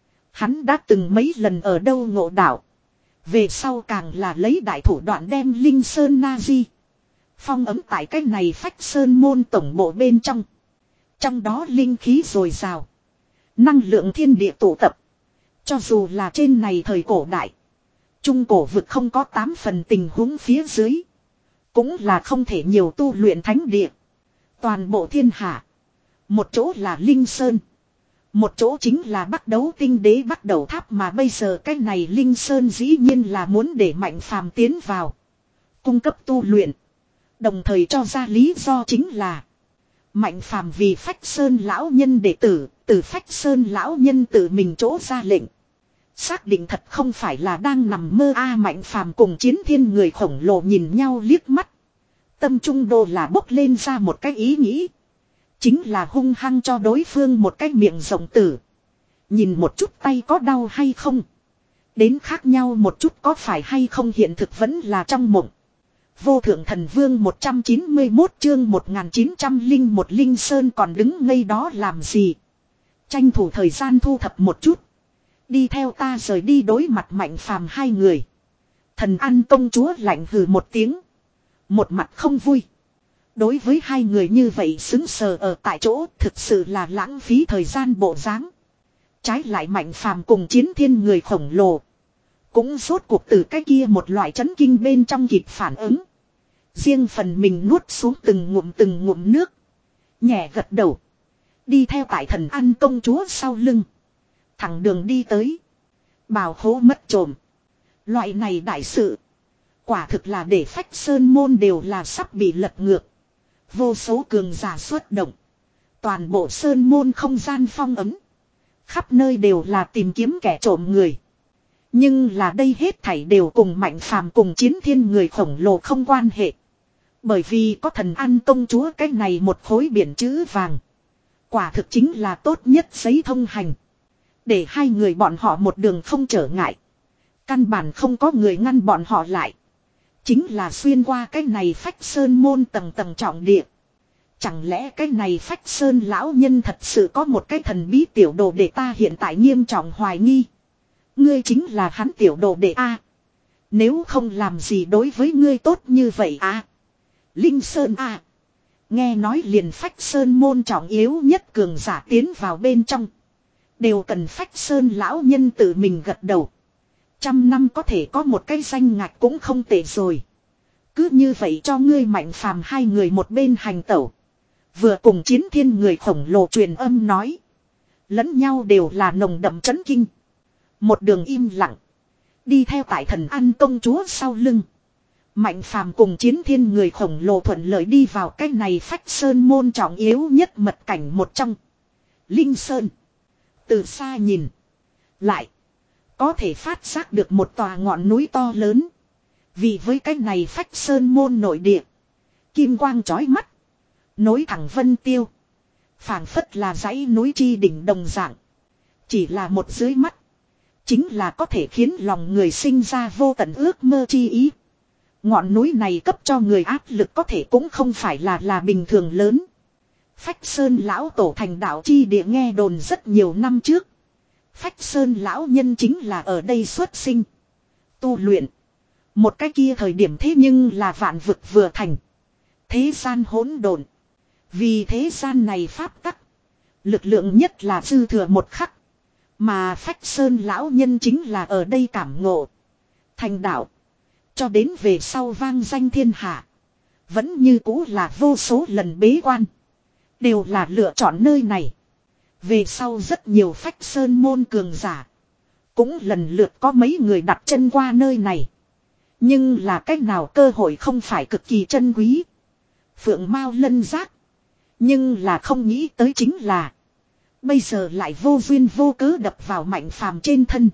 Hắn đã từng mấy lần ở đâu ngộ đạo. Về sau càng là lấy đại thủ đoạn đem Linh Sơn na di. Phong ấm tại cái này Phách Sơn môn tổng bộ bên trong. Trong đó linh khí dồi dào. Năng lượng thiên địa tụ tập. Cho dù là trên này thời cổ đại. Trung cổ vực không có tám phần tình huống phía dưới. Cũng là không thể nhiều tu luyện thánh địa. Toàn bộ thiên hạ. Một chỗ là Linh Sơn. Một chỗ chính là Bắc Đấu Tinh Đế bắt đầu tháp mà bây giờ cái này Linh Sơn dĩ nhiên là muốn để Mạnh Phàm tiến vào. Cung cấp tu luyện. Đồng thời cho ra lý do chính là. Mạnh Phàm vì Phách Sơn lão nhân đệ tử, từ Phách Sơn lão nhân tự mình chỗ ra lệnh. Xác định thật không phải là đang nằm mơ a Mạnh Phàm cùng Chiến Thiên người khổng lồ nhìn nhau liếc mắt. Tâm trung đô là bốc lên ra một cái ý nghĩ. Chính là hung hăng cho đối phương một cái miệng rộng tử. Nhìn một chút tay có đau hay không. Đến khác nhau một chút có phải hay không hiện thực vẫn là trong mộng. Vô thượng thần vương một trăm chín mươi mốt chương một nghìn chín trăm lẻ một Linh Sơn còn đứng ngây đó làm gì. Tranh thủ thời gian thu thập một chút. Đi theo ta rời đi đối mặt Mạnh Phàm hai người. Thần An công chúa lạnh hừ một tiếng. Một mặt không vui. Đối với hai người như vậy xứng sờ ở tại chỗ thực sự là lãng phí thời gian bộ dáng. Trái lại Mạnh Phàm cùng Chiến Thiên người khổng lồ. Cũng rốt cuộc từ cái kia một loại chấn kinh bên trong kịp phản ứng. Riêng phần mình nuốt xuống từng ngụm từng ngụm nước. Nhẹ gật đầu. Đi theo tại thần An công chúa sau lưng. Thẳng đường đi tới. Bào khố mất trộm. Loại này đại sự. Quả thực là để Phách Sơn môn đều là sắp bị lật ngược. Vô số cường giả xuất động. Toàn bộ Sơn môn không gian phong ấm. Khắp nơi đều là tìm kiếm kẻ trộm người. Nhưng là đây hết thảy đều cùng Mạnh Phàm cùng Chiến Thiên người khổng lồ không quan hệ. Bởi vì có thần An công chúa cái này một khối biển chữ vàng. Quả thực chính là tốt nhất giấy thông hành. Để hai người bọn họ một đường không trở ngại. Căn bản không có người ngăn bọn họ lại. Chính là xuyên qua cái này Phách Sơn môn tầng tầng trọng địa. Chẳng lẽ cái này Phách Sơn lão nhân thật sự có một cái thần bí tiểu đồ để ta hiện tại nghiêm trọng hoài nghi. Ngươi chính là hắn tiểu đồ đệ A. Nếu không làm gì đối với ngươi tốt như vậy A. Linh Sơn A. Nghe nói liền Phách Sơn môn trọng yếu nhất cường giả tiến vào bên trong. Đều cần Phách Sơn lão nhân tự mình gật đầu. Trăm năm có thể có một cái danh ngạch cũng không tệ rồi. Cứ như vậy cho ngươi Mạnh Phàm hai người một bên hành tẩu. Vừa cùng Chiến Thiên người khổng lồ truyền âm nói. Lẫn nhau đều là nồng đậm chấn kinh. Một đường im lặng. Đi theo tại thần An công chúa sau lưng. Mạnh Phàm cùng Chiến Thiên người khổng lồ thuận lợi đi vào cái này Phách Sơn môn trọng yếu nhất mật cảnh một trong. Linh Sơn. Từ xa nhìn. Lại. Có thể phát giác được một tòa ngọn núi to lớn. Vì với cái này Phách Sơn môn nội địa. Kim quang chói mắt. Nối thẳng vân tiêu. Phảng phất là dãy núi chi đỉnh đồng dạng. Chỉ là một dưới mắt. Chính là có thể khiến lòng người sinh ra vô tận ước mơ chi ý. Ngọn núi này cấp cho người áp lực có thể cũng không phải là là bình thường lớn. Phách Sơn lão tổ thành đạo chi địa nghe đồn rất nhiều năm trước. Phách Sơn lão nhân chính là ở đây xuất sinh. Tu luyện. Một cái kia thời điểm thế nhưng là vạn vực vừa thành. Thế gian hỗn độn. Vì thế gian này pháp tắc. Lực lượng nhất là dư thừa một khắc. Mà Phách Sơn lão nhân chính là ở đây cảm ngộ. Thành đạo. Cho đến về sau vang danh thiên hạ. Vẫn như cũ là vô số lần bế quan. Đều là lựa chọn nơi này. Về sau rất nhiều Phách Sơn môn cường giả. Cũng lần lượt có mấy người đặt chân qua nơi này. Nhưng là cách nào cơ hội không phải cực kỳ chân quý. Phượng Mao Lân Giác. Nhưng là không nghĩ tới chính là. Bây giờ lại vô duyên vô cớ đập vào Mạnh Phàm trên thân.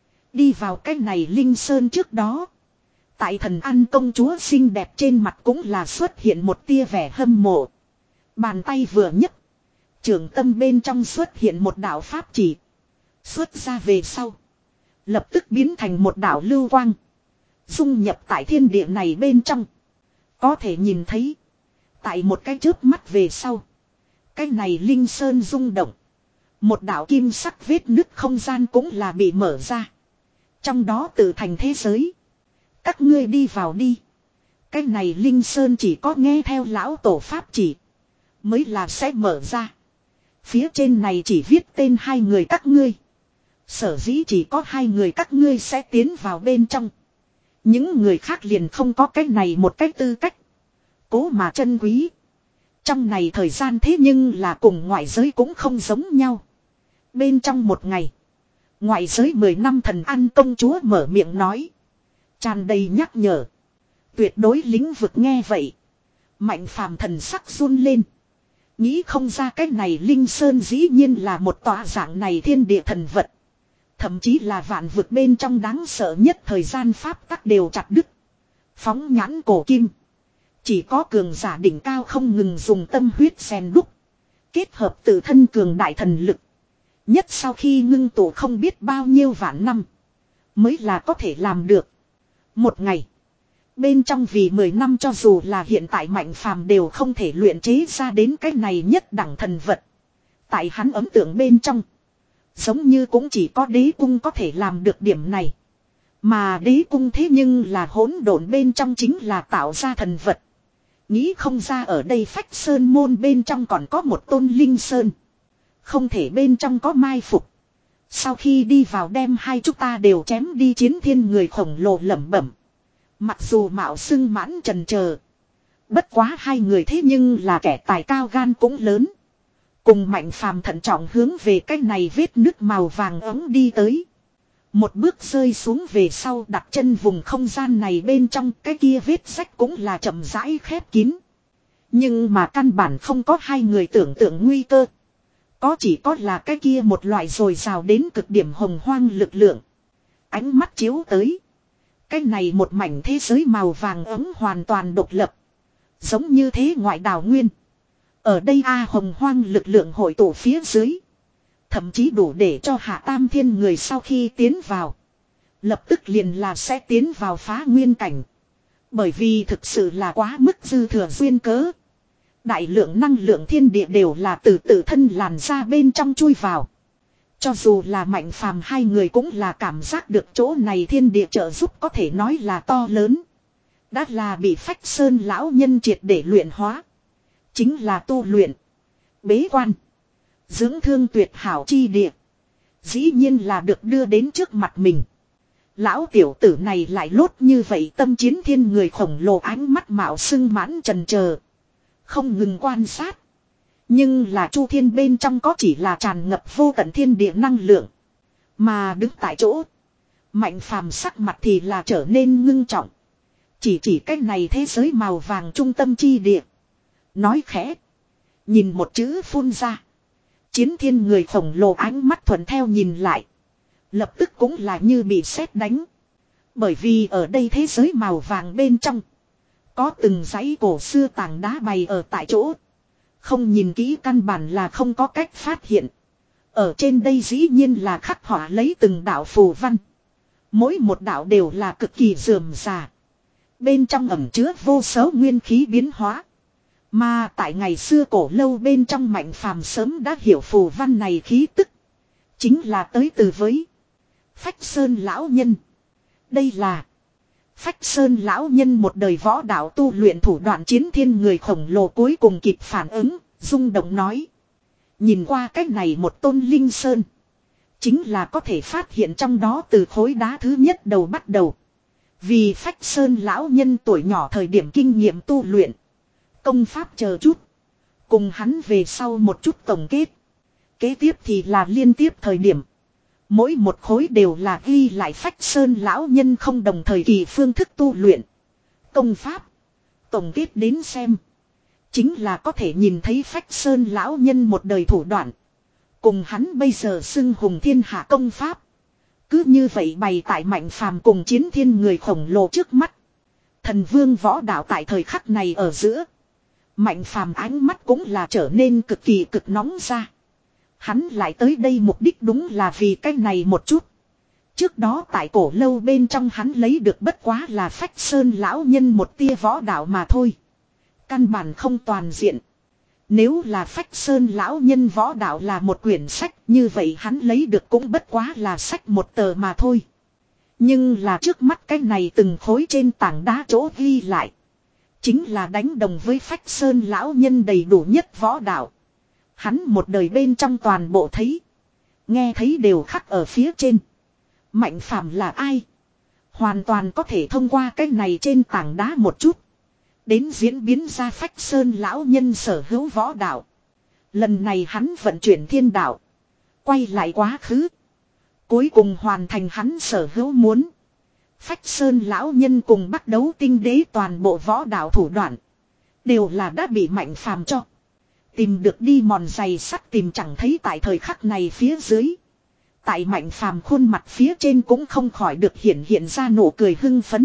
Đi vào cái này Linh Sơn trước đó. Tại thần ăn công chúa xinh đẹp trên mặt cũng là xuất hiện một tia vẻ hâm mộ. Bàn tay vừa nhấc. Trường tâm bên trong xuất hiện một đạo pháp chỉ. Xuất ra về sau. Lập tức biến thành một đạo lưu quang. Dung nhập tại thiên địa này bên trong. Có thể nhìn thấy. Tại một cái chớp mắt về sau. Cái này Linh Sơn rung động. Một đạo kim sắc vết nứt không gian cũng là bị mở ra. Trong đó tự thành thế giới. Các ngươi đi vào đi. Cái này Linh Sơn chỉ có nghe theo lão tổ pháp chỉ. Mới là sẽ mở ra. Phía trên này chỉ viết tên hai người các ngươi. Sở dĩ chỉ có hai người các ngươi sẽ tiến vào bên trong. Những người khác liền không có cái này một cách tư cách. Cố mà chân quý. Trong này thời gian thế nhưng là cùng ngoại giới cũng không giống nhau. Bên trong một ngày. Ngoại giới mười năm thần ăn công chúa mở miệng nói. Tràn đầy nhắc nhở. Tuyệt đối lĩnh vực nghe vậy. Mạnh Phàm thần sắc run lên. Nghĩ không ra cái này Linh Sơn dĩ nhiên là một tòa dạng này thiên địa thần vật. Thậm chí là vạn vực bên trong đáng sợ nhất thời gian pháp tắc đều chặt đứt. Phóng nhãn cổ kim. Chỉ có cường giả đỉnh cao không ngừng dùng tâm huyết rèn đúc. Kết hợp tự thân cường đại thần lực. Nhất sau khi ngưng tụ không biết bao nhiêu vạn năm. Mới là có thể làm được. Một ngày. Bên trong vì mười năm cho dù là hiện tại Mạnh Phàm đều không thể luyện chế ra đến cái này nhất đẳng thần vật. Tại hắn ấn tượng bên trong. Giống như cũng chỉ có đế cung có thể làm được điểm này. Mà đế cung thế nhưng là hỗn độn bên trong chính là tạo ra thần vật. Nghĩ không ra ở đây Phách Sơn môn bên trong còn có một tôn Linh Sơn. Không thể bên trong có mai phục. Sau khi đi vào đem hai chúng ta đều chém đi chiến thiên người khổng lồ lẩm bẩm. Mặc dù mạo xưng mãn trần chờ. Bất quá hai người thế nhưng là kẻ tài cao gan cũng lớn. Cùng Mạnh Phàm thận trọng hướng về cái này vết nước màu vàng ấm đi tới. Một bước rơi xuống về sau đặt chân vùng không gian này bên trong cái kia vết rách cũng là chậm rãi khép kín. Nhưng mà căn bản không có hai người tưởng tượng nguy cơ. Có chỉ có là cái kia một loại dồi dào đến cực điểm hồng hoang lực lượng. Ánh mắt chiếu tới. Cái này một mảnh thế giới màu vàng ấm hoàn toàn độc lập. Giống như thế ngoại đảo nguyên. Ở đây A hồng hoang lực lượng hội tụ phía dưới. Thậm chí đủ để cho hạ tam thiên người sau khi tiến vào. Lập tức liền là sẽ tiến vào phá nguyên cảnh. Bởi vì thực sự là quá mức dư thừa duyên cớ. Đại lượng năng lượng thiên địa đều là từ tự thân làn ra bên trong chui vào. Cho dù là Mạnh Phàm hai người cũng là cảm giác được chỗ này thiên địa trợ giúp có thể nói là to lớn. Đã là bị Phách Sơn lão nhân triệt để luyện hóa. Chính là tu luyện. Bế quan. Dưỡng thương tuyệt hảo chi địa. Dĩ nhiên là được đưa đến trước mặt mình. Lão tiểu tử này lại lốt như vậy tâm chiến thiên người khổng lồ ánh mắt mạo sưng mãn trần chờ không ngừng quan sát. Nhưng là chu thiên bên trong có chỉ là tràn ngập vô tận thiên địa năng lượng. Mà đứng tại chỗ. Mạnh Phàm sắc mặt thì là trở nên ngưng trọng. Chỉ chỉ cách này thế giới màu vàng trung tâm chi địa. Nói khẽ. Nhìn một chữ phun ra. Chiến thiên người khổng lồ ánh mắt thuận theo nhìn lại. Lập tức cũng là như bị sét đánh. Bởi vì ở đây thế giới màu vàng bên trong. Có từng dãy cổ xưa tảng đá bày ở tại chỗ. Không nhìn kỹ căn bản là không có cách phát hiện. Ở trên đây dĩ nhiên là khắc họa lấy từng đạo phù văn. Mỗi một đạo đều là cực kỳ rườm rà. Bên trong ẩn chứa vô số nguyên khí biến hóa. Mà tại ngày xưa cổ lâu bên trong Mạnh Phàm sớm đã hiểu phù văn này khí tức. Chính là tới từ với Phách Sơn lão nhân. Đây là Phách Sơn lão nhân một đời võ đạo tu luyện thủ đoạn chiến thiên người khổng lồ cuối cùng kịp phản ứng, rung động nói. Nhìn qua cách này một tôn linh sơn. Chính là có thể phát hiện trong đó từ khối đá thứ nhất đầu bắt đầu. Vì Phách Sơn lão nhân tuổi nhỏ thời điểm kinh nghiệm tu luyện. Công pháp chờ chút. Cùng hắn về sau một chút tổng kết. Kế tiếp thì là liên tiếp thời điểm. Mỗi một khối đều là ghi lại Phách Sơn lão nhân không đồng thời kỳ phương thức tu luyện. Công pháp. Tổng kết đến xem. Chính là có thể nhìn thấy Phách Sơn lão nhân một đời thủ đoạn. Cùng hắn bây giờ xưng hùng thiên hạ công pháp. Cứ như vậy bày tại Mạnh Phàm cùng chiến thiên người khổng lồ trước mắt. Thần vương võ đạo tại thời khắc này ở giữa. Mạnh Phàm ánh mắt cũng là trở nên cực kỳ cực nóng ra. Hắn lại tới đây mục đích đúng là vì cái này một chút. Trước đó tại cổ lâu bên trong hắn lấy được bất quá là Phách Sơn lão nhân một tia võ đạo mà thôi. Căn bản không toàn diện. Nếu là Phách Sơn lão nhân võ đạo là một quyển sách, như vậy hắn lấy được cũng bất quá là sách một tờ mà thôi. Nhưng là trước mắt cái này từng khối trên tảng đá chỗ ghi lại. Chính là đánh đồng với Phách Sơn lão nhân đầy đủ nhất võ đạo. Hắn một đời bên trong toàn bộ thấy. Nghe thấy đều khắc ở phía trên. Mạnh Phàm là ai? Hoàn toàn có thể thông qua cái này trên tảng đá một chút. Đến diễn biến ra Phách Sơn lão nhân sở hữu võ đạo. Lần này hắn vận chuyển thiên đạo. Quay lại quá khứ. Cuối cùng hoàn thành hắn sở hữu muốn. Phách Sơn lão nhân cùng bắt đấu tinh đế toàn bộ võ đạo thủ đoạn. Đều là đã bị Mạnh Phàm cho. Tìm được đi mòn giày sắt tìm chẳng thấy tại thời khắc này phía dưới. Tại Mạnh Phàm khuôn mặt phía trên cũng không khỏi được hiện hiện ra nụ cười hưng phấn.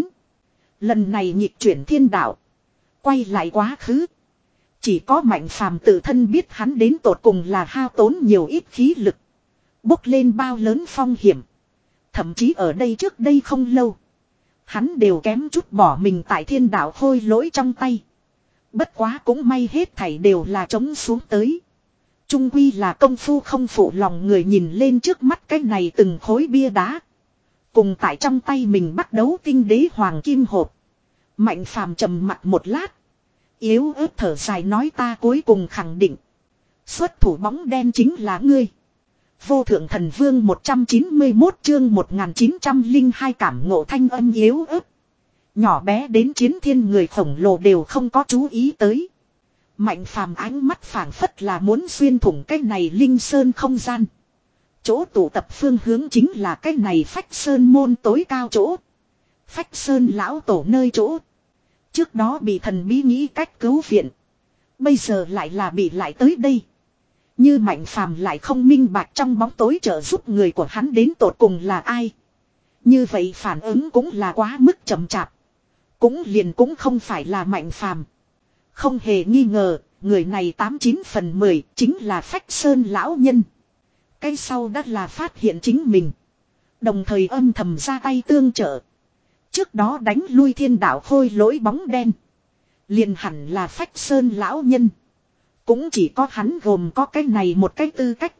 Lần này nhịp chuyển thiên đạo. Quay lại quá khứ. Chỉ có Mạnh Phàm tự thân biết hắn đến tột cùng là hao tốn nhiều ít khí lực. Bốc lên bao lớn phong hiểm. Thậm chí ở đây trước đây không lâu. Hắn đều kém chút bỏ mình tại thiên đạo khôi lỗi trong tay. Bất quá cũng may hết thảy đều là chống xuống tới. Trung quy là công phu không phụ lòng người nhìn lên trước mắt cái này từng khối bia đá. Cùng tại trong tay mình bắt đấu tinh đế hoàng kim hộp. Mạnh Phàm trầm mặt một lát. Yếu ớt thở dài nói ta cuối cùng khẳng định. Xuất thủ bóng đen chính là ngươi. Vô thượng thần vương một trăm chín mươi mốt chương một nghìn chín trăm lẻ hai cảm ngộ thanh âm yếu ớt. Nhỏ bé đến chiến thiên người khổng lồ đều không có chú ý tới. Mạnh Phàm ánh mắt phảng phất là muốn xuyên thủng cái này linh sơn không gian. Chỗ tụ tập phương hướng chính là cái này Phách Sơn môn tối cao chỗ. Phách Sơn lão tổ nơi chỗ. Trước đó bị thần bí nghĩ cách cứu viện. Bây giờ lại là bị lại tới đây. Như Mạnh Phàm lại không minh bạch trong bóng tối trợ giúp người của hắn đến tột cùng là ai. Như vậy phản ứng cũng là quá mức chậm chạp. Cũng liền cũng không phải là Mạnh Phàm. Không hề nghi ngờ, người này tám chín phần mười chính là Phách Sơn lão nhân. Cái sau đã là phát hiện chính mình. Đồng thời âm thầm ra tay tương trợ. Trước đó đánh lui thiên đạo khôi lỗi bóng đen. Liền hẳn là Phách Sơn lão nhân. Cũng chỉ có hắn gồm có cái này một cái tư cách.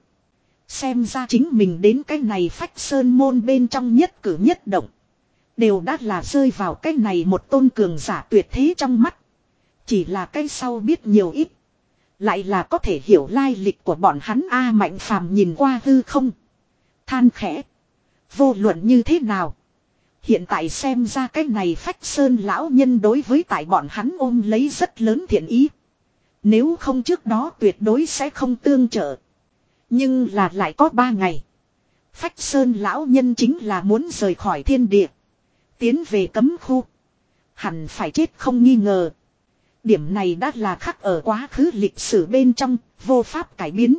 Xem ra chính mình đến cái này Phách Sơn môn bên trong nhất cử nhất động. Đều đã là rơi vào cái này một tôn cường giả tuyệt thế trong mắt. Chỉ là cái sau biết nhiều ít. Lại là có thể hiểu lai lịch của bọn hắn A Mạnh Phàm nhìn qua hư không. Than khẽ. Vô luận như thế nào. Hiện tại xem ra cái này Phách Sơn lão nhân đối với tại bọn hắn ôm lấy rất lớn thiện ý. Nếu không trước đó tuyệt đối sẽ không tương trợ. Nhưng là lại có ba ngày. Phách Sơn lão nhân chính là muốn rời khỏi thiên địa. Tiến về cấm khu. Hẳn phải chết không nghi ngờ. Điểm này đã là khắc ở quá khứ lịch sử bên trong, vô pháp cải biến.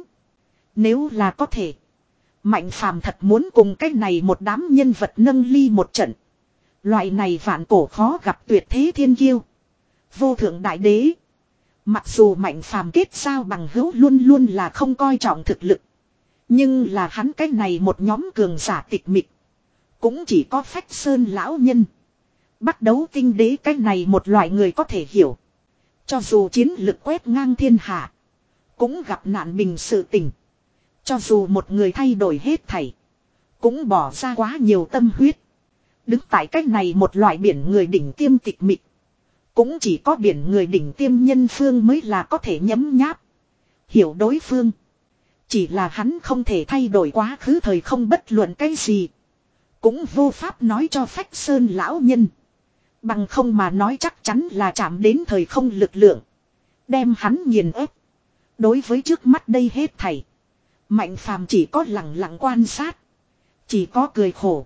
Nếu là có thể. Mạnh Phàm thật muốn cùng cái này một đám nhân vật nâng ly một trận. Loại này vạn cổ khó gặp tuyệt thế thiên kiêu. Vô thượng đại đế. Mặc dù Mạnh Phàm kết giao bằng hữu luôn luôn là không coi trọng thực lực. Nhưng là hắn cái này một nhóm cường giả tịch mịch. Cũng chỉ có Phách Sơn lão nhân. Bắt đấu tinh đế cái này một loại người có thể hiểu. Cho dù chiến lực quét ngang thiên hạ. Cũng gặp nạn bình sự tình. Cho dù một người thay đổi hết thảy. Cũng bỏ ra quá nhiều tâm huyết. Đứng tại cái này một loại biển người đỉnh tiêm tịch mịch. Cũng chỉ có biển người đỉnh tiêm nhân phương mới là có thể nhấm nháp. Hiểu đối phương. Chỉ là hắn không thể thay đổi quá khứ thời không bất luận cái gì. Cũng vô pháp nói cho Phách Sơn lão nhân. Bằng không mà nói chắc chắn là chạm đến thời không lực lượng. Đem hắn nghiền ép. Đối với trước mắt đây hết thảy. Mạnh phàm chỉ có lặng lặng quan sát. Chỉ có cười khổ.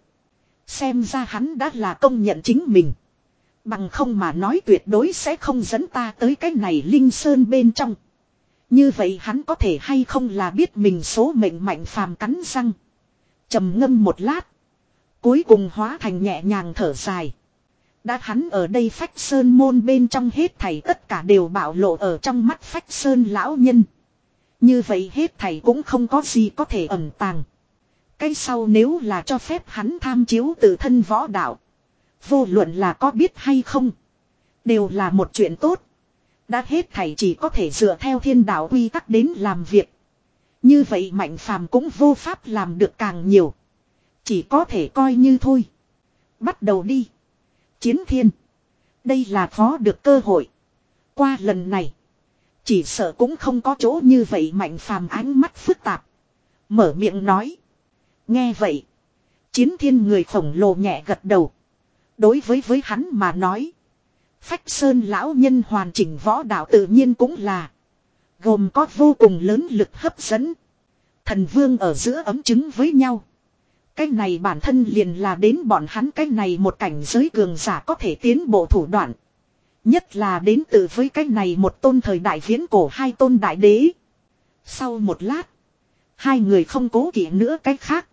Xem ra hắn đã là công nhận chính mình. Bằng không mà nói tuyệt đối sẽ không dẫn ta tới cái này linh sơn bên trong. Như vậy hắn có thể hay không là biết mình số mệnh mạnh phàm cắn răng. Trầm ngâm một lát. Cuối cùng hóa thành nhẹ nhàng thở dài. Đã hắn ở đây Phách Sơn môn bên trong hết thảy tất cả đều bạo lộ ở trong mắt Phách Sơn lão nhân. Như vậy hết thảy cũng không có gì có thể ẩn tàng. Cái sau nếu là cho phép hắn tham chiếu tự thân võ đạo. Vô luận là có biết hay không. Đều là một chuyện tốt. Đã hết thảy chỉ có thể dựa theo thiên đạo quy tắc đến làm việc. Như vậy mạnh phàm cũng vô pháp làm được càng nhiều. Chỉ có thể coi như thôi. Bắt đầu đi. Chiến thiên. Đây là khó được cơ hội. Qua lần này. Chỉ sợ cũng không có chỗ như vậy mạnh phàm ánh mắt phức tạp. Mở miệng nói. Nghe vậy. Chiến thiên người khổng lồ nhẹ gật đầu. Đối với với hắn mà nói. Phách Sơn lão nhân hoàn chỉnh võ đạo tự nhiên cũng là. Gồm có vô cùng lớn lực hấp dẫn. Thần vương ở giữa ấm chứng với nhau. Cái này bản thân liền là đến bọn hắn cái này một cảnh giới cường giả có thể tiến bộ thủ đoạn. Nhất là đến từ với cái này một tôn thời đại viễn cổ hai tôn đại đế. Sau một lát. Hai người không cố kỵ nữa cái khác.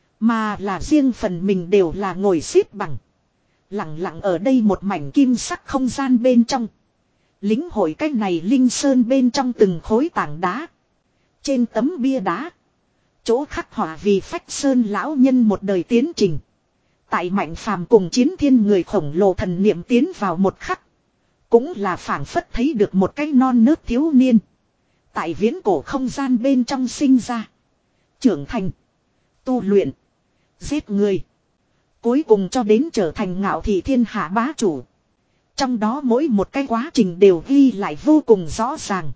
Mà là riêng phần mình đều là ngồi xếp bằng. Lặng lặng ở đây một mảnh kim sắc không gian bên trong. Lính hội cái này linh sơn bên trong từng khối tảng đá. Trên tấm bia đá. Chỗ khắc họa vì Phách Sơn lão nhân một đời tiến trình. Tại mạnh phàm cùng chiến thiên người khổng lồ thần niệm tiến vào một khắc. Cũng là phảng phất thấy được một cái non nớt thiếu niên. Tại viễn cổ không gian bên trong sinh ra. Trưởng thành. Tu luyện. Giết người. Cuối cùng cho đến trở thành ngạo thị thiên hạ bá chủ. Trong đó mỗi một cái quá trình đều ghi lại vô cùng rõ ràng.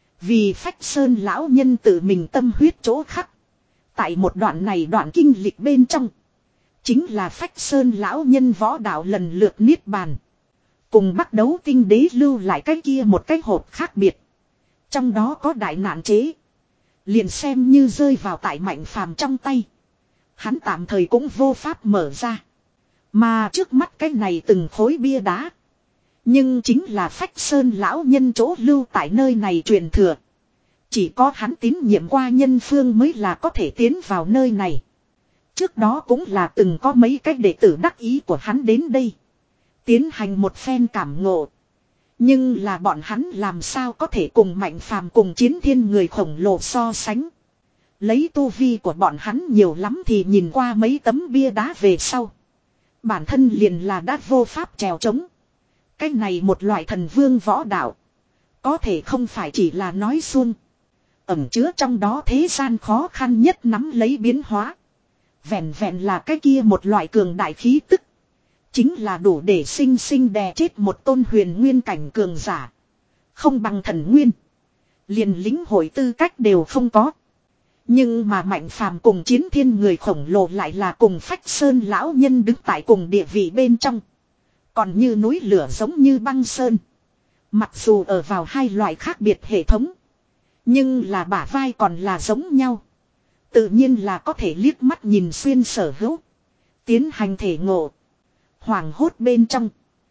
Vì Phách Sơn lão nhân tự mình tâm huyết chỗ khắc. Tại một đoạn này đoạn kinh lịch bên trong. Chính là Phách Sơn lão nhân võ đạo lần lượt niết bàn. Cùng bắt đấu tinh đế lưu lại cái kia một cái hộp khác biệt. Trong đó có đại nạn chế. Liền xem như rơi vào tại mạnh phàm trong tay. Hắn tạm thời cũng vô pháp mở ra. Mà trước mắt cái này từng khối bia đá. Nhưng chính là Phách Sơn lão nhân chỗ lưu tại nơi này truyền thừa. Chỉ có hắn tín nhiệm qua nhân phương mới là có thể tiến vào nơi này. Trước đó cũng là từng có mấy cái đệ tử đắc ý của hắn đến đây. Tiến hành một phen cảm ngộ. Nhưng là bọn hắn làm sao có thể cùng mạnh phàm cùng chiến thiên người khổng lồ so sánh. Lấy tu vi của bọn hắn nhiều lắm thì nhìn qua mấy tấm bia đá về sau. Bản thân liền là đã vô pháp trèo trống. Cái này một loại thần vương võ đạo. Có thể không phải chỉ là nói suông. Ẩm chứa trong đó thế gian khó khăn nhất nắm lấy biến hóa. Vẹn vẹn là cái kia một loại cường đại khí tức. Chính là đủ để sinh sinh đè chết một tôn huyền nguyên cảnh cường giả. Không bằng thần nguyên. Liền lính hội tư cách đều không có. Nhưng mà mạnh phàm cùng chiến thiên người khổng lồ lại là cùng Phách Sơn lão nhân đứng tại cùng địa vị bên trong. Còn như núi lửa giống như băng sơn. Mặc dù ở vào hai loại khác biệt hệ thống. Nhưng là bả vai còn là giống nhau. Tự nhiên là có thể liếc mắt nhìn xuyên sở hữu. Tiến hành thể ngộ. Hoàng hốt bên trong.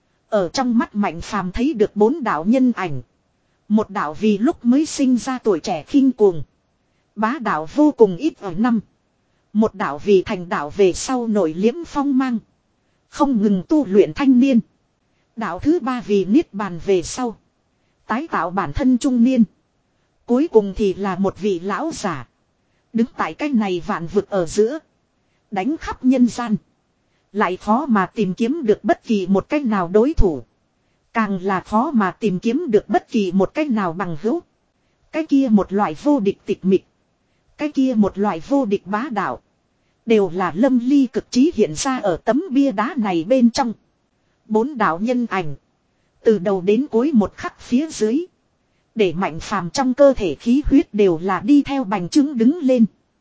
Ở trong mắt mạnh phàm thấy được bốn đạo nhân ảnh. Một đạo vì lúc mới sinh ra tuổi trẻ khinh cuồng. Bá đạo vô cùng ít ở năm. Một đạo vì thành đạo về sau nổi liếm phong mang. Không ngừng tu luyện thanh niên. Đạo thứ ba vì niết bàn về sau. Tái tạo bản thân trung niên. Cuối cùng thì là một vị lão giả. Đứng tại cái này vạn vực ở giữa. Đánh khắp nhân gian. Lại khó mà tìm kiếm được bất kỳ một cách nào đối thủ. Càng là khó mà tìm kiếm được bất kỳ một cách nào bằng hữu. Cái kia một loại vô địch tịch mịch. Cái kia một loại vô địch bá đạo. Đều là lâm ly cực trí hiện ra ở tấm bia đá này bên trong. Bốn đạo nhân ảnh. Từ đầu đến cuối một khắc phía dưới. Để Mạnh Phàm trong cơ thể khí huyết đều là đi theo bành trướng đứng lên.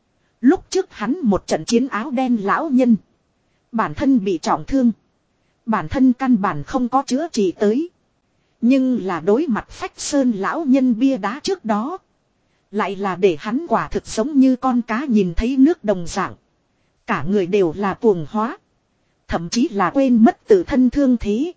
Lúc trước hắn một trận chiến áo đen lão nhân. Bản thân bị trọng thương. Bản thân căn bản không có chữa trị tới. Nhưng là đối mặt Phách Sơn lão nhân bia đá trước đó. Lại là để hắn quả thực giống như con cá nhìn thấy nước đồng dạng. Cả người đều là cuồng hóa. Thậm chí là quên mất tự thân thương thế.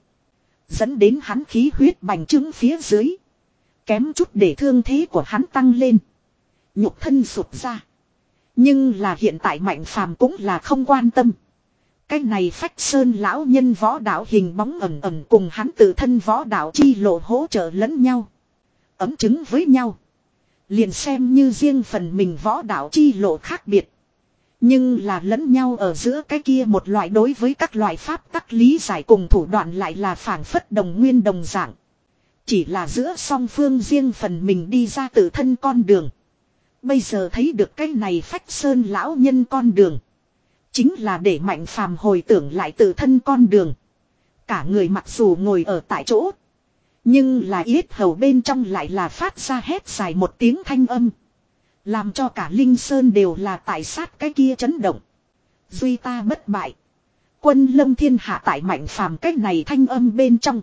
Dẫn đến hắn khí huyết bành trướng phía dưới. Kém chút để thương thế của hắn tăng lên. Nhục thân sụt ra. Nhưng là hiện tại Mạnh Phàm cũng là không quan tâm. Cái này Phách Sơn lão nhân võ đạo hình bóng ẩn ẩn cùng hắn tự thân võ đạo chi lộ hỗ trợ lẫn nhau. Ấm chứng với nhau. Liền xem như riêng phần mình võ đạo chi lộ khác biệt. Nhưng là lẫn nhau ở giữa cái kia một loại đối với các loại pháp tắc lý giải cùng thủ đoạn lại là phảng phất đồng nguyên đồng dạng. Chỉ là giữa song phương riêng phần mình đi ra tự thân con đường. Bây giờ thấy được cái này Phách Sơn lão nhân con đường. Chính là để Mạnh Phàm hồi tưởng lại tự thân con đường. Cả người mặc dù ngồi ở tại chỗ. Nhưng là yết hầu bên trong lại là phát ra hét dài một tiếng thanh âm. Làm cho cả Linh Sơn đều là tại sát cái kia chấn động. Duy ta bất bại. Quân lâm thiên hạ tại Mạnh Phàm cái này thanh âm bên trong.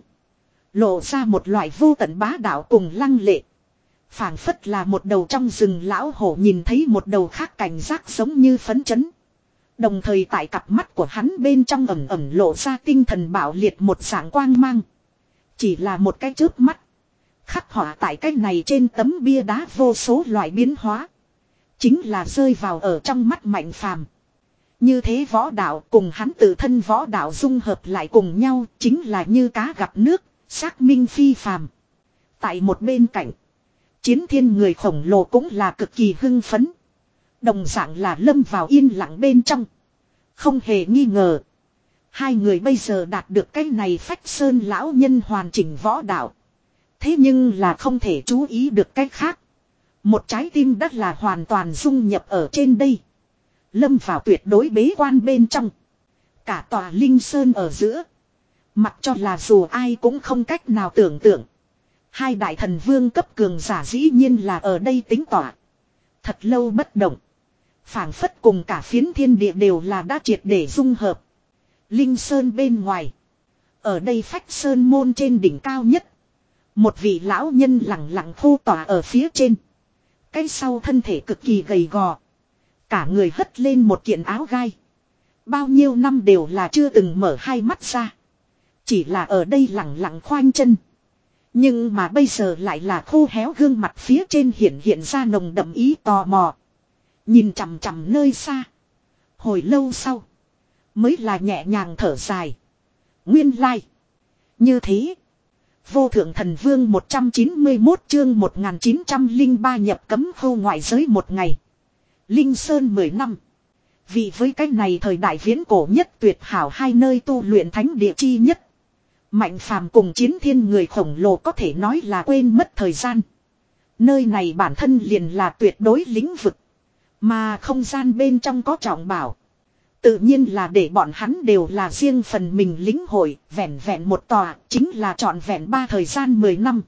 Lộ ra một loại vô tận bá đạo cùng lăng lệ. Phảng phất là một đầu trong rừng lão hổ nhìn thấy một đầu khác cảnh giác giống như phấn chấn. Đồng thời tại cặp mắt của hắn bên trong ẩn ẩn lộ ra tinh thần bạo liệt một dạng quang mang. Chỉ là một cái chớp mắt. Khắc họa tại cái này trên tấm bia đá vô số loại biến hóa. Chính là rơi vào ở trong mắt Mạnh Phàm. Như thế võ đạo cùng hắn tự thân võ đạo dung hợp lại cùng nhau chính là như cá gặp nước, xác minh phi phàm. Tại một bên cạnh, Chiến Thiên người khổng lồ cũng là cực kỳ hưng phấn. Đồng dạng là lâm vào yên lặng bên trong. Không hề nghi ngờ. Hai người bây giờ đạt được cái này Phách Sơn lão nhân hoàn chỉnh võ đạo. Thế nhưng là không thể chú ý được cái khác. Một trái tim đất là hoàn toàn dung nhập ở trên đây. Lâm vào tuyệt đối bế quan bên trong. Cả tòa Linh Sơn ở giữa. Mặc cho là dù ai cũng không cách nào tưởng tượng. Hai đại thần vương cấp cường giả dĩ nhiên là ở đây tính tỏa. Thật lâu bất động. Phảng phất cùng cả phiến thiên địa đều là đã triệt để dung hợp. Linh Sơn bên ngoài. Ở đây Phách Sơn môn trên đỉnh cao nhất. Một vị lão nhân lặng lặng khô tỏa ở phía trên. Cái sau thân thể cực kỳ gầy gò. Cả người hất lên một kiện áo gai. Bao nhiêu năm đều là chưa từng mở hai mắt ra. Chỉ là ở đây lặng lặng khoanh chân. Nhưng mà bây giờ lại là khô héo gương mặt phía trên hiện hiện ra nồng đậm ý tò mò. Nhìn chằm chằm nơi xa. Hồi lâu sau. Mới là nhẹ nhàng thở dài. Nguyên lai. Như thế. Vô thượng thần vương một trăm chín mươi mốt chương một nghìn chín trăm lẻ ba nhập cấm khu ngoại giới một ngày. Linh Sơn mười năm. Vì với cái này thời đại viễn cổ nhất tuyệt hảo hai nơi tu luyện thánh địa chi nhất. Mạnh Phàm cùng Chiến Thiên người khổng lồ có thể nói là quên mất thời gian. Nơi này bản thân liền là tuyệt đối lĩnh vực. Mà không gian bên trong có trọng bảo. Tự nhiên là để bọn hắn đều là riêng phần mình lĩnh hội, vẹn vẹn một tòa, chính là trọn vẹn ba thời gian mười năm.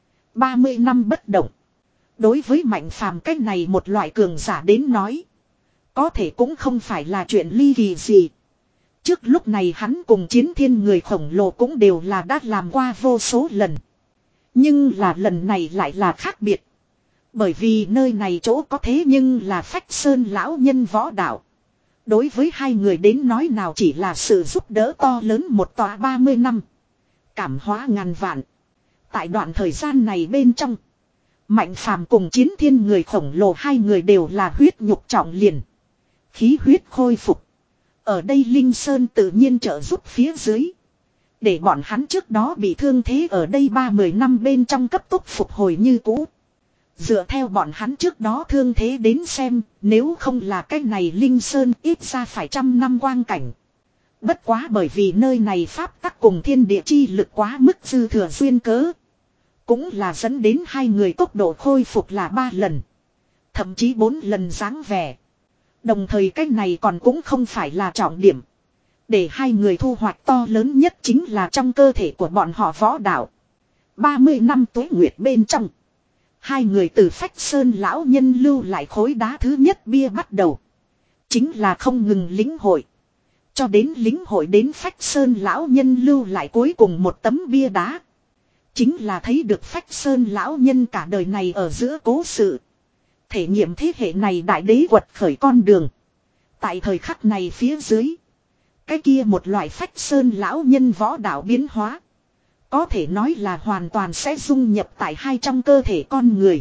ba mươi năm bất động. Đối với Mạnh Phàm cách này một loại cường giả đến nói. Có thể cũng không phải là chuyện ly kỳ gì. Trước lúc này hắn cùng Chiến Thiên người khổng lồ cũng đều là đã làm qua vô số lần. Nhưng là lần này lại là khác biệt. Bởi vì nơi này chỗ có thế nhưng là Phách Sơn lão nhân võ đạo. Đối với hai người đến nói nào chỉ là sự giúp đỡ to lớn một tòa ba mươi năm. Cảm hóa ngàn vạn. Tại đoạn thời gian này bên trong. Mạnh Phàm cùng Chiến Thiên người khổng lồ hai người đều là huyết nhục trọng liền. Khí huyết khôi phục. Ở đây Linh Sơn tự nhiên trợ giúp phía dưới. Để bọn hắn trước đó bị thương thế ở đây ba mươi năm bên trong cấp tốc phục hồi như cũ. Dựa theo bọn hắn trước đó thương thế đến xem, nếu không là cái này Linh Sơn ít ra phải trăm năm quang cảnh. Bất quá bởi vì nơi này pháp tắc cùng thiên địa chi lực quá mức dư thừa duyên cớ. Cũng là dẫn đến hai người tốc độ khôi phục là ba lần. Thậm chí bốn lần dáng vẻ. Đồng thời cái này còn cũng không phải là trọng điểm. Để hai người thu hoạch to lớn nhất chính là trong cơ thể của bọn họ võ đạo. ba mươi năm tuế nguyệt bên trong. Hai người từ Phách Sơn lão nhân lưu lại khối đá thứ nhất bia bắt đầu. Chính là không ngừng lĩnh hội. Cho đến lĩnh hội đến Phách Sơn lão nhân lưu lại cuối cùng một tấm bia đá. Chính là thấy được Phách Sơn lão nhân cả đời này ở giữa cố sự. Thể nghiệm thế hệ này đại đế quật khởi con đường. Tại thời khắc này phía dưới. Cái kia một loại Phách Sơn lão nhân võ đạo biến hóa. Có thể nói là hoàn toàn sẽ dung nhập tại hai trong cơ thể con người.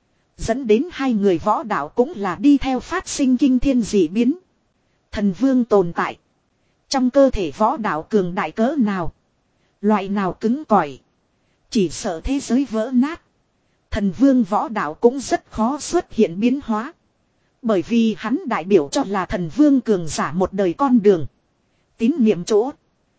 Dẫn đến hai người võ đạo cũng là đi theo phát sinh kinh thiên dị biến. Thần vương tồn tại. Trong cơ thể võ đạo cường đại cỡ nào. Loại nào cứng cỏi. Chỉ sợ thế giới vỡ nát. Thần vương võ đạo cũng rất khó xuất hiện biến hóa. Bởi vì hắn đại biểu cho là thần vương cường giả một đời con đường. Tín niệm chỗ.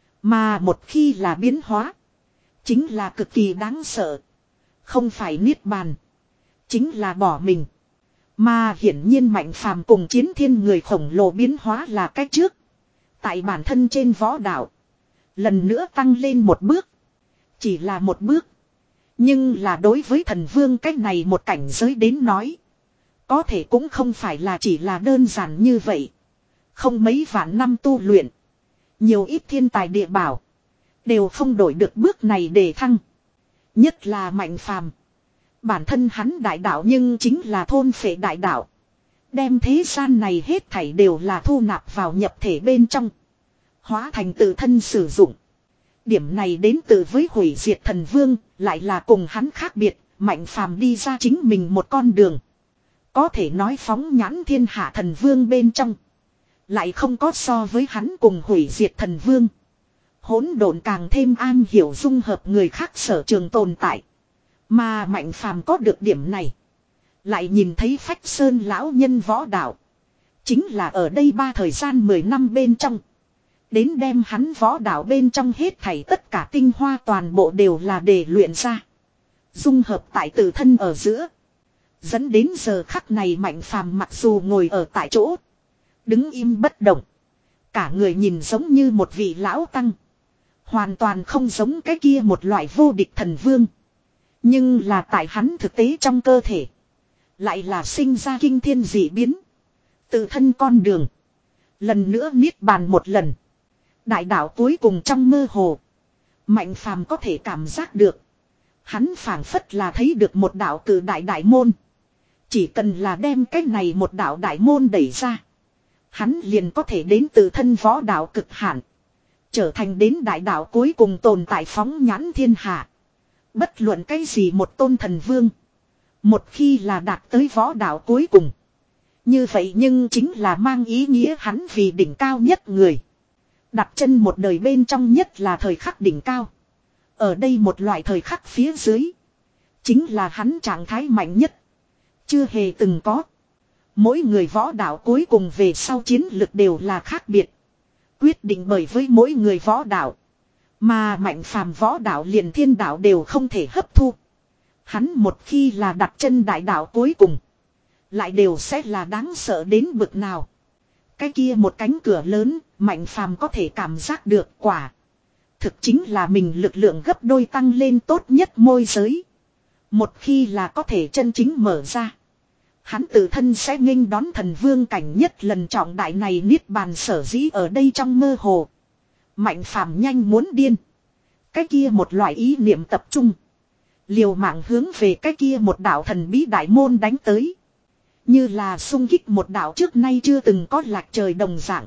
Mà một khi là biến hóa. Chính là cực kỳ đáng sợ. Không phải niết bàn. Chính là bỏ mình. Mà hiển nhiên Mạnh Phàm cùng Chiến Thiên người khổng lồ biến hóa là cách trước. Tại bản thân trên võ đạo. Lần nữa tăng lên một bước. Chỉ là một bước. Nhưng là đối với thần vương cách này một cảnh giới đến nói. Có thể cũng không phải là chỉ là đơn giản như vậy. Không mấy vạn năm tu luyện. Nhiều ít thiên tài địa bảo. Đều không đổi được bước này để thăng. Nhất là Mạnh Phàm. Bản thân hắn đại đạo nhưng chính là thôn phệ đại đạo. Đem thế gian này hết thảy đều là thu nạp vào nhập thể bên trong. Hóa thành tự thân sử dụng. Điểm này đến từ với hủy diệt thần vương, lại là cùng hắn khác biệt, Mạnh Phàm đi ra chính mình một con đường. Có thể nói phóng nhãn thiên hạ thần vương bên trong. Lại không có so với hắn cùng hủy diệt thần vương. Hỗn độn càng thêm an hiểu dung hợp người khác sở trường tồn tại. Mà Mạnh Phàm có được điểm này. Lại nhìn thấy Phách Sơn lão nhân võ đạo. Chính là ở đây ba thời gian mười năm bên trong. Đến đem hắn võ đạo bên trong hết thảy tất cả tinh hoa toàn bộ đều là để luyện ra. Dung hợp tại tự thân ở giữa. Dẫn đến giờ khắc này Mạnh Phàm mặc dù ngồi ở tại chỗ. Đứng im bất động. Cả người nhìn giống như một vị lão tăng. Hoàn toàn không giống cái kia một loại vô địch thần vương. Nhưng là tại hắn thực tế trong cơ thể. Lại là sinh ra kinh thiên dị biến. Tự thân con đường. Lần nữa niết bàn một lần. Đại đạo cuối cùng trong mơ hồ. Mạnh Phàm có thể cảm giác được. Hắn phảng phất là thấy được một đạo cử đại đại môn. Chỉ cần là đem cái này một đạo đại môn đẩy ra. Hắn liền có thể đến từ thân võ đạo cực hạn. Trở thành đến đại đạo cuối cùng tồn tại phóng nhãn thiên hạ. Bất luận cái gì một tôn thần vương. Một khi là đạt tới võ đạo cuối cùng. Như vậy nhưng chính là mang ý nghĩa hắn vì đỉnh cao nhất người. Đặt chân một đời bên trong nhất là thời khắc đỉnh cao. Ở đây một loại thời khắc phía dưới. Chính là hắn trạng thái mạnh nhất. Chưa hề từng có. Mỗi người võ đạo cuối cùng về sau chiến lực đều là khác biệt. Quyết định bởi với mỗi người võ đạo. Mà Mạnh Phàm võ đạo liền thiên đạo đều không thể hấp thu. Hắn một khi là đặt chân đại đạo cuối cùng. Lại đều sẽ là đáng sợ đến bực nào. Cái kia một cánh cửa lớn, Mạnh Phàm có thể cảm giác được quả. Thực chính là mình lực lượng gấp đôi tăng lên tốt nhất môi giới. Một khi là có thể chân chính mở ra. Hắn tự thân sẽ nghênh đón thần vương cảnh nhất lần trọng đại này niết bàn sở dĩ ở đây trong mơ hồ. Mạnh Phàm nhanh muốn điên. Cái kia một loại ý niệm tập trung. Liều mạng hướng về cái kia một đạo thần bí đại môn đánh tới. Như là xung kích một đạo trước nay chưa từng có lạc trời đồng dạng.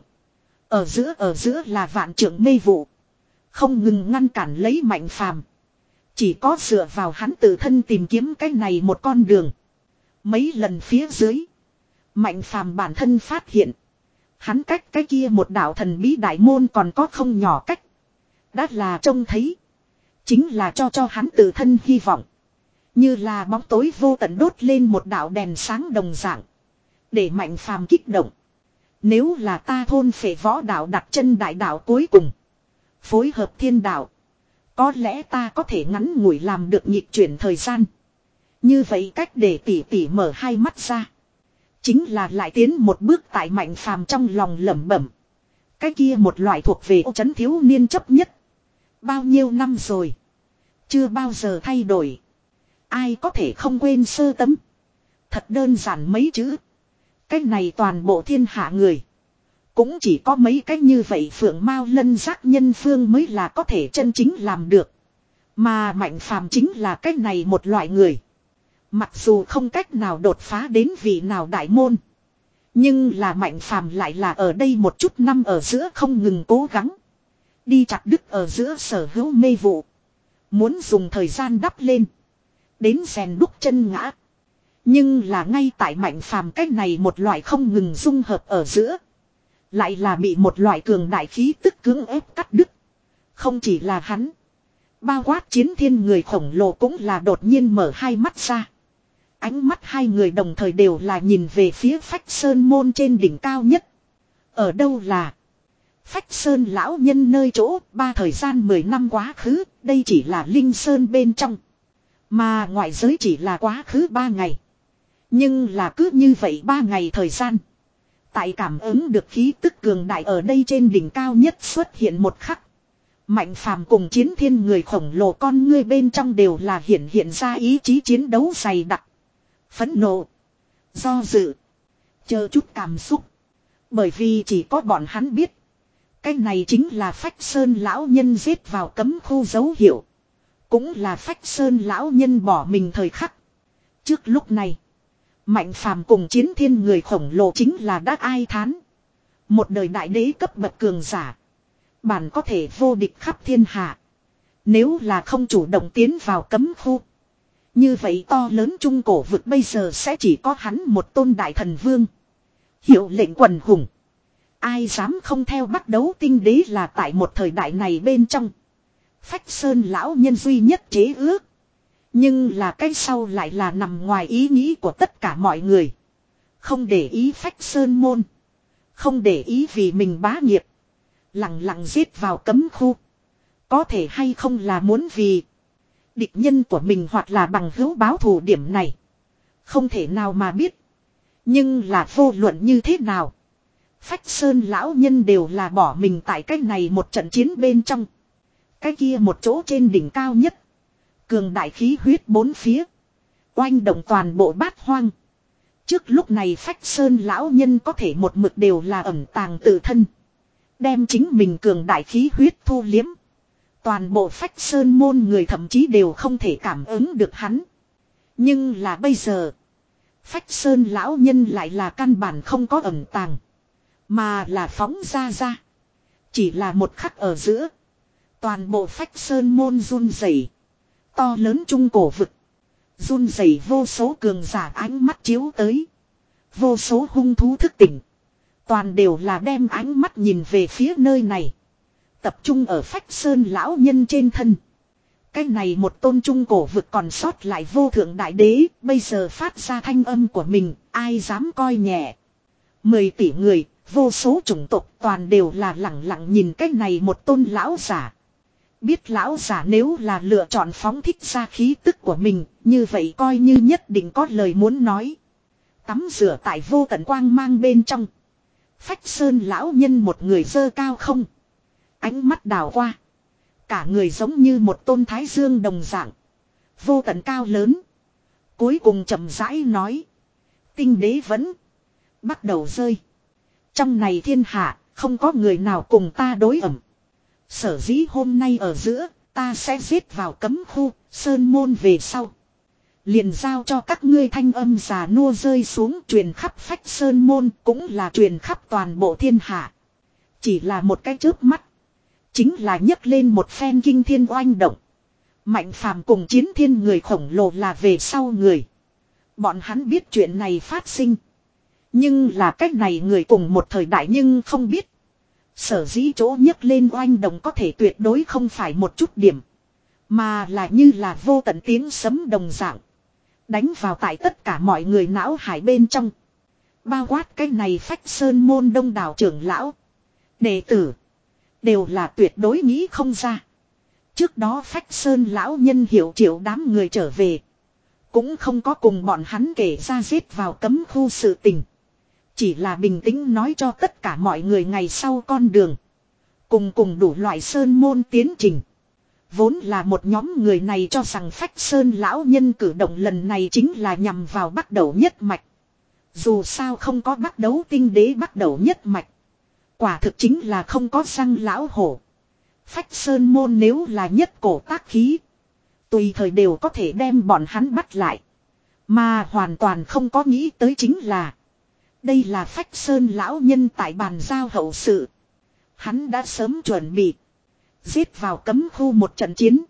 Ở giữa ở giữa là vạn trượng mê vụ. Không ngừng ngăn cản lấy Mạnh Phàm. Chỉ có dựa vào hắn tự thân tìm kiếm cái này một con đường. Mấy lần phía dưới. Mạnh Phàm bản thân phát hiện. Hắn cách cái kia một đạo thần bí đại môn còn có không nhỏ cách. Đã là trông thấy. Chính là cho cho hắn tự thân hy vọng. Như là bóng tối vô tận đốt lên một đạo đèn sáng đồng dạng. Để Mạnh Phàm kích động. Nếu là ta thôn phệ võ đạo đặt chân đại đạo cuối cùng. Phối hợp thiên đạo. Có lẽ ta có thể ngắn ngủi làm được nhịp chuyển thời gian. Như vậy cách để tỷ tỷ mở hai mắt ra. Chính là lại tiến một bước tại Mạnh Phàm trong lòng lẩm bẩm. Cái kia một loại thuộc về ô trấn thiếu niên chấp nhất. Bao nhiêu năm rồi. Chưa bao giờ thay đổi. Ai có thể không quên sơ tấm. Thật đơn giản mấy chữ. Cái này toàn bộ thiên hạ người. Cũng chỉ có mấy cái như vậy Phượng Mao Lân Giác Nhân Phương mới là có thể chân chính làm được. Mà Mạnh Phàm chính là cái này một loại người. Mặc dù không cách nào đột phá đến vị nào đại môn. Nhưng là Mạnh Phàm lại là ở đây một chút năm ở giữa không ngừng cố gắng. Đi chặt đứt ở giữa sở hữu mê vụ. Muốn dùng thời gian đắp lên. Đến rèn đúc chân ngã. Nhưng là ngay tại Mạnh Phàm cách này một loại không ngừng dung hợp ở giữa. Lại là bị một loại cường đại khí tức cưỡng ép cắt đứt. Không chỉ là hắn. Bao quát chiến thiên người khổng lồ cũng là đột nhiên mở hai mắt ra. Ánh mắt hai người đồng thời đều là nhìn về phía Phách Sơn môn trên đỉnh cao nhất. Ở đâu là Phách Sơn lão nhân nơi chỗ ba thời gian mười năm quá khứ, đây chỉ là Linh Sơn bên trong. Mà ngoại giới chỉ là quá khứ ba ngày. Nhưng là cứ như vậy ba ngày thời gian. Tại cảm ứng được khí tức cường đại ở đây trên đỉnh cao nhất xuất hiện một khắc. Mạnh Phàm cùng chiến thiên người khổng lồ con ngươi bên trong đều là hiện hiện ra ý chí chiến đấu dày đặc. Phẫn nộ. Do dự. Chờ chút cảm xúc. Bởi vì chỉ có bọn hắn biết. Cái này chính là Phách Sơn lão nhân giết vào cấm khu dấu hiệu. Cũng là Phách Sơn lão nhân bỏ mình thời khắc. Trước lúc này. Mạnh Phàm cùng chiến thiên người khổng lồ chính là đã ai thán. Một đời đại đế cấp bậc cường giả. Bản có thể vô địch khắp thiên hạ. Nếu là không chủ động tiến vào cấm khu. Như vậy to lớn trung cổ vực bây giờ sẽ chỉ có hắn một tôn đại thần vương. Hiệu lệnh quần hùng. Ai dám không theo bắt đấu tinh đế là tại một thời đại này bên trong. Phách Sơn lão nhân duy nhất chế ước. Nhưng là cái sau lại là nằm ngoài ý nghĩ của tất cả mọi người. Không để ý Phách Sơn môn. Không để ý vì mình bá nghiệp. Lặng lặng giết vào cấm khu. Có thể hay không là muốn vì địch nhân của mình hoặc là bằng hữu báo thù điểm này. Không thể nào mà biết. Nhưng là vô luận như thế nào. Phách Sơn lão nhân đều là bỏ mình tại cái này một trận chiến bên trong. Cái kia một chỗ trên đỉnh cao nhất. Cường đại khí huyết bốn phía. Oanh động toàn bộ bát hoang. Trước lúc này Phách Sơn lão nhân có thể một mực đều là ẩn tàng tự thân. Đem chính mình cường đại khí huyết thu liếm. Toàn bộ Phách Sơn môn người thậm chí đều không thể cảm ứng được hắn. Nhưng là bây giờ. Phách Sơn lão nhân lại là căn bản không có ẩn tàng. Mà là phóng ra ra. Chỉ là một khắc ở giữa. Toàn bộ Phách Sơn môn run rẩy. To lớn trung cổ vực. Run rẩy vô số cường giả ánh mắt chiếu tới. Vô số hung thú thức tỉnh. Toàn đều là đem ánh mắt nhìn về phía nơi này. Tập trung ở Phách Sơn lão nhân trên thân. Cái này một tôn trung cổ vực còn sót lại vô thượng đại đế. Bây giờ phát ra thanh âm của mình. Ai dám coi nhẹ. Mười tỷ người. Vô số chủng tộc toàn đều là lặng lặng nhìn cái này một tôn lão giả. Biết lão giả nếu là lựa chọn phóng thích ra khí tức của mình. Như vậy coi như nhất định có lời muốn nói. Tắm rửa tại vô tận quang mang bên trong. Phách Sơn lão nhân một người dơ cao không. Ánh mắt đảo qua. Cả người giống như một tôn thái dương đồng dạng. Vô tận cao lớn. Cuối cùng chậm rãi nói. Tinh đế vẫn. Bắt đầu rơi. Trong này thiên hạ. Không có người nào cùng ta đối ẩm. Sở dĩ hôm nay ở giữa. Ta sẽ giết vào cấm khu. Sơn môn về sau. Liền giao cho các ngươi thanh âm già nua rơi xuống. Truyền khắp Phách Sơn môn. Cũng là truyền khắp toàn bộ thiên hạ. Chỉ là một cái chớp mắt. Chính là nhấc lên một phen kinh thiên oanh động. Mạnh Phàm cùng chiến thiên người khổng lồ là về sau người. Bọn hắn biết chuyện này phát sinh. Nhưng là cách này người cùng một thời đại nhưng không biết. Sở dĩ chỗ nhấc lên oanh động có thể tuyệt đối không phải một chút điểm. Mà là như là vô tận tiếng sấm đồng dạng. Đánh vào tại tất cả mọi người não hải bên trong. Bao quát cái này Phách Sơn môn đông đảo trưởng lão. Đệ tử. Đều là tuyệt đối nghĩ không ra. Trước đó Phách Sơn lão nhân hiểu triệu đám người trở về. Cũng không có cùng bọn hắn kể ra giết vào cấm khu sự tình. Chỉ là bình tĩnh nói cho tất cả mọi người ngày sau con đường. Cùng cùng đủ loại sơn môn tiến trình. Vốn là một nhóm người này cho rằng Phách Sơn lão nhân cử động lần này chính là nhằm vào bắt đầu nhất mạch. Dù sao không có bắt đấu tinh đế bắt đầu nhất mạch. Quả thực chính là không có răng lão hổ. Phách Sơn môn nếu là nhất cổ tác khí. Tùy thời đều có thể đem bọn hắn bắt lại. Mà hoàn toàn không có nghĩ tới chính là. Đây là Phách Sơn lão nhân tại bàn giao hậu sự. Hắn đã sớm chuẩn bị. Giết vào cấm khu một trận chiến.